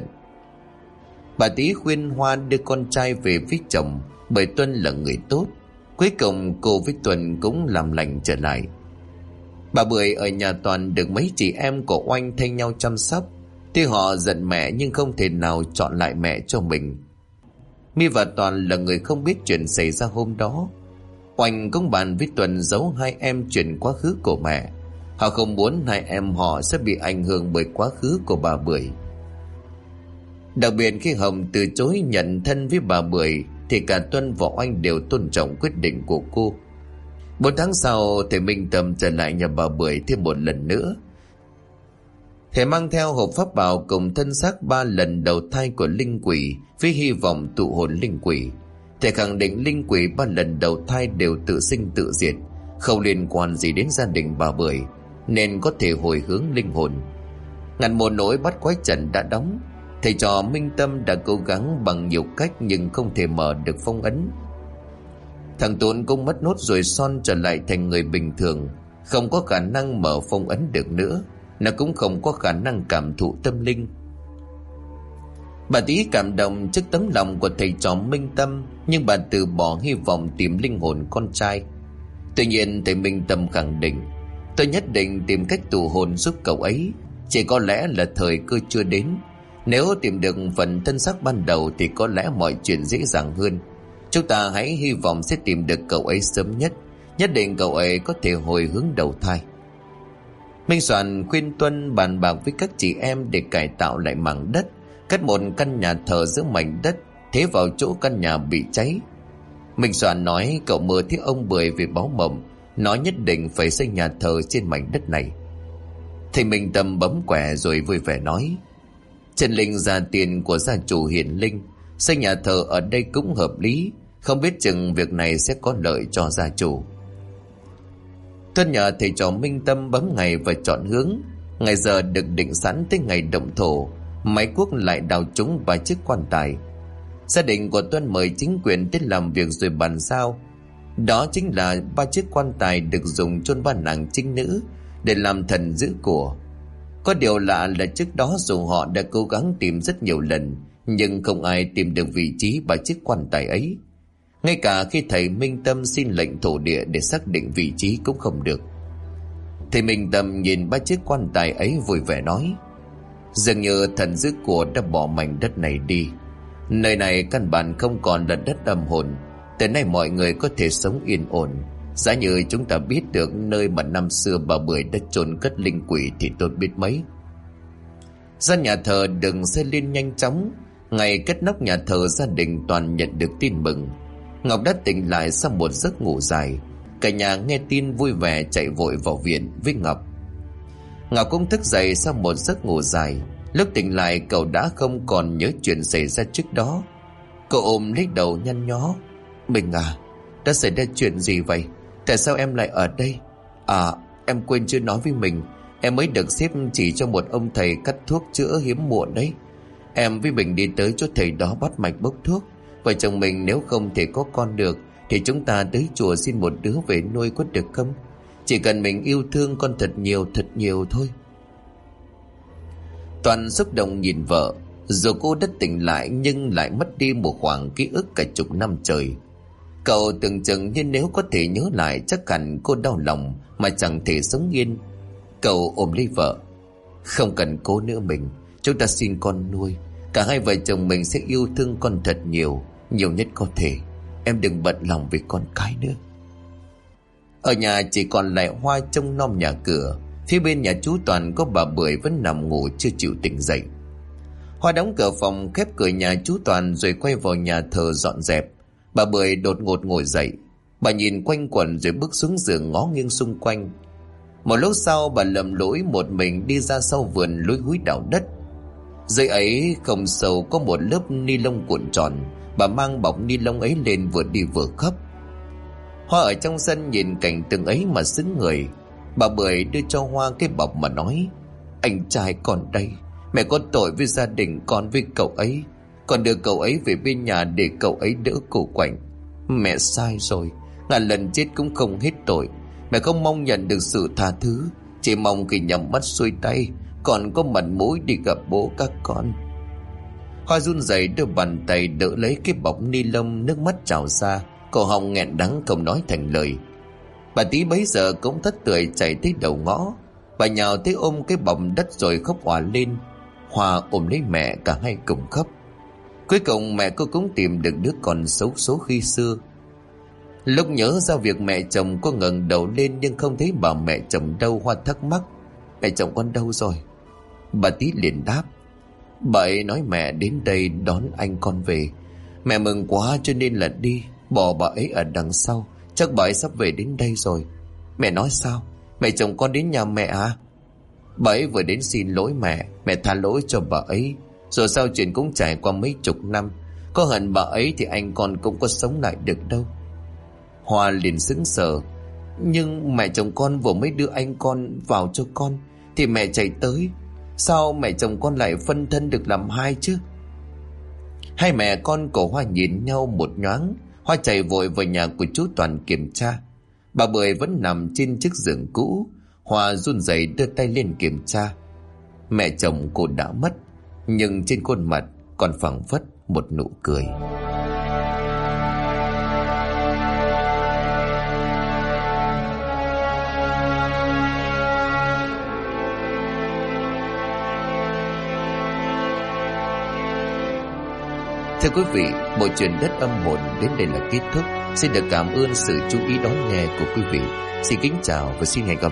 Bà Tí khuyên Hoa đưa con trai về với chồng, bởi Tuân là người tốt. Cuối cùng cô với Tuân cũng làm lành trở lại. Bà Bưởi ở nhà Toàn được mấy chị em của Oanh thay nhau chăm sóc. Tuy họ giận mẹ nhưng không thể nào chọn lại mẹ cho mình. My và Toàn là người không biết chuyện xảy ra hôm đó. Oanh cũng bàn với Tuân giấu hai em chuyện quá khứ của mẹ. Họ không muốn hai em họ sẽ bị ảnh hưởng bởi quá khứ của bà Bưởi. Đặc biệt khi Hồng từ chối nhận thân với bà Bưởi thì cả Tuân và Oanh đều tôn trọng quyết định của cô. 4 tháng sau, thầy Minh Tâm trở lại nhà bà Bưởi thêm một lần nữa. Thầy mang theo hộp pháp bảo cùng thân xác 3 lần đầu thai của linh quỷ với hy vọng tụ hồn linh quỷ. Thầy khẳng định linh quỷ 3 lần đầu thai đều tự sinh tự diệt, không liên quan gì đến gia đình bà Bưởi, nên có thể hồi hướng linh hồn. Ngăn một nỗi bắt quái trận đã đóng. Thầy trò Minh Tâm đã cố gắng bằng nhiều cách nhưng không thể mở được phong ấn. Thằng Tuấn cũng mất nốt ruồi son trở lại thành người bình thường, không có khả năng mở phong ấn được nữa. Nó cũng không có khả năng cảm thụ tâm linh. Bà Tí cảm động trước tấm lòng của thầy trò Minh Tâm, nhưng bà từ bỏ hy vọng tìm linh hồn con trai. Tuy nhiên thầy Minh Tâm khẳng định: tôi nhất định tìm cách tù hồn giúp cậu ấy. Chỉ có lẽ là thời cơ chưa đến. Nếu tìm được phần thân xác ban đầu thì có lẽ mọi chuyện dễ dàng hơn. Chúng ta hãy hy vọng sẽ tìm được cậu ấy sớm nhất. Nhất định cậu ấy có thể hồi hướng đầu thai. Minh Soạn khuyên Tuân bàn bạc với các chị em để cải tạo lại mảng đất, cất một căn nhà thờ giữa mảnh đất, thế vào chỗ căn nhà bị cháy. Minh Soạn nói cậu mơ thấy ông Bưởi về báo mộng, nói nhất định phải xây nhà thờ trên mảnh đất này. Thầy Minh Tâm bấm quẻ rồi vui vẻ nói: chân linh gia tiền của gia chủ hiển linh, xây nhà thờ ở đây cũng hợp lý, không biết chừng việc này sẽ có lợi cho gia chủ. Tuân nhờ thầy trò Minh Tâm bấm ngày và chọn hướng. Ngày giờ được định sẵn tới ngày động thổ, máy cuốc lại đào trúng 3 chiếc quan tài. Gia đình của Tuân mời chính quyền tới làm việc rồi bàn giao. Đó chính là 3 chiếc quan tài được dùng chôn 3 nàng trinh nữ để làm thần giữ của. Có điều lạ là trước đó dù họ đã cố gắng tìm rất nhiều lần, nhưng không ai tìm được vị trí 3 chiếc quan tài ấy. Ngay cả khi thầy Minh Tâm xin lệnh thổ địa để xác định vị trí cũng không được. Thầy Minh Tâm nhìn 3 chiếc quan tài ấy vui vẻ nói: dường như thần giữ của đã bỏ mảnh đất này đi. Nơi này căn bản không còn là đất âm hồn. Từ nay mọi người có thể sống yên ổn. Giá như chúng ta biết được nơi mà năm xưa bà Bưởi đã chôn cất linh quỷ thì tốt biết mấy. Gian nhà thờ đừng xây lên nhanh chóng. Ngày cất nóc nhà thờ, gia đình toàn nhận được tin mừng. Ngọc đã tỉnh lại sau một giấc ngủ dài. Cả nhà nghe tin vui vẻ chạy vội vào viện với Ngọc. Ngọc cũng thức dậy sau một giấc ngủ dài. Lúc tỉnh lại cậu đã không còn nhớ chuyện xảy ra trước đó. Cậu ôm lấy đầu nhăn nhó: mình à, đã xảy ra chuyện gì vậy? Tại sao em lại ở đây? À, em quên chưa nói với mình. Em mới được xếp chỉ cho một ông thầy cắt thuốc chữa hiếm muộn đấy. Em với mình đi tới chỗ thầy đó bắt mạch bốc thuốc. Vợ chồng mình nếu không thể có con được thì chúng ta tới chùa xin một đứa về nuôi có được không? Chỉ cần mình yêu thương con thật nhiều thôi. Toàn xúc động nhìn vợ. Dù cô đã tỉnh lại nhưng lại mất đi một khoảng ký ức cả chục năm trời. Cậu tưởng chừng như nếu có thể nhớ lại chắc hẳn cô đau lòng mà chẳng thể sống yên. Cậu ôm lấy vợ: không cần cố nữa mình, chúng ta xin con nuôi. Cả hai vợ chồng mình sẽ yêu thương con thật nhiều nhất có thể. Em đừng bận lòng về con cái nữa. Ở nhà chỉ còn lại Hoa trông nom nhà cửa. Phía bên nhà chú Toàn có bà Bưởi vẫn nằm ngủ chưa chịu tỉnh dậy. Hoa đóng cửa phòng, khép cửa nhà chú Toàn rồi quay vào nhà thờ dọn dẹp. Bà Bưởi đột ngột ngồi dậy. Bà nhìn quanh quẩn rồi bước xuống giường ngó nghiêng xung quanh. Một lúc sau bà lầm lũi một mình đi ra sau vườn lúi húi đào đất. Dưới ấy không sâu có một lớp ni lông cuộn tròn. Bà mang bọc ni lông ấy lên vừa đi vừa khóc. Hoa ở trong sân nhìn cảnh tượng ấy mà sững người. Bà Bưởi đưa cho Hoa cái bọc mà nói: anh trai con đây, mẹ có tội với gia đình con với cậu ấy. Con đưa cậu ấy về bên nhà để cậu ấy đỡ cổ quạnh. Mẹ sai rồi, ngàn lần chết cũng không hết tội. Mẹ không mong nhận được sự tha thứ, chỉ mong khi nhắm mắt xuôi tay còn có mặt mũi đi gặp bố các con. Hoa run rẩy đưa bàn tay đỡ lấy cái bọc ni lông, nước mắt trào ra, cổ họng nghẹn đắng không nói thành lời. Bà Tí bấy giờ cũng thất tưởi chạy tới đầu ngõ. Bà nhào tới ôm cái bọc đất rồi khóc òa lên. Hoa ôm lấy mẹ, cả hai cùng khóc. Cuối cùng mẹ cô cũng tìm được đứa con xấu số khi xưa. Lúc nhớ ra việc mẹ chồng, cô ngẩng đầu lên nhưng không thấy bà mẹ chồng đâu. Hoa thắc mắc: mẹ chồng con đâu rồi? Bà Tí liền đáp: bà ấy nói mẹ đến đây đón anh con về. Mẹ mừng quá cho nên là đi, bỏ bà ấy ở đằng sau. Chắc bà ấy sắp về đến đây rồi. Mẹ nói sao? Mẹ chồng con đến nhà mẹ à? Bà ấy vừa đến xin lỗi mẹ. Mẹ tha lỗi cho bà ấy. Rồi sau chuyện cũng trải qua mấy chục năm, Có hận bà ấy thì anh con cũng có sống lại được đâu. Hoa liền sững sờ. Nhưng mẹ chồng con vừa mới đưa anh con vào cho con thì mẹ chạy tới. Sao mẹ chồng con lại phân thân được làm hai chứ? Hai mẹ con của Hoa nhìn nhau một nhoáng. Hoa chạy vội vào nhà của chú Toàn kiểm tra. Bà Bưởi vẫn nằm trên chiếc giường cũ. Hoa run rẩy đưa tay lên kiểm tra. Mẹ chồng cô đã mất, nhưng trên khuôn mặt còn phảng phất một nụ cười. Thưa quý vị, bộ truyện Đất Âm Hồn đến đây là kết thúc. Xin được cảm ơn sự chú ý đón nghe của quý vị. Xin kính chào và xin hẹn gặp